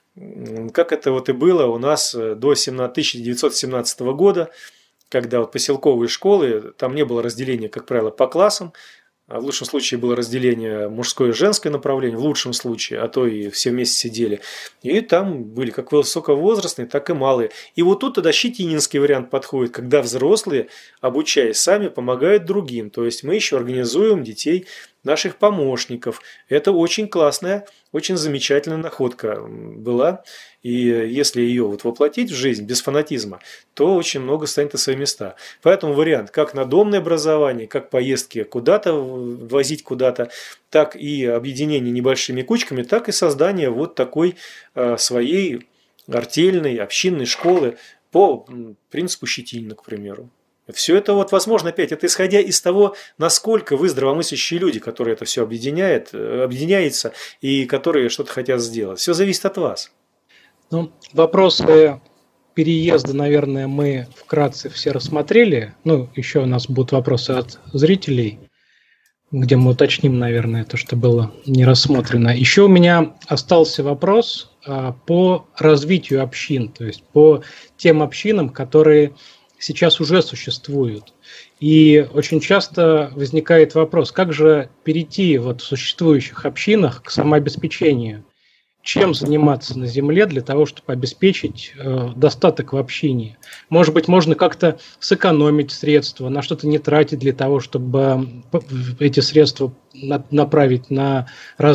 Как это вот и было у нас до тысяча девятьсот семнадцатого года, когда вот поселковые школы, там не было разделения, как правило, по классам, а в лучшем случае было разделение мужское и женское направление, в лучшем случае, а то и все вместе сидели. И там были как высоковозрастные, так и малые. И вот тут тогда щетининский вариант подходит, когда взрослые, обучаясь сами, помогают другим. То есть мы еще организуем детей, наших помощников. Это очень классная, очень замечательная находка была. И если ее вот воплотить в жизнь без фанатизма, то очень много станет на свои места. Поэтому вариант как надомное образование, как поездки куда-то, возить куда-то, так и объединение небольшими кучками, так и создание вот такой э, своей артельной, общинной школы по принципу Щетинина, к примеру. Все это вот возможно, опять, это исходя из того, насколько вы здравомыслящие люди, которые это все объединяет, объединяется и которые что-то хотят сделать. Все зависит от вас. Ну, вопросы переезда, наверное, мы вкратце все рассмотрели. Ну, еще у нас будут вопросы от зрителей, где мы уточним, наверное, то, что было не рассмотрено. Еще у меня остался вопрос а, по развитию общин, то есть по тем общинам, которые сейчас уже существуют. И очень часто возникает вопрос, как же перейти вот в существующих общинах к самообеспечению? Чем заниматься на земле для того, чтобы обеспечить э, достаток в общине? Может быть, можно как-то сэкономить средства, на что-то не тратить для того, чтобы эти средства на- направить на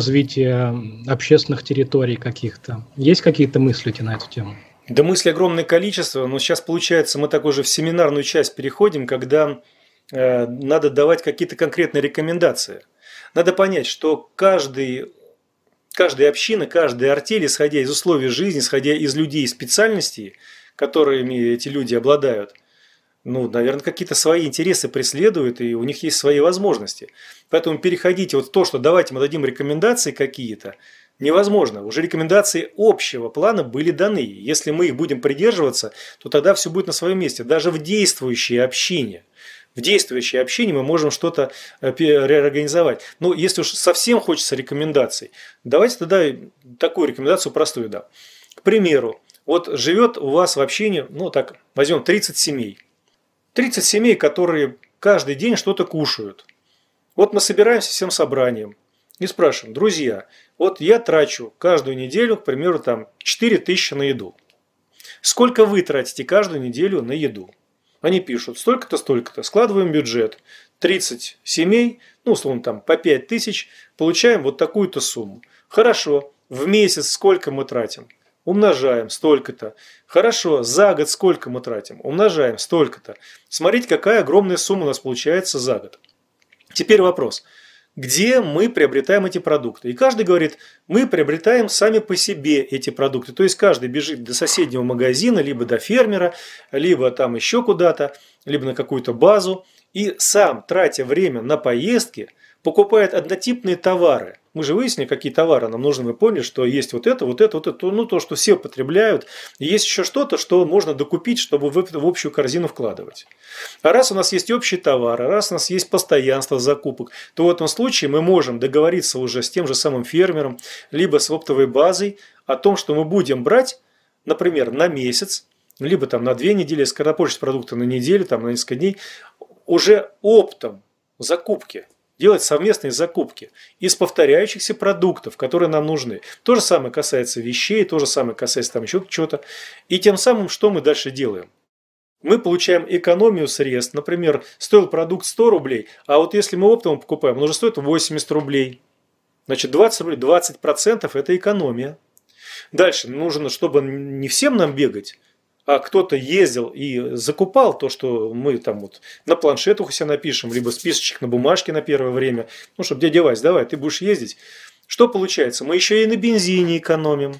развитие общественных территорий каких-то. Есть какие-то мысли на эту тему? Да мыслей огромное количество, но сейчас получается мы так уже в семинарную часть переходим, когда э, надо давать какие-то конкретные рекомендации. Надо понять, что каждый, каждая община, каждая артель, исходя из условий жизни, исходя из людей и специальностей, которыми эти люди обладают, ну, наверное, какие-то свои интересы преследуют, и у них есть свои возможности. Поэтому переходите вот в то, что давайте мы дадим рекомендации какие-то, невозможно. Уже рекомендации общего плана были даны. Если мы их будем придерживаться, то тогда все будет на своем месте. Даже в действующей общине, В действующее общение мы можем что-то реорганизовать. Но если уж совсем хочется рекомендаций, давайте тогда такую рекомендацию простую дам. К примеру, вот живет у вас в общине, ну так, возьмем тридцать семей. тридцать семей, которые каждый день что-то кушают. Вот мы собираемся всем собранием и спрашиваем: друзья, вот я трачу каждую неделю, к примеру, там четыре тысячи на еду. Сколько вы тратите каждую неделю на еду? Они пишут: столько-то, столько-то. Складываем бюджет. тридцать семей, ну, условно, там по пять тысяч, получаем вот такую-то сумму. Хорошо. В месяц сколько мы тратим? Умножаем столько-то. Хорошо. За год сколько мы тратим? Умножаем столько-то. Смотрите, какая огромная сумма у нас получается за год. Теперь вопрос. Где мы приобретаем эти продукты? И каждый говорит: мы приобретаем сами по себе эти продукты. То есть каждый бежит до соседнего магазина, либо до фермера, либо там еще куда-то, либо на какую-то базу. И сам, тратя время на поездки, покупает однотипные товары. Мы же выяснили, какие товары нам нужны. Мы поняли, что есть вот это, вот это, вот это, ну то, что все потребляют. И есть еще что-то, что можно докупить, чтобы в, в общую корзину вкладывать. А раз у нас есть общие товары, раз у нас есть постоянство закупок, то в этом случае мы можем договориться уже с тем же самым фермером, либо с оптовой базой о том, что мы будем брать, например, на месяц, либо там на две недели, скоропортить продукты на неделю, там на несколько дней, уже оптом закупки. Делать совместные закупки из повторяющихся продуктов, которые нам нужны. То же самое касается вещей, то же самое касается там еще чего-то. И тем самым, что мы дальше делаем? Мы получаем экономию средств. Например, стоил продукт сто рублей, а вот если мы оптом покупаем, он уже стоит восемьдесят рублей. Значит, двадцать рублей, двадцать процентов это экономия. Дальше нужно, чтобы не всем нам бегать, а кто-то ездил и закупал то, что мы там вот на планшетах у себя напишем, либо списочек на бумажке на первое время. Ну, чтобы дядя Вась, давай, ты будешь ездить. Что получается? Мы еще и на бензине экономим.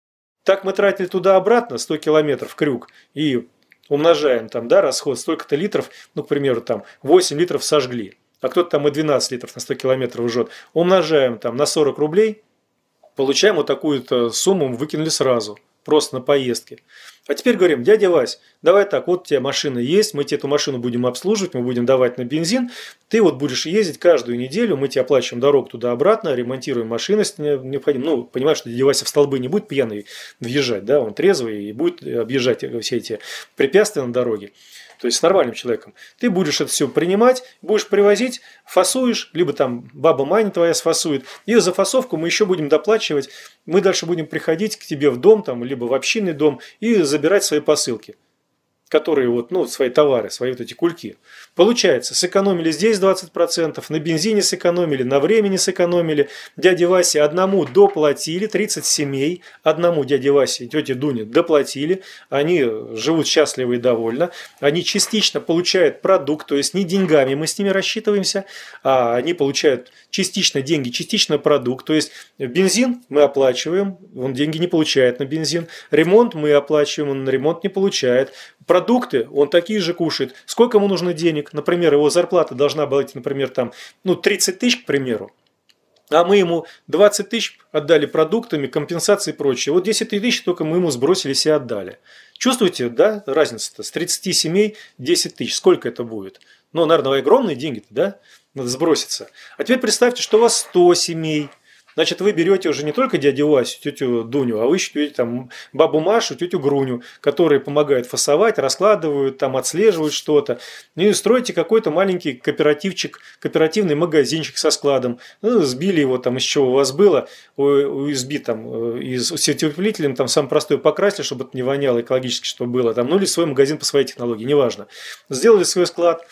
Так мы тратили туда-обратно сто километров крюк и умножаем там, да, расход столько-то литров, ну, к примеру, там восемь литров сожгли, а кто-то там и двенадцать литров на сто километров жжет. Умножаем там на сорок рублей, получаем вот такую-то сумму, мы выкинули сразу. Просто на поездке. А теперь говорим: дядя Вась, давай так, вот у тебя машина есть, мы тебе эту машину будем обслуживать, мы будем давать на бензин, ты вот будешь ездить каждую неделю, мы тебе оплачиваем дорогу туда-обратно, ремонтируем машину, если необходимо. Ну, понимаешь, что дядя Вася в столбы не будет пьяный въезжать, да, он трезвый и будет объезжать все эти препятствия на дороге. То есть с нормальным человеком. Ты будешь это все принимать, будешь привозить, фасуешь, либо там баба Маня твоя сфасует. И за фасовку мы еще будем доплачивать. Мы дальше будем приходить к тебе в дом, там, либо в общинный дом и забирать свои посылки, которые вот, ну, свои товары, свои вот эти кульки. Получается, сэкономили здесь двадцать процентов, на бензине сэкономили, на времени сэкономили. Дяде Васе одному доплатили, тридцать семей, одному дяде Васе и тете Дуне доплатили. Они живут счастливо и довольно. Они частично получают продукт, то есть не деньгами мы с ними рассчитываемся, а они получают частично деньги, частично продукт. То есть бензин мы оплачиваем, он деньги не получает на бензин. Ремонт мы оплачиваем, он на ремонт не получает. Продукты он такие же кушает. Сколько ему нужно денег? Например, его зарплата должна быть, например, там, ну, тридцать тысяч, к примеру. А мы ему двадцать тысяч отдали продуктами, компенсации и прочее. Вот десять тысяч только мы ему сбросили и отдали. Чувствуете, да, разница-то? С тридцати семей десять тысяч. Сколько это будет? Ну, наверное, огромные деньги-то, да? Надо сброситься. А теперь представьте, что у вас сто семей. Значит, вы берете уже не только дядю Васю, тетю Дуню, а вы еще там бабу Машу, тетю Груню, которые помогают фасовать, раскладывают, там отслеживают что-то. И строите какой-то маленький кооперативчик, кооперативный магазинчик со складом. Ну, сбили его там, из чего у вас было, у ю эс би там, из светоутеплителем, там самый простой покрасили, чтобы это не воняло, экологически, чтобы было. Там, ну или свой магазин по своей технологии, неважно. Сделали свой склад.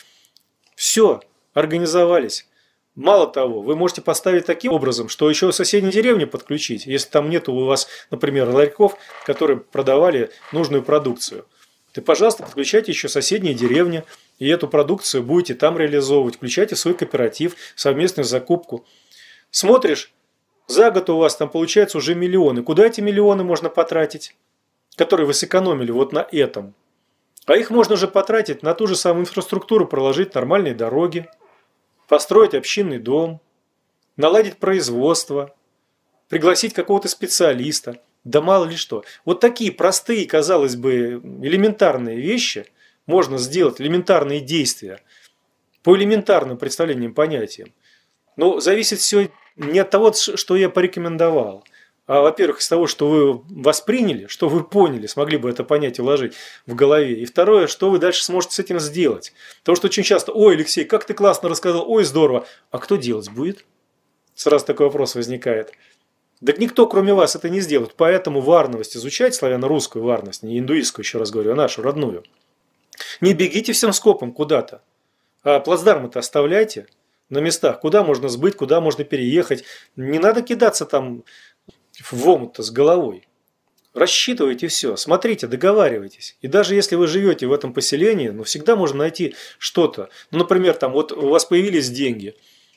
Все, организовались. Мало того, вы можете поставить таким образом, что еще соседние деревни подключить, если там нет у вас, например, ларьков, которые продавали нужную продукцию. Ты, пожалуйста, подключайте еще соседние деревни, и эту продукцию будете там реализовывать. Включайте свой кооператив, совместную закупку. Смотришь, за год у вас там получается уже миллионы. Куда эти миллионы можно потратить, которые вы сэкономили вот на этом? А их можно уже потратить на ту же самую инфраструктуру, проложить нормальные дороги, построить общинный дом, наладить производство, пригласить какого-то специалиста, да мало ли что. Вот такие простые, казалось бы, элементарные вещи можно сделать, элементарные действия. по элементарным представлениям, понятиям. Но зависит все не от того, что я порекомендовал, а, во-первых, из того, что вы восприняли, что вы поняли, смогли бы это понять и уложить в голове. И второе, что вы дальше сможете с этим сделать. Потому что очень часто: ой, Алексей, как ты классно рассказал, ой, здорово. А кто делать будет? Сразу такой вопрос возникает. Так никто, кроме вас, это не сделает. Поэтому варновость изучать, славяно-русскую варность, не индуистскую, еще раз говорю, а нашу, родную. Не бегите всем скопом куда-то, а плацдармы-то оставляйте на местах, куда можно сбыть, куда можно переехать. Не надо кидаться там в омут-то с головой. Рассчитывайте все, смотрите, договаривайтесь. И даже если вы живете в этом поселении, ну, всегда можно найти что-то. Ну, например, там вот у вас появились деньги.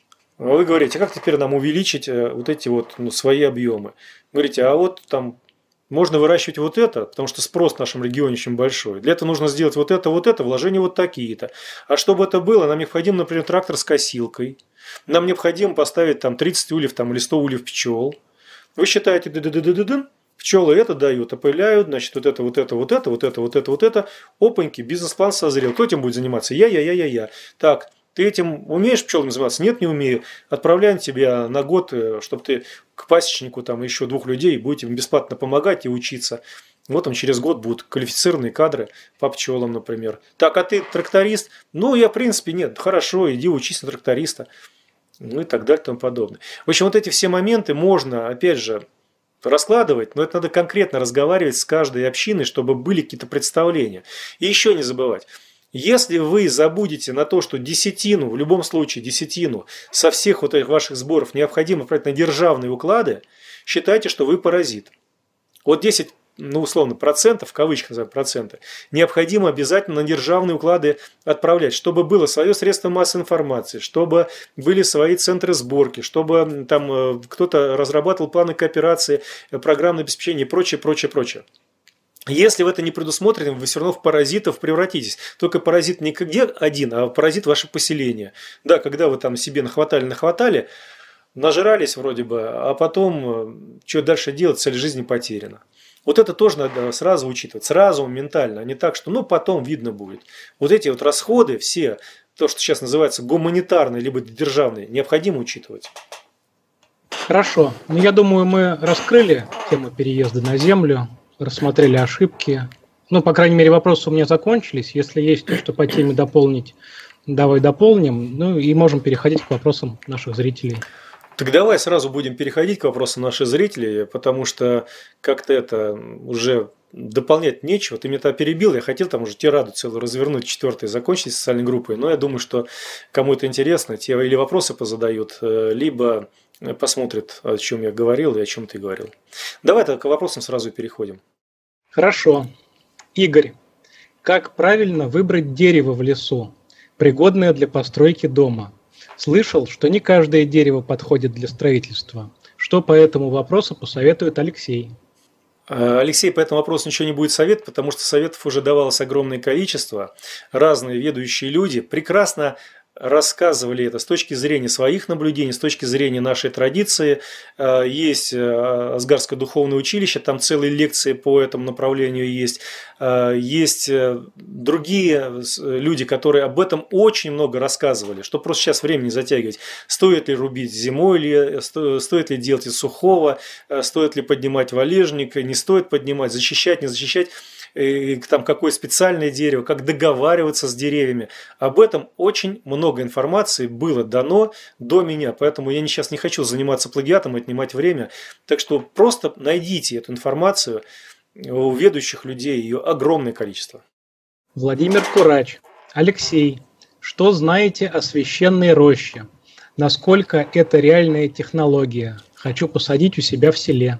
Вы говорите: а как теперь нам увеличить вот эти вот, ну, свои объемы? Говорите: а вот там можно выращивать вот это, потому что спрос в нашем регионе очень большой. Для этого нужно сделать вот это, вот это, вложения вот такие-то. А чтобы это было, нам необходим, например, трактор с косилкой. Нам необходимо поставить там тридцать ульев там, или сто ульев пчел. Вы считаете, ды-ды-ды-ды-ды, пчелы это дают, опыляют, значит, вот это, вот это, вот это, вот это, вот это, вот это. Опаньки, бизнес-план созрел. Кто этим будет заниматься? Я, я, я, я, я. Так, ты этим умеешь пчелами заниматься? Нет, не умею. Отправляем тебя на год, чтобы ты к пасечнику там еще двух людей будете им бесплатно помогать и учиться. Вот там через год будут квалифицированные кадры по пчелам, например. Так, а ты тракторист? Ну, я, в принципе, нет. Хорошо, иди учись на тракториста. Ну и так далее и тому подобное. В общем, вот эти все моменты можно, опять же, раскладывать, но это надо конкретно разговаривать с каждой общиной, чтобы были какие-то представления. И еще не забывать. Если вы забудете на то, что десятину, в любом случае десятину со всех вот этих ваших сборов необходимо отправить на державные уклады, считайте, что вы паразит. Вот десять, ну условно, процентов, в кавычках называем проценты, необходимо обязательно на державные уклады отправлять, чтобы было свое средство массовой информации, чтобы были свои центры сборки, чтобы там кто-то разрабатывал планы кооперации, программное обеспечение и прочее, прочее, прочее. Если в это не предусмотрено, вы все равно в паразитов превратитесь. Только паразит не где один, а паразит ваше поселение. Да, когда вы там себе нахватали-нахватали, нажрались вроде бы, а потом, что дальше делать, цель жизни потеряна. Вот это тоже надо сразу учитывать, сразу, ментально, а не так, что ну потом видно будет. Вот эти вот расходы все, то, что сейчас называется гуманитарные, либо державные, необходимо учитывать. Хорошо. Ну, я думаю, мы раскрыли тему переезда на землю, рассмотрели ошибки. Ну, по крайней мере, вопросы у меня закончились. Если есть что по теме дополнить, давай дополним. Ну, и можем переходить к вопросам наших зрителей. Так давай сразу будем переходить к вопросам наших зрителей, потому что как-то это уже дополнять нечего. Ты меня там перебил, я хотел там уже тираду целую развернуть, четвертой закончить социальной группой, но я думаю, что кому это интересно, те или вопросы позадают, либо посмотрят, о чем я говорил и о чем ты говорил. Давай так к вопросам сразу переходим. Хорошо. Игорь, как правильно выбрать дерево в лесу, пригодное для постройки дома? Слышал, что не каждое дерево подходит для строительства. Что по этому вопросу посоветует Алексей? Алексей по этому вопросу ничего не будет советовать, потому что советов уже давалось огромное количество. Разные ведущие люди прекрасно рассказывали это с точки зрения своих наблюдений, с точки зрения нашей традиции. Есть Асгарское духовное училище, там целые лекции по этому направлению есть. Есть другие люди, которые об этом очень много рассказывали, что просто сейчас время не затягивать. Стоит ли рубить зимой, ли, стоит ли делать из сухого, стоит ли поднимать валежник, не стоит поднимать, защищать, не защищать. Там какое специальное дерево, как договариваться с деревьями. Об этом очень много информации было дано до меня, поэтому я сейчас не хочу заниматься плагиатом и отнимать время. Так что просто найдите эту информацию, у ведущих людей ее огромное количество. Владимир Курач. Алексей, что знаете о священной роще? Насколько это реальная технология? Хочу посадить у себя в селе.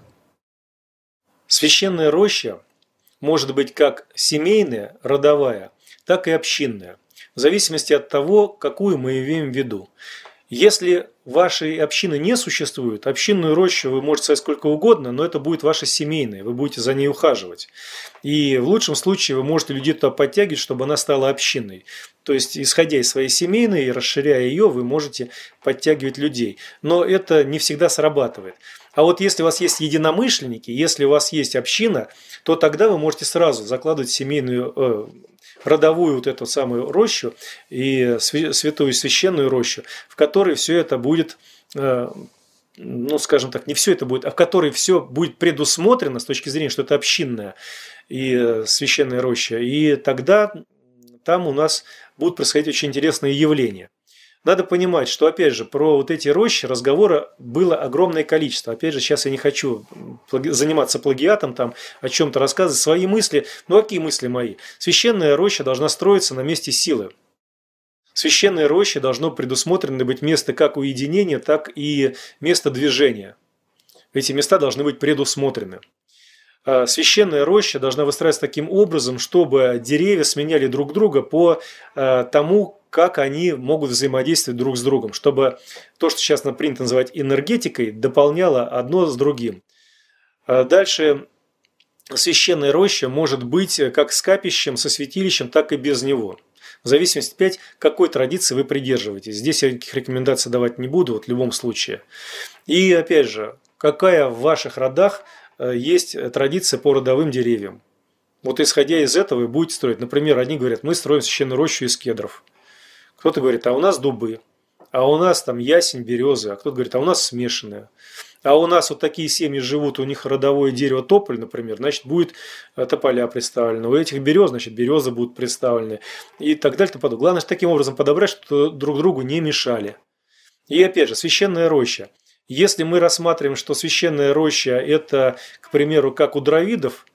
Священная роща может быть как семейная, родовая, так и общинная, в зависимости от того, какую мы имеем в виду. Если вашей общины не существует, общинную рощу вы можете сказать сколько угодно, но это будет ваша семейная, вы будете за ней ухаживать. И в лучшем случае вы можете людей туда подтягивать, чтобы она стала общинной. То есть, исходя из своей семейной и расширяя ее, вы можете подтягивать людей. Но это не всегда срабатывает. А вот если у вас есть единомышленники, если у вас есть община, то тогда вы можете сразу закладывать семейную, э, родовую вот эту самую рощу и святую священную рощу, в которой все это будет, э, ну, скажем так, не все это будет, а в которой все будет предусмотрено с точки зрения, что это общинная и священная роща. И тогда там у нас будут происходить очень интересные явления. Надо понимать, что, опять же, про вот эти рощи разговора было огромное количество. Опять же, сейчас я не хочу заниматься плагиатом, там, о чем-то рассказывать, свои мысли. Ну, какие мысли мои? Священная роща должна строиться на месте силы. В священной роще должно предусмотрено быть место как уединения, так и место движения. Эти места должны быть предусмотрены. Священная роща должна выстраиваться таким образом, чтобы деревья сменяли друг друга по тому, как они могут взаимодействовать друг с другом, чтобы то, что сейчас принято называть энергетикой, дополняло одно с другим. Дальше священная роща может быть как с капищем, со святилищем, так и без него. В зависимости опять, какой традиции вы придерживаетесь. Здесь я никаких рекомендаций давать не буду, вот в любом случае. И опять же, какая в ваших родах есть традиция по родовым деревьям. Вот исходя из этого вы будете строить. Например, одни говорят, мы строим священную рощу из кедров. Кто-то говорит, а у нас дубы, а у нас там ясень, березы, а кто-то говорит, а у нас смешанные. А у нас вот такие семьи живут, у них родовое дерево тополь, например, значит, будет тополя представлены. У этих берез, значит, березы будут представлены. И так далее. И главное, таким образом подобрать, чтобы друг другу не мешали. И опять же, священная роща. Если мы рассматриваем, что священная роща – это, к примеру, как у дровидов,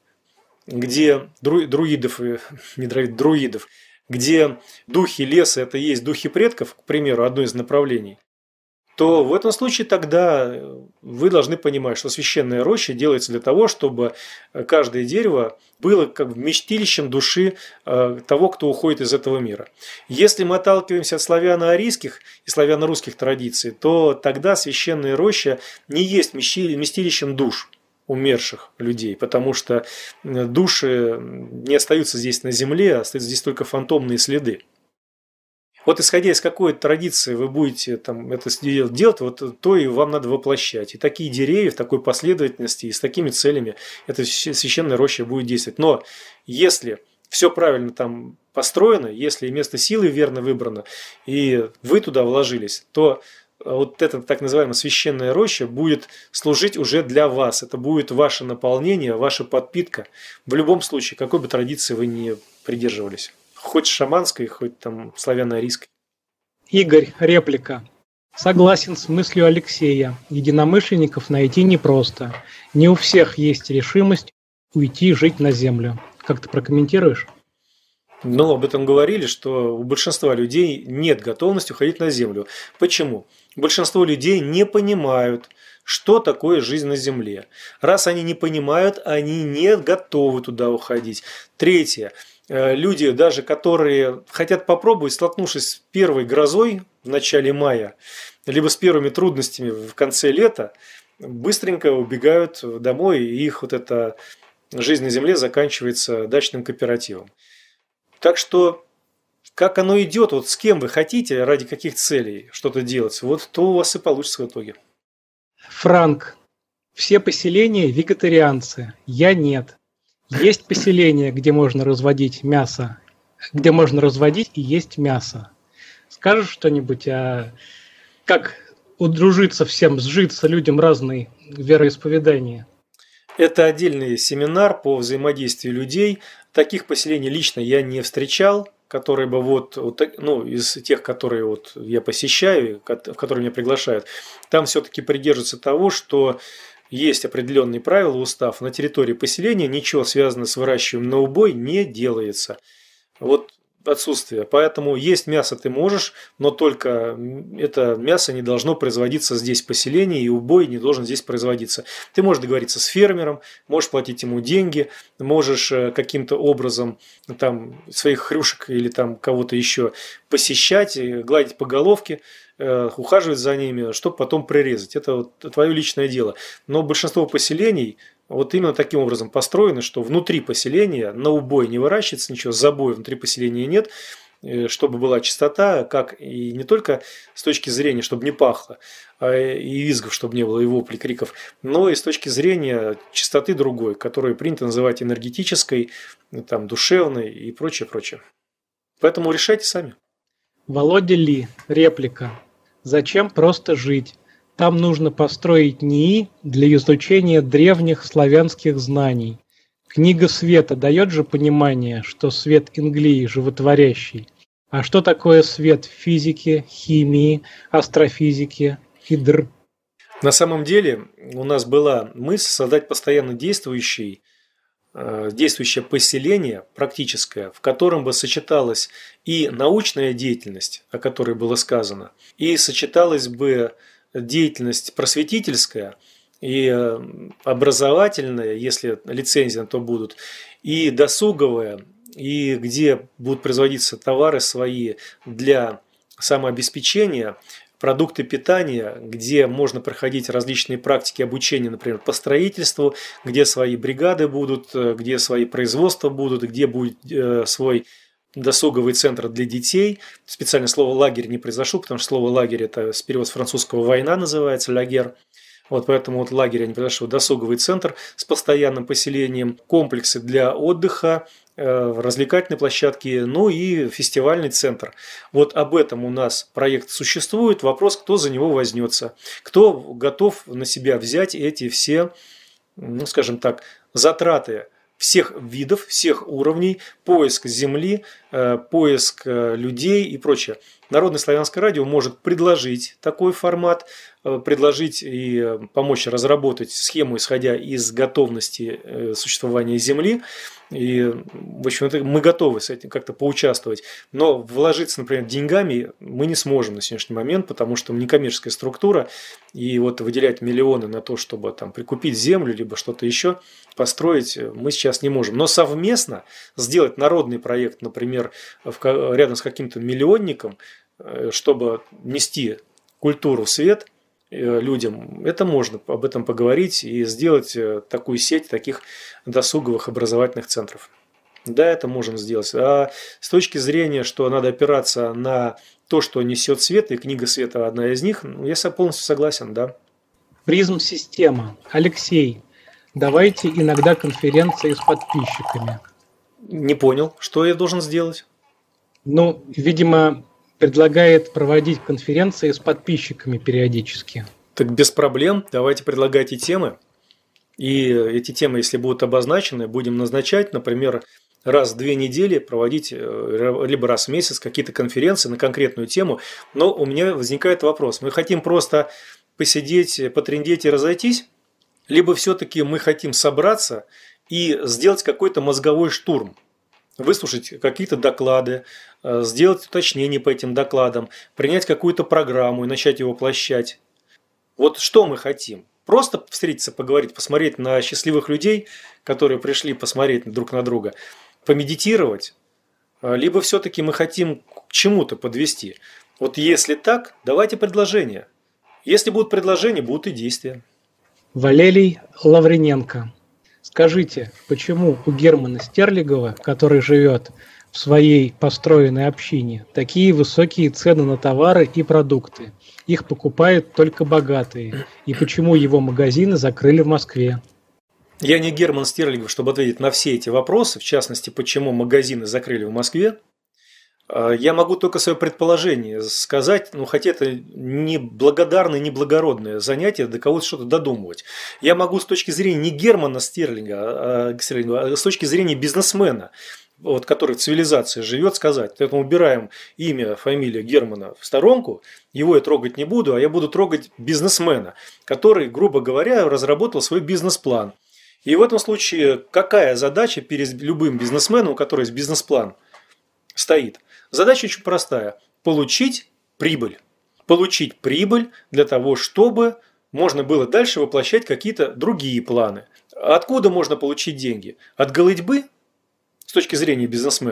где дру, друидов, не дровид, друидов, где духи леса – это есть духи предков, к примеру, одно из направлений, то в этом случае тогда вы должны понимать, что священная роща делается для того, чтобы каждое дерево было как вместилищем души того, кто уходит из этого мира. Если мы отталкиваемся от славяно-арийских и славяно-русских традиций, то тогда священная роща не есть вместилищем душ умерших людей, потому что души не остаются здесь на земле, остаются здесь только фантомные следы. Вот исходя из какой традиции вы будете там, это делать, вот то и вам надо воплощать. И такие деревья в такой последовательности и с такими целями эта священная роща будет действовать. Но если все правильно там построено, если место силы верно выбрано, и вы туда вложились, то вот эта так называемая священная роща будет служить уже для вас. Это будет ваше наполнение, ваша подпитка. В любом случае, какой бы традиции вы ни придерживались. Хоть шаманской, хоть там славяно-арийской. Игорь, реплика. Согласен с мыслью Алексея. Единомышленников найти непросто. Не у всех есть решимость уйти жить на землю. Как ты прокомментируешь? Ну, об этом говорили, что у большинства людей нет готовности уходить на землю. Почему? Большинство людей не понимают, что такое жизнь на земле. Раз они не понимают, они не готовы туда уходить. Третье. Люди, даже которые хотят попробовать, столкнувшись с первой грозой в начале мая, либо с первыми трудностями в конце лета, быстренько убегают домой, и их вот эта жизнь на земле заканчивается дачным кооперативом. Так что, как оно идет, вот с кем вы хотите, ради каких целей что-то делать, вот то у вас и получится в итоге. Франк. Все поселения вегетарианцы. Я нет. Есть поселения, где можно разводить мясо, где можно разводить и есть мясо. Скажешь что-нибудь, а как удружиться всем, сжиться людям разной вероисповедания? Это отдельный семинар по взаимодействию людей. Таких поселений лично я не встречал, которые бы вот, вот ну, из тех, которые вот я посещаю, в которые меня приглашают, там все-таки придерживаются того, что есть определенные правила, устав. На территории поселения ничего связанного с выращиванием на убой не делается. Вот отсутствие. Поэтому есть мясо ты можешь, но только это мясо не должно производиться здесь в поселении, и убой не должен здесь производиться. Ты можешь договориться с фермером, можешь платить ему деньги, можешь каким-то образом там, своих хрюшек или там кого-то еще посещать, гладить по головке, ухаживать за ними, чтобы потом прирезать. Это вот твое личное дело. Но большинство поселений вот именно таким образом построены, что внутри поселения на убой не выращивается ничего, забоя внутри поселения нет. чтобы была чистота, как и не только с точки зрения, чтобы не пахло, а и визгов, чтобы не было, и воплей, криков, но и с точки зрения чистоты другой, которую принято называть энергетической, там, душевной и прочее, прочее. Поэтому решайте сами. Володя Ли, реплика. Зачем просто жить? Там нужно построить НИИ для изучения древних славянских знаний. Книга света дает же понимание, что свет Инглии животворящий. А что такое свет в физике, химии, астрофизике, хидр? На самом деле у нас была мысль создать постоянно действующий, действующее поселение практическое, в котором бы сочеталась и научная деятельность, о которой было сказано, и сочеталась бы деятельность просветительская и образовательная, если лицензии на то будут, и досуговая, и где будут производиться товары свои для самообеспечения, продукты питания, где можно проходить различные практики обучения, например, по строительству, где свои бригады будут, где свои производства будут, где будет свой досуговый центр для детей. Специально слово «лагерь» не произошло, потому что слово «лагерь» – это с перевод с французского «война» называется, «лагер». Вот поэтому вот лагерь не произошел, досуговый центр с постоянным поселением, комплексы для отдыха, развлекательные площадки, ну и фестивальный центр. Вот об этом у нас проект существует. Вопрос, кто за него возьмется, кто готов на себя взять эти все, ну скажем так, затраты всех видов, всех уровней, поиск земли, поиск людей и прочее. Народное славянское радио может предложить такой формат, предложить и помочь разработать схему, исходя из готовности существования Земли. И, в общем, это мы готовы с этим как-то поучаствовать. Но вложиться, например, деньгами мы не сможем на сегодняшний момент, потому что мы не коммерческая структура. И вот выделять миллионы на то, чтобы там прикупить землю, либо что-то еще построить, мы сейчас не можем. Но совместно сделать народный проект, например, в, рядом с каким-то миллионником, чтобы нести культуру в свет людям, это можно об этом поговорить и сделать такую сеть таких досуговых образовательных центров. Да, это можно сделать. А с точки зрения, что надо опираться на то, что несет свет, и книга света одна из них, я полностью согласен, да. Призм-система. Алексей, давайте иногда конференции с подписчиками. Не понял, что я должен сделать? Ну, видимо, предлагает проводить конференции с подписчиками периодически. Так без проблем. Давайте предлагайте темы. И эти темы, если будут обозначены, будем назначать, например, раз в две недели проводить, либо раз в месяц какие-то конференции на конкретную тему. Но у меня возникает вопрос. Мы хотим просто посидеть, потрындеть и разойтись? Либо все-таки мы хотим собраться и сделать какой-то мозговой штурм? Выслушать какие-то доклады, сделать уточнения по этим докладам, принять какую-то программу и начать ее воплощать. Вот что мы хотим? Просто встретиться, поговорить, посмотреть на счастливых людей, которые пришли посмотреть друг на друга, помедитировать, либо все-таки мы хотим к чему-то подвести. Вот если так, давайте предложения. Если будут предложения, будут и действия. Валерий Лаврененко. Скажите, почему у Германа Стерлигова, который живет в своей построенной общине, такие высокие цены на товары и продукты? Их покупают только богатые. И почему его магазины закрыли в Москве? Я не Герман Стерлигов, чтобы ответить на все эти вопросы, в частности, почему магазины закрыли в Москве. Я могу только свое предположение сказать, ну, хотя это не благодарное, не благородное занятие до кого-то что-то додумывать. Я могу с точки зрения не Германа Стерлинга, а, а с точки зрения бизнесмена, вот, который в цивилизации живет, сказать. Поэтому убираем имя, фамилию Германа в сторонку, его я трогать не буду, а я буду трогать бизнесмена, который, грубо говоря, разработал свой бизнес-план. И в этом случае какая задача перед любым бизнесменом, у которого есть бизнес-план, стоит? Задача очень простая – получить прибыль. Получить прибыль для того, чтобы можно было дальше воплощать какие-то другие планы. Откуда можно получить деньги? От голытьбы, с точки зрения бизнесмена?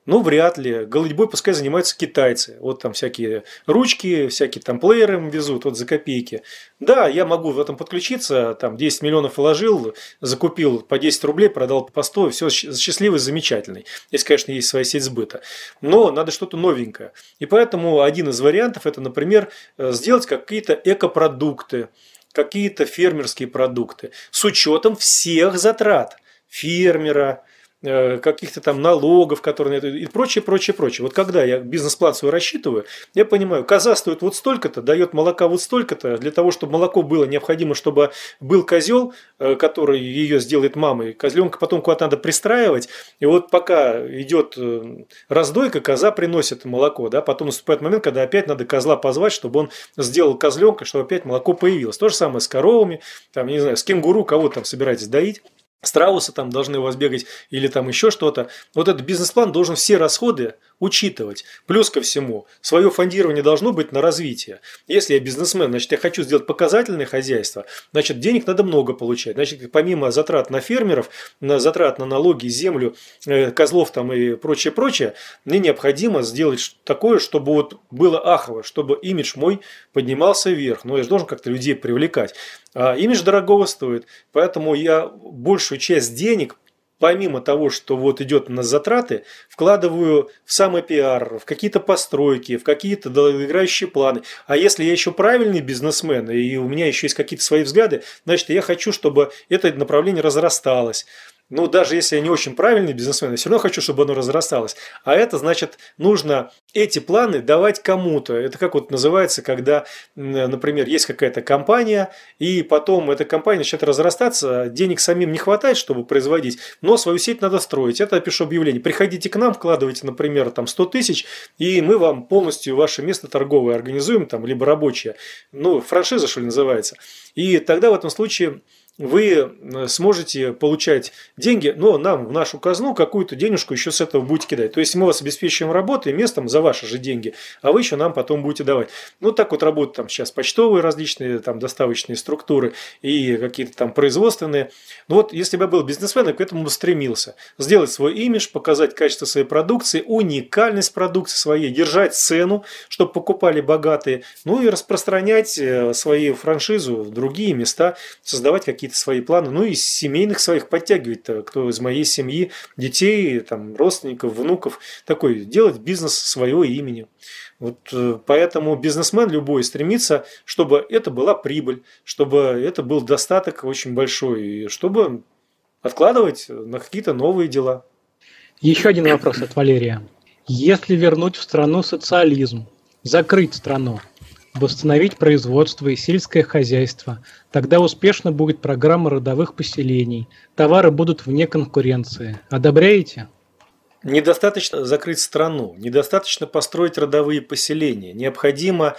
Ну, вряд ли. Голытьбой пускай занимаются китайцы. Вот там всякие ручки, всякие там плееры им везут вот за копейки. Да, я могу в этом подключиться, там десять миллионов вложил, закупил по десять рублей, продал по сто, все счастливый, замечательный. Если, конечно, есть своя сеть сбыта. Но надо что-то новенькое. И поэтому один из вариантов это, например, сделать какие-то экопродукты, какие-то фермерские продукты с учетом всех затрат фермера, каких-то там налогов, которые и прочее, прочее, прочее. Вот когда я бизнес-план свой рассчитываю, я понимаю, коза стоит вот столько-то, дает молока вот столько-то. Для того, чтобы молоко было, необходимо, чтобы был козел, который ее сделает мамой. Козленка потом куда-то надо пристраивать. И вот пока идет раздойка, коза приносит молоко. Да? Потом наступает момент, когда опять надо козла позвать, чтобы он сделал козленка, чтобы опять молоко появилось. То же самое с коровами, там, не знаю, с кенгуру, кого там собираетесь доить. Страусы там должны у вас бегать или там еще что-то. Вот этот бизнес-план должен все расходы учитывать. Плюс ко всему, свое фондирование должно быть на развитие. Если я бизнесмен, значит, я хочу сделать показательное хозяйство, значит, денег надо много получать. Значит, помимо затрат на фермеров, на затрат на налоги, землю, козлов там и прочее, прочее, мне необходимо сделать такое, чтобы вот было ахово, чтобы имидж мой поднимался вверх. Но я же должен как-то людей привлекать. А имидж дорогого стоит, поэтому я большую часть денег, помимо того, что вот идет на затраты, вкладываю в самый пиар, в какие-то постройки, в какие-то долгоиграющие планы. А если я еще правильный бизнесмен, и у меня еще есть какие-то свои взгляды, значит, я хочу, чтобы это направление разрасталось. Ну, даже если я не очень правильный бизнесмен, я все равно хочу, чтобы оно разрасталось. А это значит, нужно эти планы давать кому-то. Это как вот называется, когда, например, есть какая-то компания, и потом эта компания начинает разрастаться, денег самим не хватает, чтобы производить, но свою сеть надо строить. Это я пишу объявление. Приходите к нам, вкладывайте, например, там сто тысяч, и мы вам полностью ваше место торговое организуем, там, либо рабочее. Ну, франшиза, что ли, называется. И тогда в этом случае вы сможете получать деньги, но нам в нашу казну какую-то денежку еще с этого будете кидать. То есть мы вас обеспечиваем работой, местом за ваши же деньги, а вы еще нам потом будете давать. Ну так вот работают там сейчас почтовые различные там доставочные структуры и какие-то там производственные. Ну вот если бы я был бизнесменом, к этому бы стремился. Сделать свой имидж, показать качество своей продукции, уникальность продукции своей, держать цену, чтобы покупали богатые, ну и распространять свою франшизу в другие места, создавать какие-то свои планы, ну и из семейных своих подтягивать-то, кто из моей семьи, детей, там, родственников, внуков, такой, делать бизнес своего имени. Вот поэтому бизнесмен любой стремится, чтобы это была прибыль, чтобы это был достаток очень большой, и чтобы откладывать на какие-то новые дела. Еще один вопрос от Валерия. Если вернуть в страну социализм, закрыть страну, восстановить производство и сельское хозяйство, тогда успешно будет программа родовых поселений, товары будут вне конкуренции. Одобряете? Недостаточно закрыть страну, недостаточно построить родовые поселения. Необходимо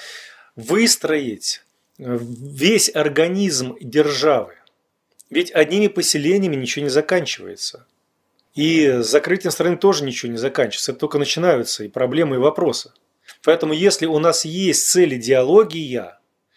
выстроить весь организм державы. Ведь одними поселениями ничего не заканчивается. И с закрытием страны тоже ничего не заканчивается. Это только начинаются и проблемы, и вопросы. Поэтому, если у нас есть цель идеология,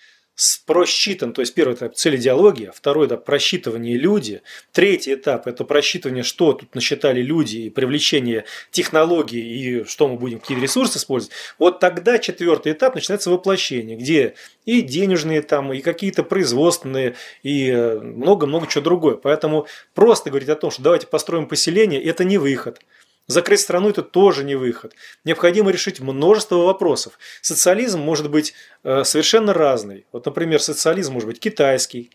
просчитан, то есть первый этап – цель идеология, второй этап – просчитывание люди, третий этап – это просчитывание, что тут насчитали люди, и привлечение технологий, и что мы будем, какие ресурсы использовать. Вот тогда четвертый этап начинается воплощение, где и денежные, там, и какие-то производственные, и много-много чего другое. Поэтому просто говорить о том, что давайте построим поселение – это не выход. Закрыть страну – это тоже не выход. Необходимо решить множество вопросов. Социализм может быть совершенно разный. Вот, например, социализм может быть китайский.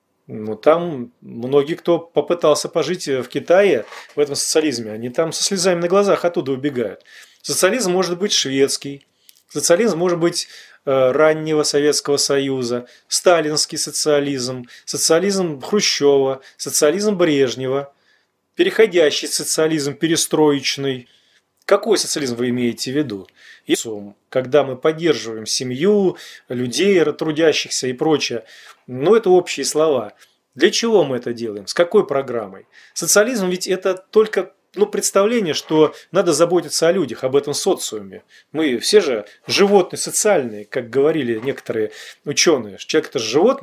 Ну, там многие, кто попытался пожить в Китае, в этом социализме, они там со слезами на глазах оттуда убегают. Социализм может быть шведский. Социализм может быть раннего Советского Союза, сталинский социализм, социализм Хрущева, социализм Брежнева. Переходящий социализм, перестроечный. Какой социализм вы имеете в виду? И когда мы поддерживаем семью, людей, трудящихся и прочее. Но это общие слова. Для чего мы это делаем? С какой программой? Социализм ведь это только ну, представление, что надо заботиться о людях, об этом социуме. Мы все же животные социальные, как говорили некоторые ученые. Человек – это же животное.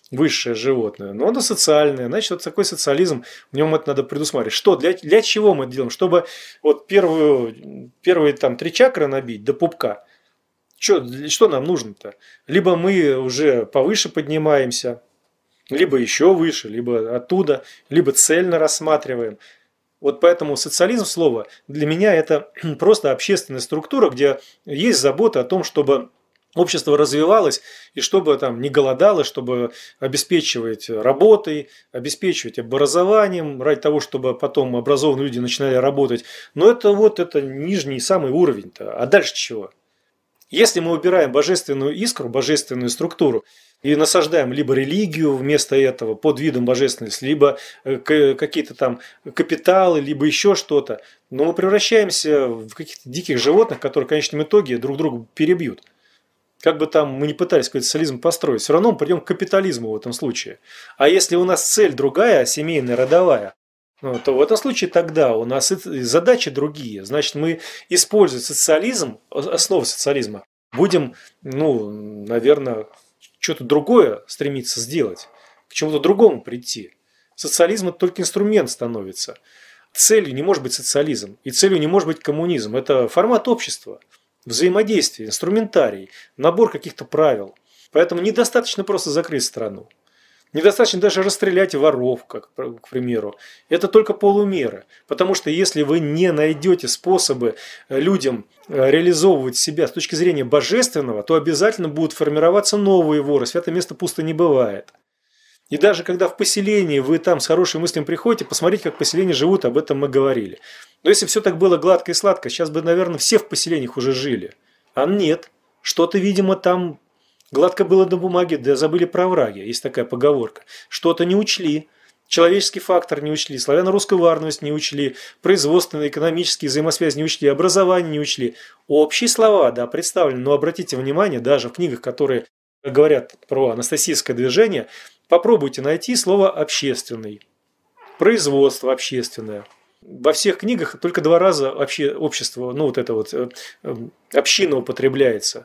высшее животное, но оно социальное. Значит, вот такой социализм, в нем это надо предусматривать. Что, для, для чего мы это делаем? Чтобы вот первую, первые там три чакры набить до пупка. Что, что нам нужно-то? Либо мы уже повыше поднимаемся, либо еще выше, либо оттуда, либо цельно рассматриваем. Вот поэтому социализм слово для меня это просто общественная структура, где есть забота о том, чтобы общество развивалось и чтобы там не голодало, чтобы обеспечивать работой, обеспечивать образованием, ради того, чтобы потом образованные люди начинали работать. Но это вот это нижний самый уровень-то. А дальше чего? Если мы убираем божественную искру, божественную структуру и насаждаем либо религию вместо этого под видом божественности, либо какие-то там капиталы, либо еще что-то, но мы превращаемся в каких-то диких животных, которые в конечном итоге друг друга перебьют. Как бы там мы ни пытались какой-то социализм построить, все равно мы придем к капитализму в этом случае. А если у нас цель другая, семейная, родовая, ну, то в этом случае тогда у нас задачи другие. Значит, мы, используя социализм, основы социализма, будем, ну, наверное, что-то другое стремиться сделать, к чему-то другому прийти. Социализм – это только инструмент становится. Целью не может быть социализм, и целью не может быть коммунизм. Это формат общества. Взаимодействие, инструментарий, набор каких-то правил. Поэтому недостаточно просто закрыть страну. Недостаточно даже расстрелять воров, как, к примеру. Это только полумера. Потому что если вы не найдете способы людям реализовывать себя с точки зрения божественного, то обязательно будут формироваться новые воры. Святое место пусто не бывает. И даже когда в поселении вы там с хорошими мыслями приходите, посмотрите, как поселения живут, об этом мы говорили. Но если все так было гладко и сладко, сейчас бы, наверное, все в поселениях уже жили. А нет. Что-то, видимо, там гладко было до бумаги, да забыли про овраги. Есть такая поговорка. Что-то не учли. Человеческий фактор не учли, славяно-русскую варность не учли, производственные, экономические взаимосвязи не учли, образование не учли. Общие слова, да, представлены, но обратите внимание, даже в книгах, которые говорят про анастасийское движение, попробуйте найти слово «общественный», производство общественное. Во всех книгах только два раза вообще общество, ну вот это вот э, э, община употребляется.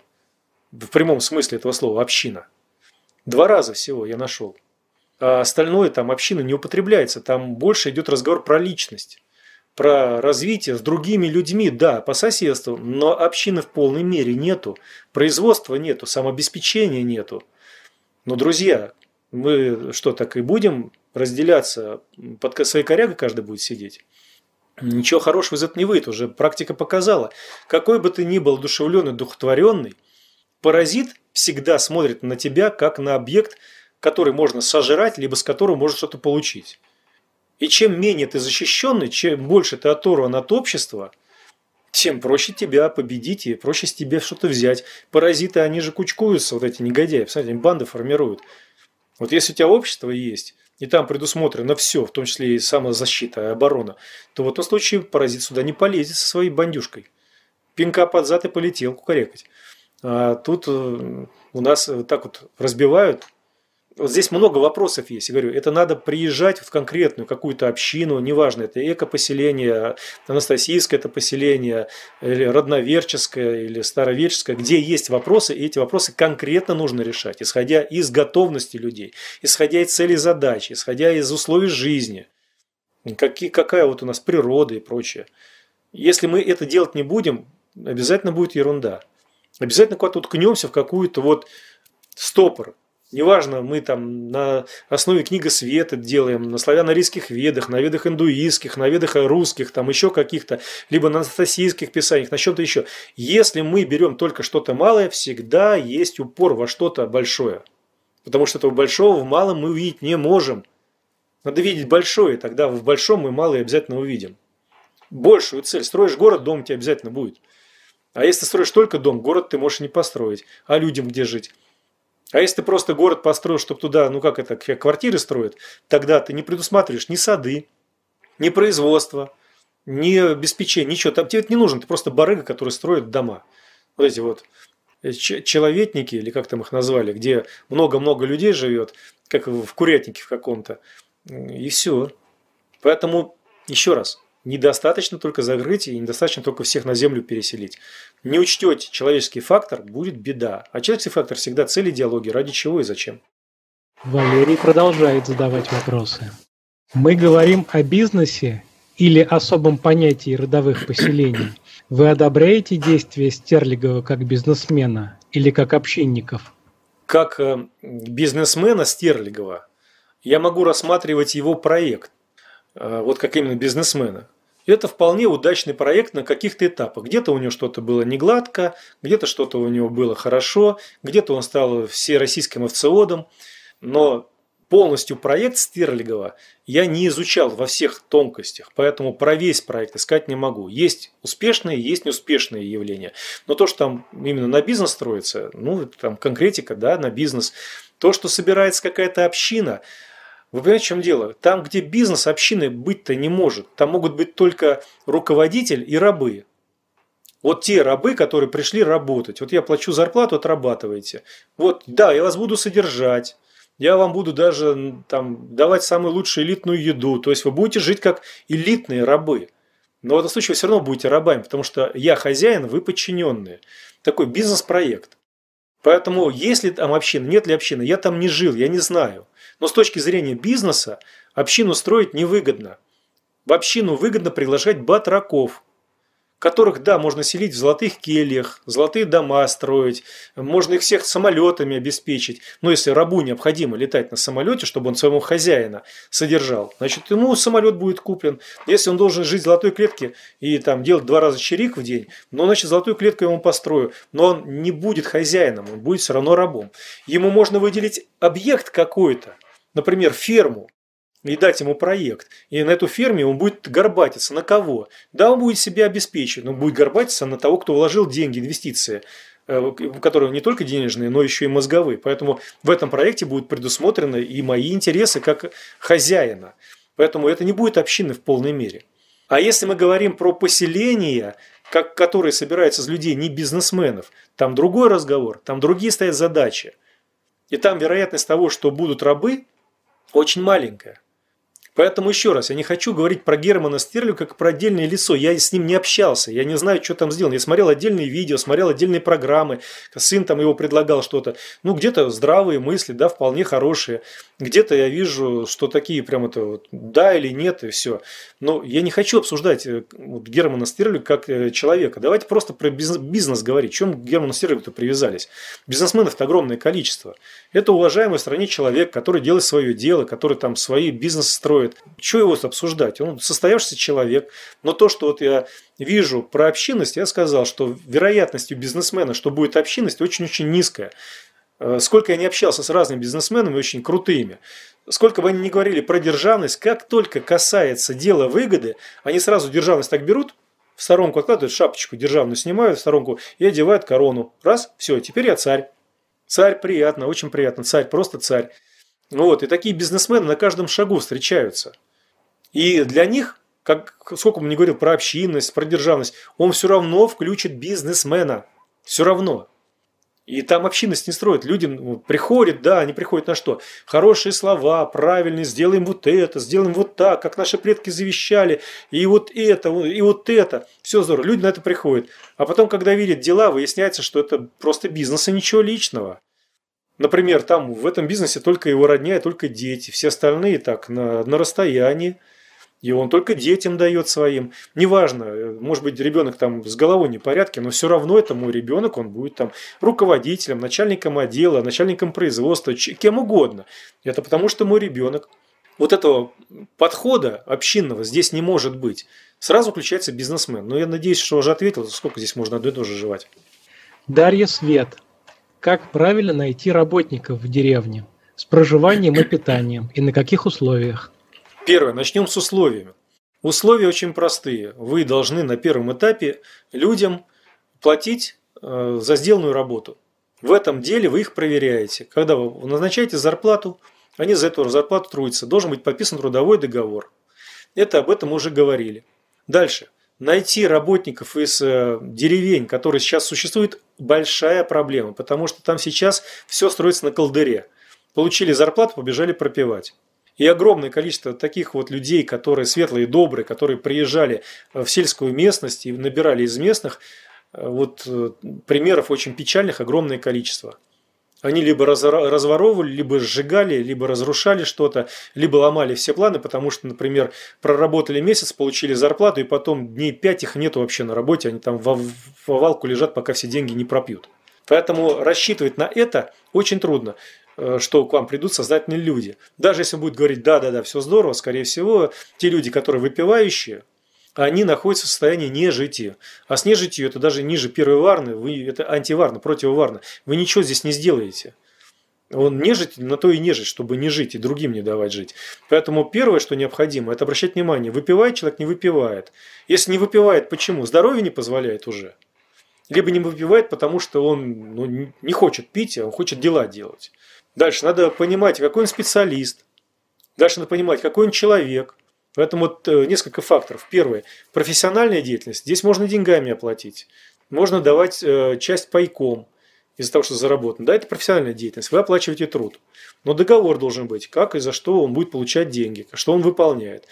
В прямом смысле этого слова община. Два раза всего я нашел. А остальное там община не употребляется. Там больше идет разговор про личность. Про развитие с другими людьми, да, по соседству. Но общины в полной мере нету. Производства нету, самообеспечения нету. Но, друзья, мы что, так и будем разделяться? Под своей корягой каждый будет сидеть? Ничего хорошего из этого не выйдет. Уже практика показала. Какой бы ты ни был одушевленный, духотворенный, паразит всегда смотрит на тебя как на объект, который можно сожрать, либо с которого можно что-то получить. И чем менее ты защищенный, чем больше ты оторван от общества, тем проще тебя победить и проще с тебя что-то взять. Паразиты, они же кучкуются, вот эти негодяи, посмотрите, они банды формируют. Вот если у тебя общество есть, и там предусмотрено все, в том числе и самозащита, и оборона, то в этом случае паразит сюда не полезет со своей бандюшкой. Пинка под зад и полетел кукарекать. А тут у нас так вот разбивают. Вот здесь много вопросов есть. Я говорю, это надо приезжать в конкретную какую-то общину, неважно, это эко-поселение, анастасийское это поселение, или родноверческое, или староверческое, где есть вопросы, и эти вопросы конкретно нужно решать, исходя из готовности людей, исходя из целей задач, исходя из условий жизни, какие, какая вот у нас природа и прочее. Если мы это делать не будем, обязательно будет ерунда. Обязательно куда-то уткнемся в какую-то вот стопор. Неважно, мы там на основе книги Света делаем, на славяно-арийских ведах, на ведах индуистских, на ведах русских, там еще каких-то, либо на анастасийских писаниях, на чем-то еще. Если мы берем только что-то малое, всегда есть упор во что-то большое. Потому что этого большого в малом мы увидеть не можем. Надо видеть большое, тогда в большом мы малое обязательно увидим. Большую цель. Строишь город, дом у тебя обязательно будет. А если ты строишь только дом, город ты можешь не построить. А людям где жить? А если ты просто город построил, чтобы туда, ну как это, квартиры строят, тогда ты не предусматриваешь ни сады, ни производства, ни обеспечения, ничего. Там тебе это не нужно, ты просто барыга, который строит дома. Вот эти вот человетники, или как там их назвали, где много-много людей живет, как в курятнике в каком-то. И все. Поэтому, еще раз, недостаточно только закрыть и недостаточно только всех на землю переселить. Не учтете человеческий фактор, будет беда. А человеческий фактор всегда цель идеологии, ради чего и зачем. Валерий продолжает задавать вопросы. Мы говорим о бизнесе или особом понятии родовых поселений? Вы одобряете действия Стерлигова как бизнесмена или как общинников? Как э, бизнесмена Стерлигова я могу рассматривать его проект, э, вот как именно бизнесмена. Это вполне удачный проект на каких-то этапах. Где-то у него что-то было не гладко, где-то что-то у него было хорошо, где-то он стал всероссийским овцеводом. Но полностью проект Стерлигова я не изучал во всех тонкостях, поэтому про весь проект искать не могу. Есть успешные, есть неуспешные явления. Но то, что там именно на бизнес строится, ну, там конкретика, да, на бизнес. То, что собирается какая-то община, вы понимаете, в чем дело? Там, где бизнес, общины быть-то не может. Там могут быть только руководитель и рабы. Вот те рабы, которые пришли работать. Вот я плачу зарплату, отрабатываете. Вот, да, я вас буду содержать. Я вам буду даже там, давать самую лучшую элитную еду. То есть вы будете жить как элитные рабы. Но в этом случае вы все равно будете рабами, потому что я хозяин, вы подчиненные. Такой бизнес-проект. Поэтому есть ли там община, нет ли общины, я там не жил, я не знаю. Но с точки зрения бизнеса общину строить невыгодно. В общину выгодно приглашать батраков, которых, да, можно селить в золотых кельях, золотые дома строить, можно их всех самолетами обеспечить. Но если рабу необходимо летать на самолете, чтобы он своего хозяина содержал, значит, ему самолет будет куплен. Если он должен жить в золотой клетке и там делать два раза чирик в день, ну, значит, золотую клетку я ему построю. Но он не будет хозяином, он будет все равно рабом. Ему можно выделить объект какой-то, например, ферму, и дать ему проект. И на эту ферме он будет горбатиться. На кого? Да, он будет себя обеспечить, но будет горбатиться на того, кто вложил деньги, инвестиции, которые не только денежные, но еще и мозговые. Поэтому в этом проекте будут предусмотрены и мои интересы как хозяина. Поэтому это не будет общины в полной мере. А если мы говорим про поселения, как, которые собираются из людей, не бизнесменов, там другой разговор, там другие стоят задачи. И там вероятность того, что будут рабы, очень маленькая. Поэтому еще раз, я не хочу говорить про Германа Стерлигова как про отдельное лицо. Я с ним не общался, я не знаю, что там сделано. Я смотрел отдельные видео, смотрел отдельные программы. Сын там его предлагал что-то. Ну, где-то здравые мысли, да, вполне хорошие. Где-то я вижу, что такие прям это вот, да или нет, и все. Но я не хочу обсуждать вот, Германа Стерлигова как человека. Давайте просто про бизнес говорить. Чем к Герману Стерлигову-то привязались? Бизнесменов-то огромное количество. Это уважаемый в стране человек, который делает свое дело, который там свои бизнесы строит. Чего его обсуждать? Он состоявшийся человек. Но то, что вот я вижу про общинность, я сказал, что вероятность у бизнесмена, что будет общинность, очень-очень низкая. Сколько я не общался с разными бизнесменами, очень крутыми. Сколько бы они ни говорили про державность, как только касается дела выгоды, они сразу державность так берут, в сторонку откладывают, шапочку державную снимают в сторонку и одевают корону. Раз, все, теперь я царь. Царь приятно, очень приятно. Царь, просто царь. Вот, и такие бизнесмены на каждом шагу встречаются. И для них, как, сколько бы ни говорил про общинность, про державность, он все равно включит бизнесмена. Все равно. И там общинность не строят. Люди приходят, да, они приходят на что? Хорошие слова, правильные, сделаем вот это, сделаем вот так, как наши предки завещали, и вот это, и вот это. Все здорово, люди на это приходят. А потом, когда видят дела, выясняется, что это просто бизнес и ничего личного. Например, там в этом бизнесе только его родня и только дети. Все остальные так на, на расстоянии. И он только детям дает своим. Неважно, может быть, ребенок там с головой не в порядке, но все равно это мой ребенок, он будет там руководителем, начальником отдела, начальником производства, кем угодно. Это потому, что мой ребенок. Вот этого подхода общинного здесь не может быть. Сразу включается бизнесмен. Но я надеюсь, что уже ответил, сколько здесь можно одно и то же жевать. Дарья Свет. Как правильно найти работников в деревне? С проживанием и питанием? И на каких условиях? Первое. Начнем с условиями. Условия очень простые. Вы должны на первом этапе людям платить э, за сделанную работу. В этом деле вы их проверяете. Когда вы назначаете зарплату, они за эту зарплату трудятся. Должен быть подписан трудовой договор. Это об этом уже говорили. Дальше. Найти работников из э, деревень, которые сейчас существуют, большая проблема, потому что там сейчас все строится на колдыре. Получили зарплату, побежали пропивать. И огромное количество таких вот людей, которые светлые и добрые, которые приезжали в сельскую местность и набирали из местных, вот примеров очень печальных огромное количество. Они либо разворовывали, либо сжигали, либо разрушали что-то, либо ломали все планы, потому что, например, проработали месяц, получили зарплату, и потом дней пять их нету вообще на работе, они там в овалку лежат, пока все деньги не пропьют. Поэтому рассчитывать на это очень трудно, что к вам придут сознательные люди. Даже если он будет говорить, да-да-да, все здорово, скорее всего, те люди, которые выпивающие, они находятся в состоянии нежити. А с нежитью это даже ниже первой варны, вы, это антиварна, противоварна. Вы ничего здесь не сделаете. Он нежить, на то и нежить, чтобы не жить и другим не давать жить. Поэтому первое, что необходимо, это обращать внимание, выпивает человек, не выпивает. Если не выпивает, почему? Здоровье не позволяет уже. Либо не выпивает, потому что он ну, не хочет пить, а он хочет дела делать. Дальше надо понимать, какой он специалист. Дальше надо понимать, какой он человек. Поэтому вот несколько факторов. Первое. Профессиональная деятельность. Здесь можно деньгами оплатить. Можно давать э, часть пайком из-за того, что заработано. Да, это профессиональная деятельность. Вы оплачиваете труд. Но договор должен быть. Как и за что он будет получать деньги. Что он выполняет.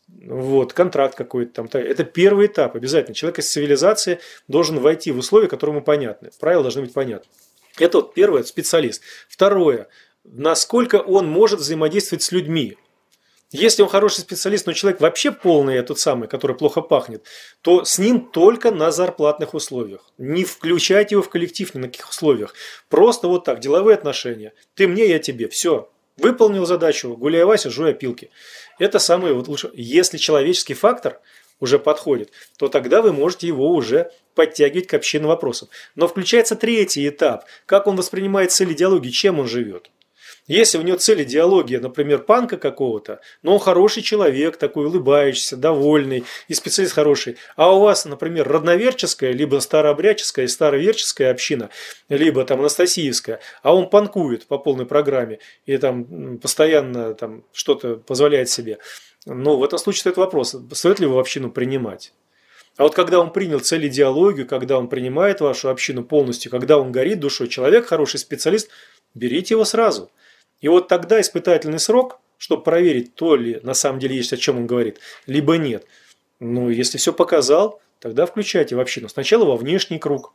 Вот, контракт какой-то там. Это первый этап. Обязательно. Человек из цивилизации должен войти в условия, которые ему понятны. Правила должны быть понятны. Это вот первое. Специалист. Второе. Насколько он может взаимодействовать с людьми. Если он хороший специалист, но человек вообще полный, тот самый, который плохо пахнет, то с ним только на зарплатных условиях. Не включайте его в коллектив ни на каких условиях. Просто вот так, деловые отношения. Ты мне, я тебе. Все. Выполнил задачу, гуляй, Вася, жуй опилки. Это самое вот лучше. Если человеческий фактор уже подходит, то тогда вы можете его уже подтягивать к общинным вопросам. Но включается третий этап. Как он воспринимает цель идеологии, чем он живет. Если у него цель идеология, например, панка какого-то, но он хороший человек, такой улыбающийся, довольный, и специалист хороший, а у вас, например, родноверческая, либо старообрядческая и староверческая община, либо там анастасиевская, а он панкует по полной программе и там постоянно там что-то позволяет себе, ну, в этом случае стоит вопрос, стоит ли его в общину принимать. А вот когда он принял цель идеологию, когда он принимает вашу общину полностью, когда он горит душой, человек хороший специалист, берите его сразу. И вот тогда испытательный срок, чтобы проверить, то ли на самом деле есть, о чем он говорит, либо нет. Ну, если все показал, тогда включайте в общину. Сначала во внешний круг.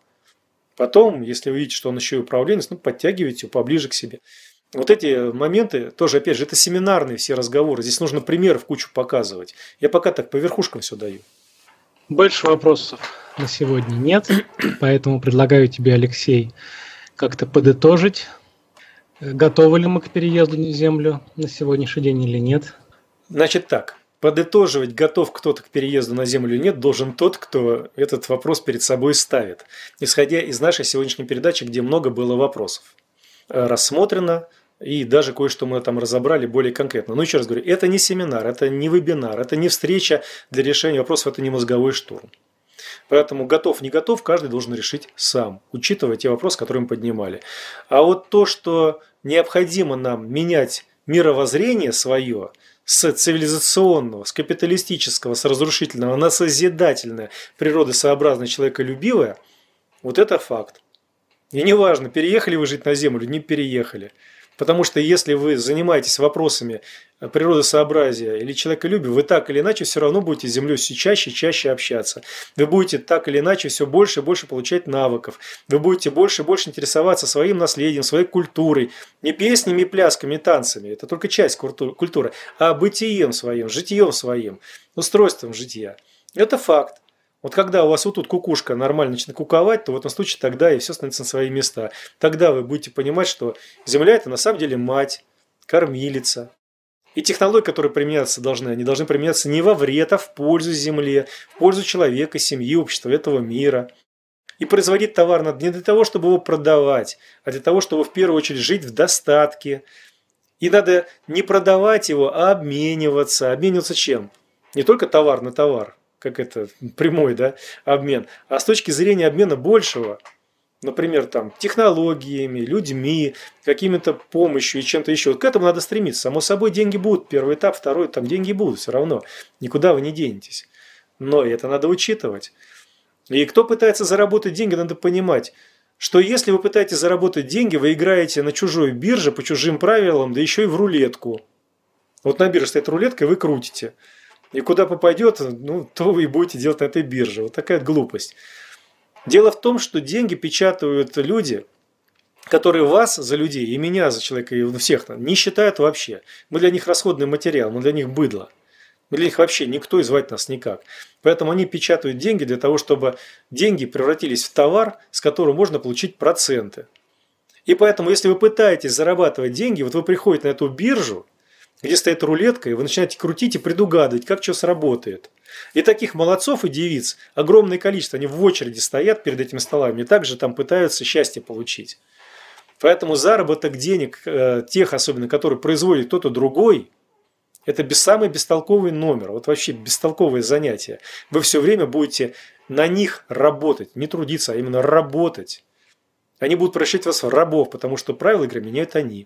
Потом, если вы видите, что он еще и управленец, ну, подтягивайте его поближе к себе. Вот эти моменты, тоже, опять же, это семинарные все разговоры. Здесь нужно примеры в кучу показывать. Я пока так по верхушкам все даю. Больше вопросов на сегодня нет, поэтому предлагаю тебе, Алексей, как-то подытожить. Готовы ли мы к переезду на Землю на сегодняшний день или нет? Значит так, подытоживать, готов кто-то к переезду на Землю или нет, должен тот, кто этот вопрос перед собой ставит. Исходя из нашей сегодняшней передачи, где много было вопросов. Рассмотрено, и даже кое-что мы там разобрали более конкретно. Но еще раз говорю, это не семинар, это не вебинар, это не встреча для решения вопросов, это не мозговой штурм. Поэтому готов, не готов, каждый должен решить сам, учитывая те вопросы, которые мы поднимали. А вот то, что необходимо нам менять мировоззрение свое с цивилизационного, с капиталистического, с разрушительного на созидательное, природосообразное, человеколюбивое, вот это факт. И неважно, переехали вы жить на Землю, не переехали. Потому что если вы занимаетесь вопросами природосообразия или человеколюбия, вы так или иначе все равно будете с Землей все чаще и чаще общаться. Вы будете так или иначе все больше и больше получать навыков. Вы будете больше и больше интересоваться своим наследием, своей культурой. Не песнями, плясками, танцами. Это только часть культуры. А бытием своим, житием своим, устройством жития. Это факт. Вот когда у вас вот тут кукушка нормально начинает куковать, то в этом случае тогда и все становится на свои места. Тогда вы будете понимать, что Земля – это на самом деле мать, кормилица. И технологии, которые применяться должны, они должны применяться не во вред, а в пользу Земле, в пользу человека, семьи, общества, этого мира. И производить товар надо не для того, чтобы его продавать, а для того, чтобы в первую очередь жить в достатке. И надо не продавать его, а обмениваться. Обмениваться чем? Не только товар на товар, как это прямой, да, обмен, а с точки зрения обмена большего, например, там, технологиями, людьми, какими-то помощью и чем-то еще. К этому надо стремиться. Само собой, деньги будут. Первый этап, второй, там деньги будут все равно. Никуда вы не денетесь. Но это надо учитывать. И кто пытается заработать деньги, надо понимать, что если вы пытаетесь заработать деньги, вы играете на чужой бирже по чужим правилам, да еще и в рулетку. Вот на бирже стоит рулетка, и вы крутите. И куда попадет, ну, то вы и будете делать на этой бирже. Вот такая глупость. Дело в том, что деньги печатают люди, которые вас за людей, и меня за человека, и всех не считают вообще. Мы для них расходный материал, мы для них быдло. Мы для них вообще никто, и звать нас никак. Поэтому они печатают деньги для того, чтобы деньги превратились в товар, с которого можно получить проценты. И поэтому, если вы пытаетесь зарабатывать деньги, вот вы приходите на эту биржу, где стоит рулетка, и вы начинаете крутить и предугадывать, как что сработает. И таких молодцов и девиц огромное количество. Они в очереди стоят перед этими столами и также там пытаются счастье получить. Поэтому заработок денег, э, тех особенно, которые производит кто-то другой, это без, самый бестолковый номер, вот вообще бестолковое занятие. Вы все время будете на них работать, не трудиться, а именно работать. Они будут превращать вас в рабов, потому что правила игры меняют они.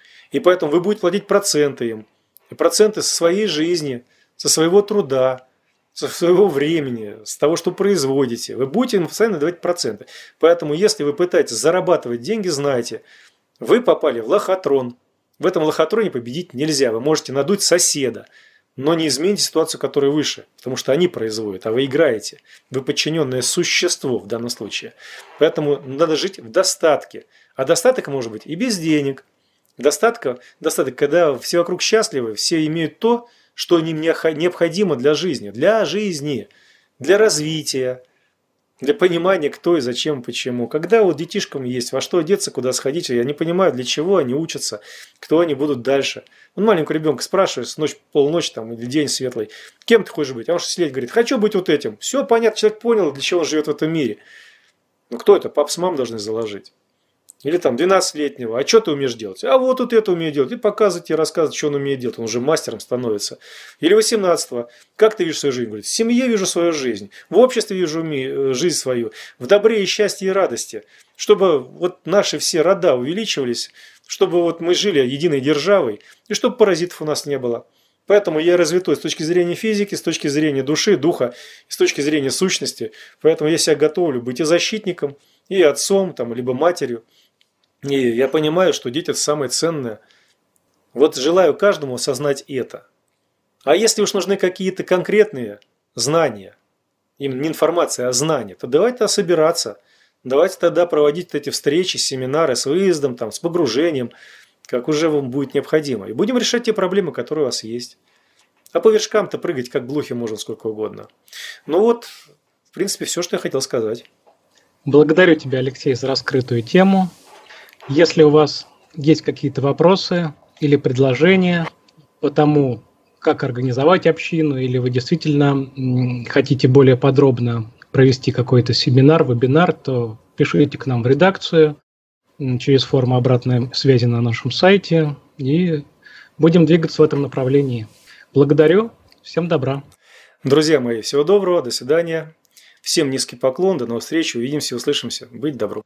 И поэтому вы будете платить проценты им. И проценты со своей жизни, со своего труда, со своего времени, с того, что производите. Вы будете им постоянно давать проценты. Поэтому, если вы пытаетесь зарабатывать деньги, знайте, вы попали в лохотрон. В этом лохотроне победить нельзя. Вы можете надуть соседа, но не измените ситуацию, которая выше, потому что они производят, а вы играете. Вы подчиненное существо в данном случае. Поэтому надо жить в достатке. А достаток может быть и без денег. Достатка, достаток, когда все вокруг счастливы, все имеют то, что им необходимо для жизни. Для жизни, для развития, для понимания, кто и зачем, почему. Когда вот детишкам есть во что одеться, куда сходить, я не понимаю, для чего они учатся, кто они будут дальше. Он маленького ребенка спрашивает, ночь, полночь там, или день светлый, кем ты хочешь быть? А он шесть лет говорит, хочу быть вот этим. Все понятно, человек понял, для чего он живет в этом мире. Ну кто это? Папа с мамой должны заложить. Или там двенадцатилетнего, а что ты умеешь делать? А вот тут это умеет делать. И показывать, и рассказывать, что он умеет делать. Он уже мастером становится. Или восемнадцатого. Как ты видишь свою жизнь? Говорит, в семье вижу свою жизнь. В обществе вижу жизнь свою. В добре и счастье и радости. Чтобы вот наши все рода увеличивались. Чтобы вот мы жили единой державой. И чтобы паразитов у нас не было. Поэтому я развитой с точки зрения физики, с точки зрения души, духа, с точки зрения сущности. Поэтому я себя готовлю быть и защитником, и отцом, там, либо матерью. И я понимаю, что дети – это самое ценное. Вот желаю каждому осознать это. А если уж нужны какие-то конкретные знания, именно не информация, а знания, то давайте тогда собираться. Давайте тогда проводить эти встречи, семинары с выездом, там, с погружением, как уже вам будет необходимо. И будем решать те проблемы, которые у вас есть. А по вершкам-то прыгать, как блохи, можно сколько угодно. Ну вот, в принципе, все, что я хотел сказать. Благодарю тебя, Алексей, за раскрытую тему. Если у вас есть какие-то вопросы или предложения по тому, как организовать общину, или вы действительно хотите более подробно провести какой-то семинар, вебинар, то пишите к нам в редакцию через форму обратной связи на нашем сайте, и будем двигаться в этом направлении. Благодарю, всем добра. Друзья мои, всего доброго, до свидания. Всем низкий поклон, до новых встреч, увидимся, услышимся. Быть добру.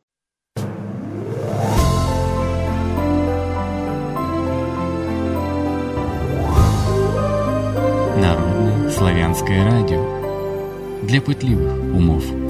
Народное славянское радио для пытливых умов.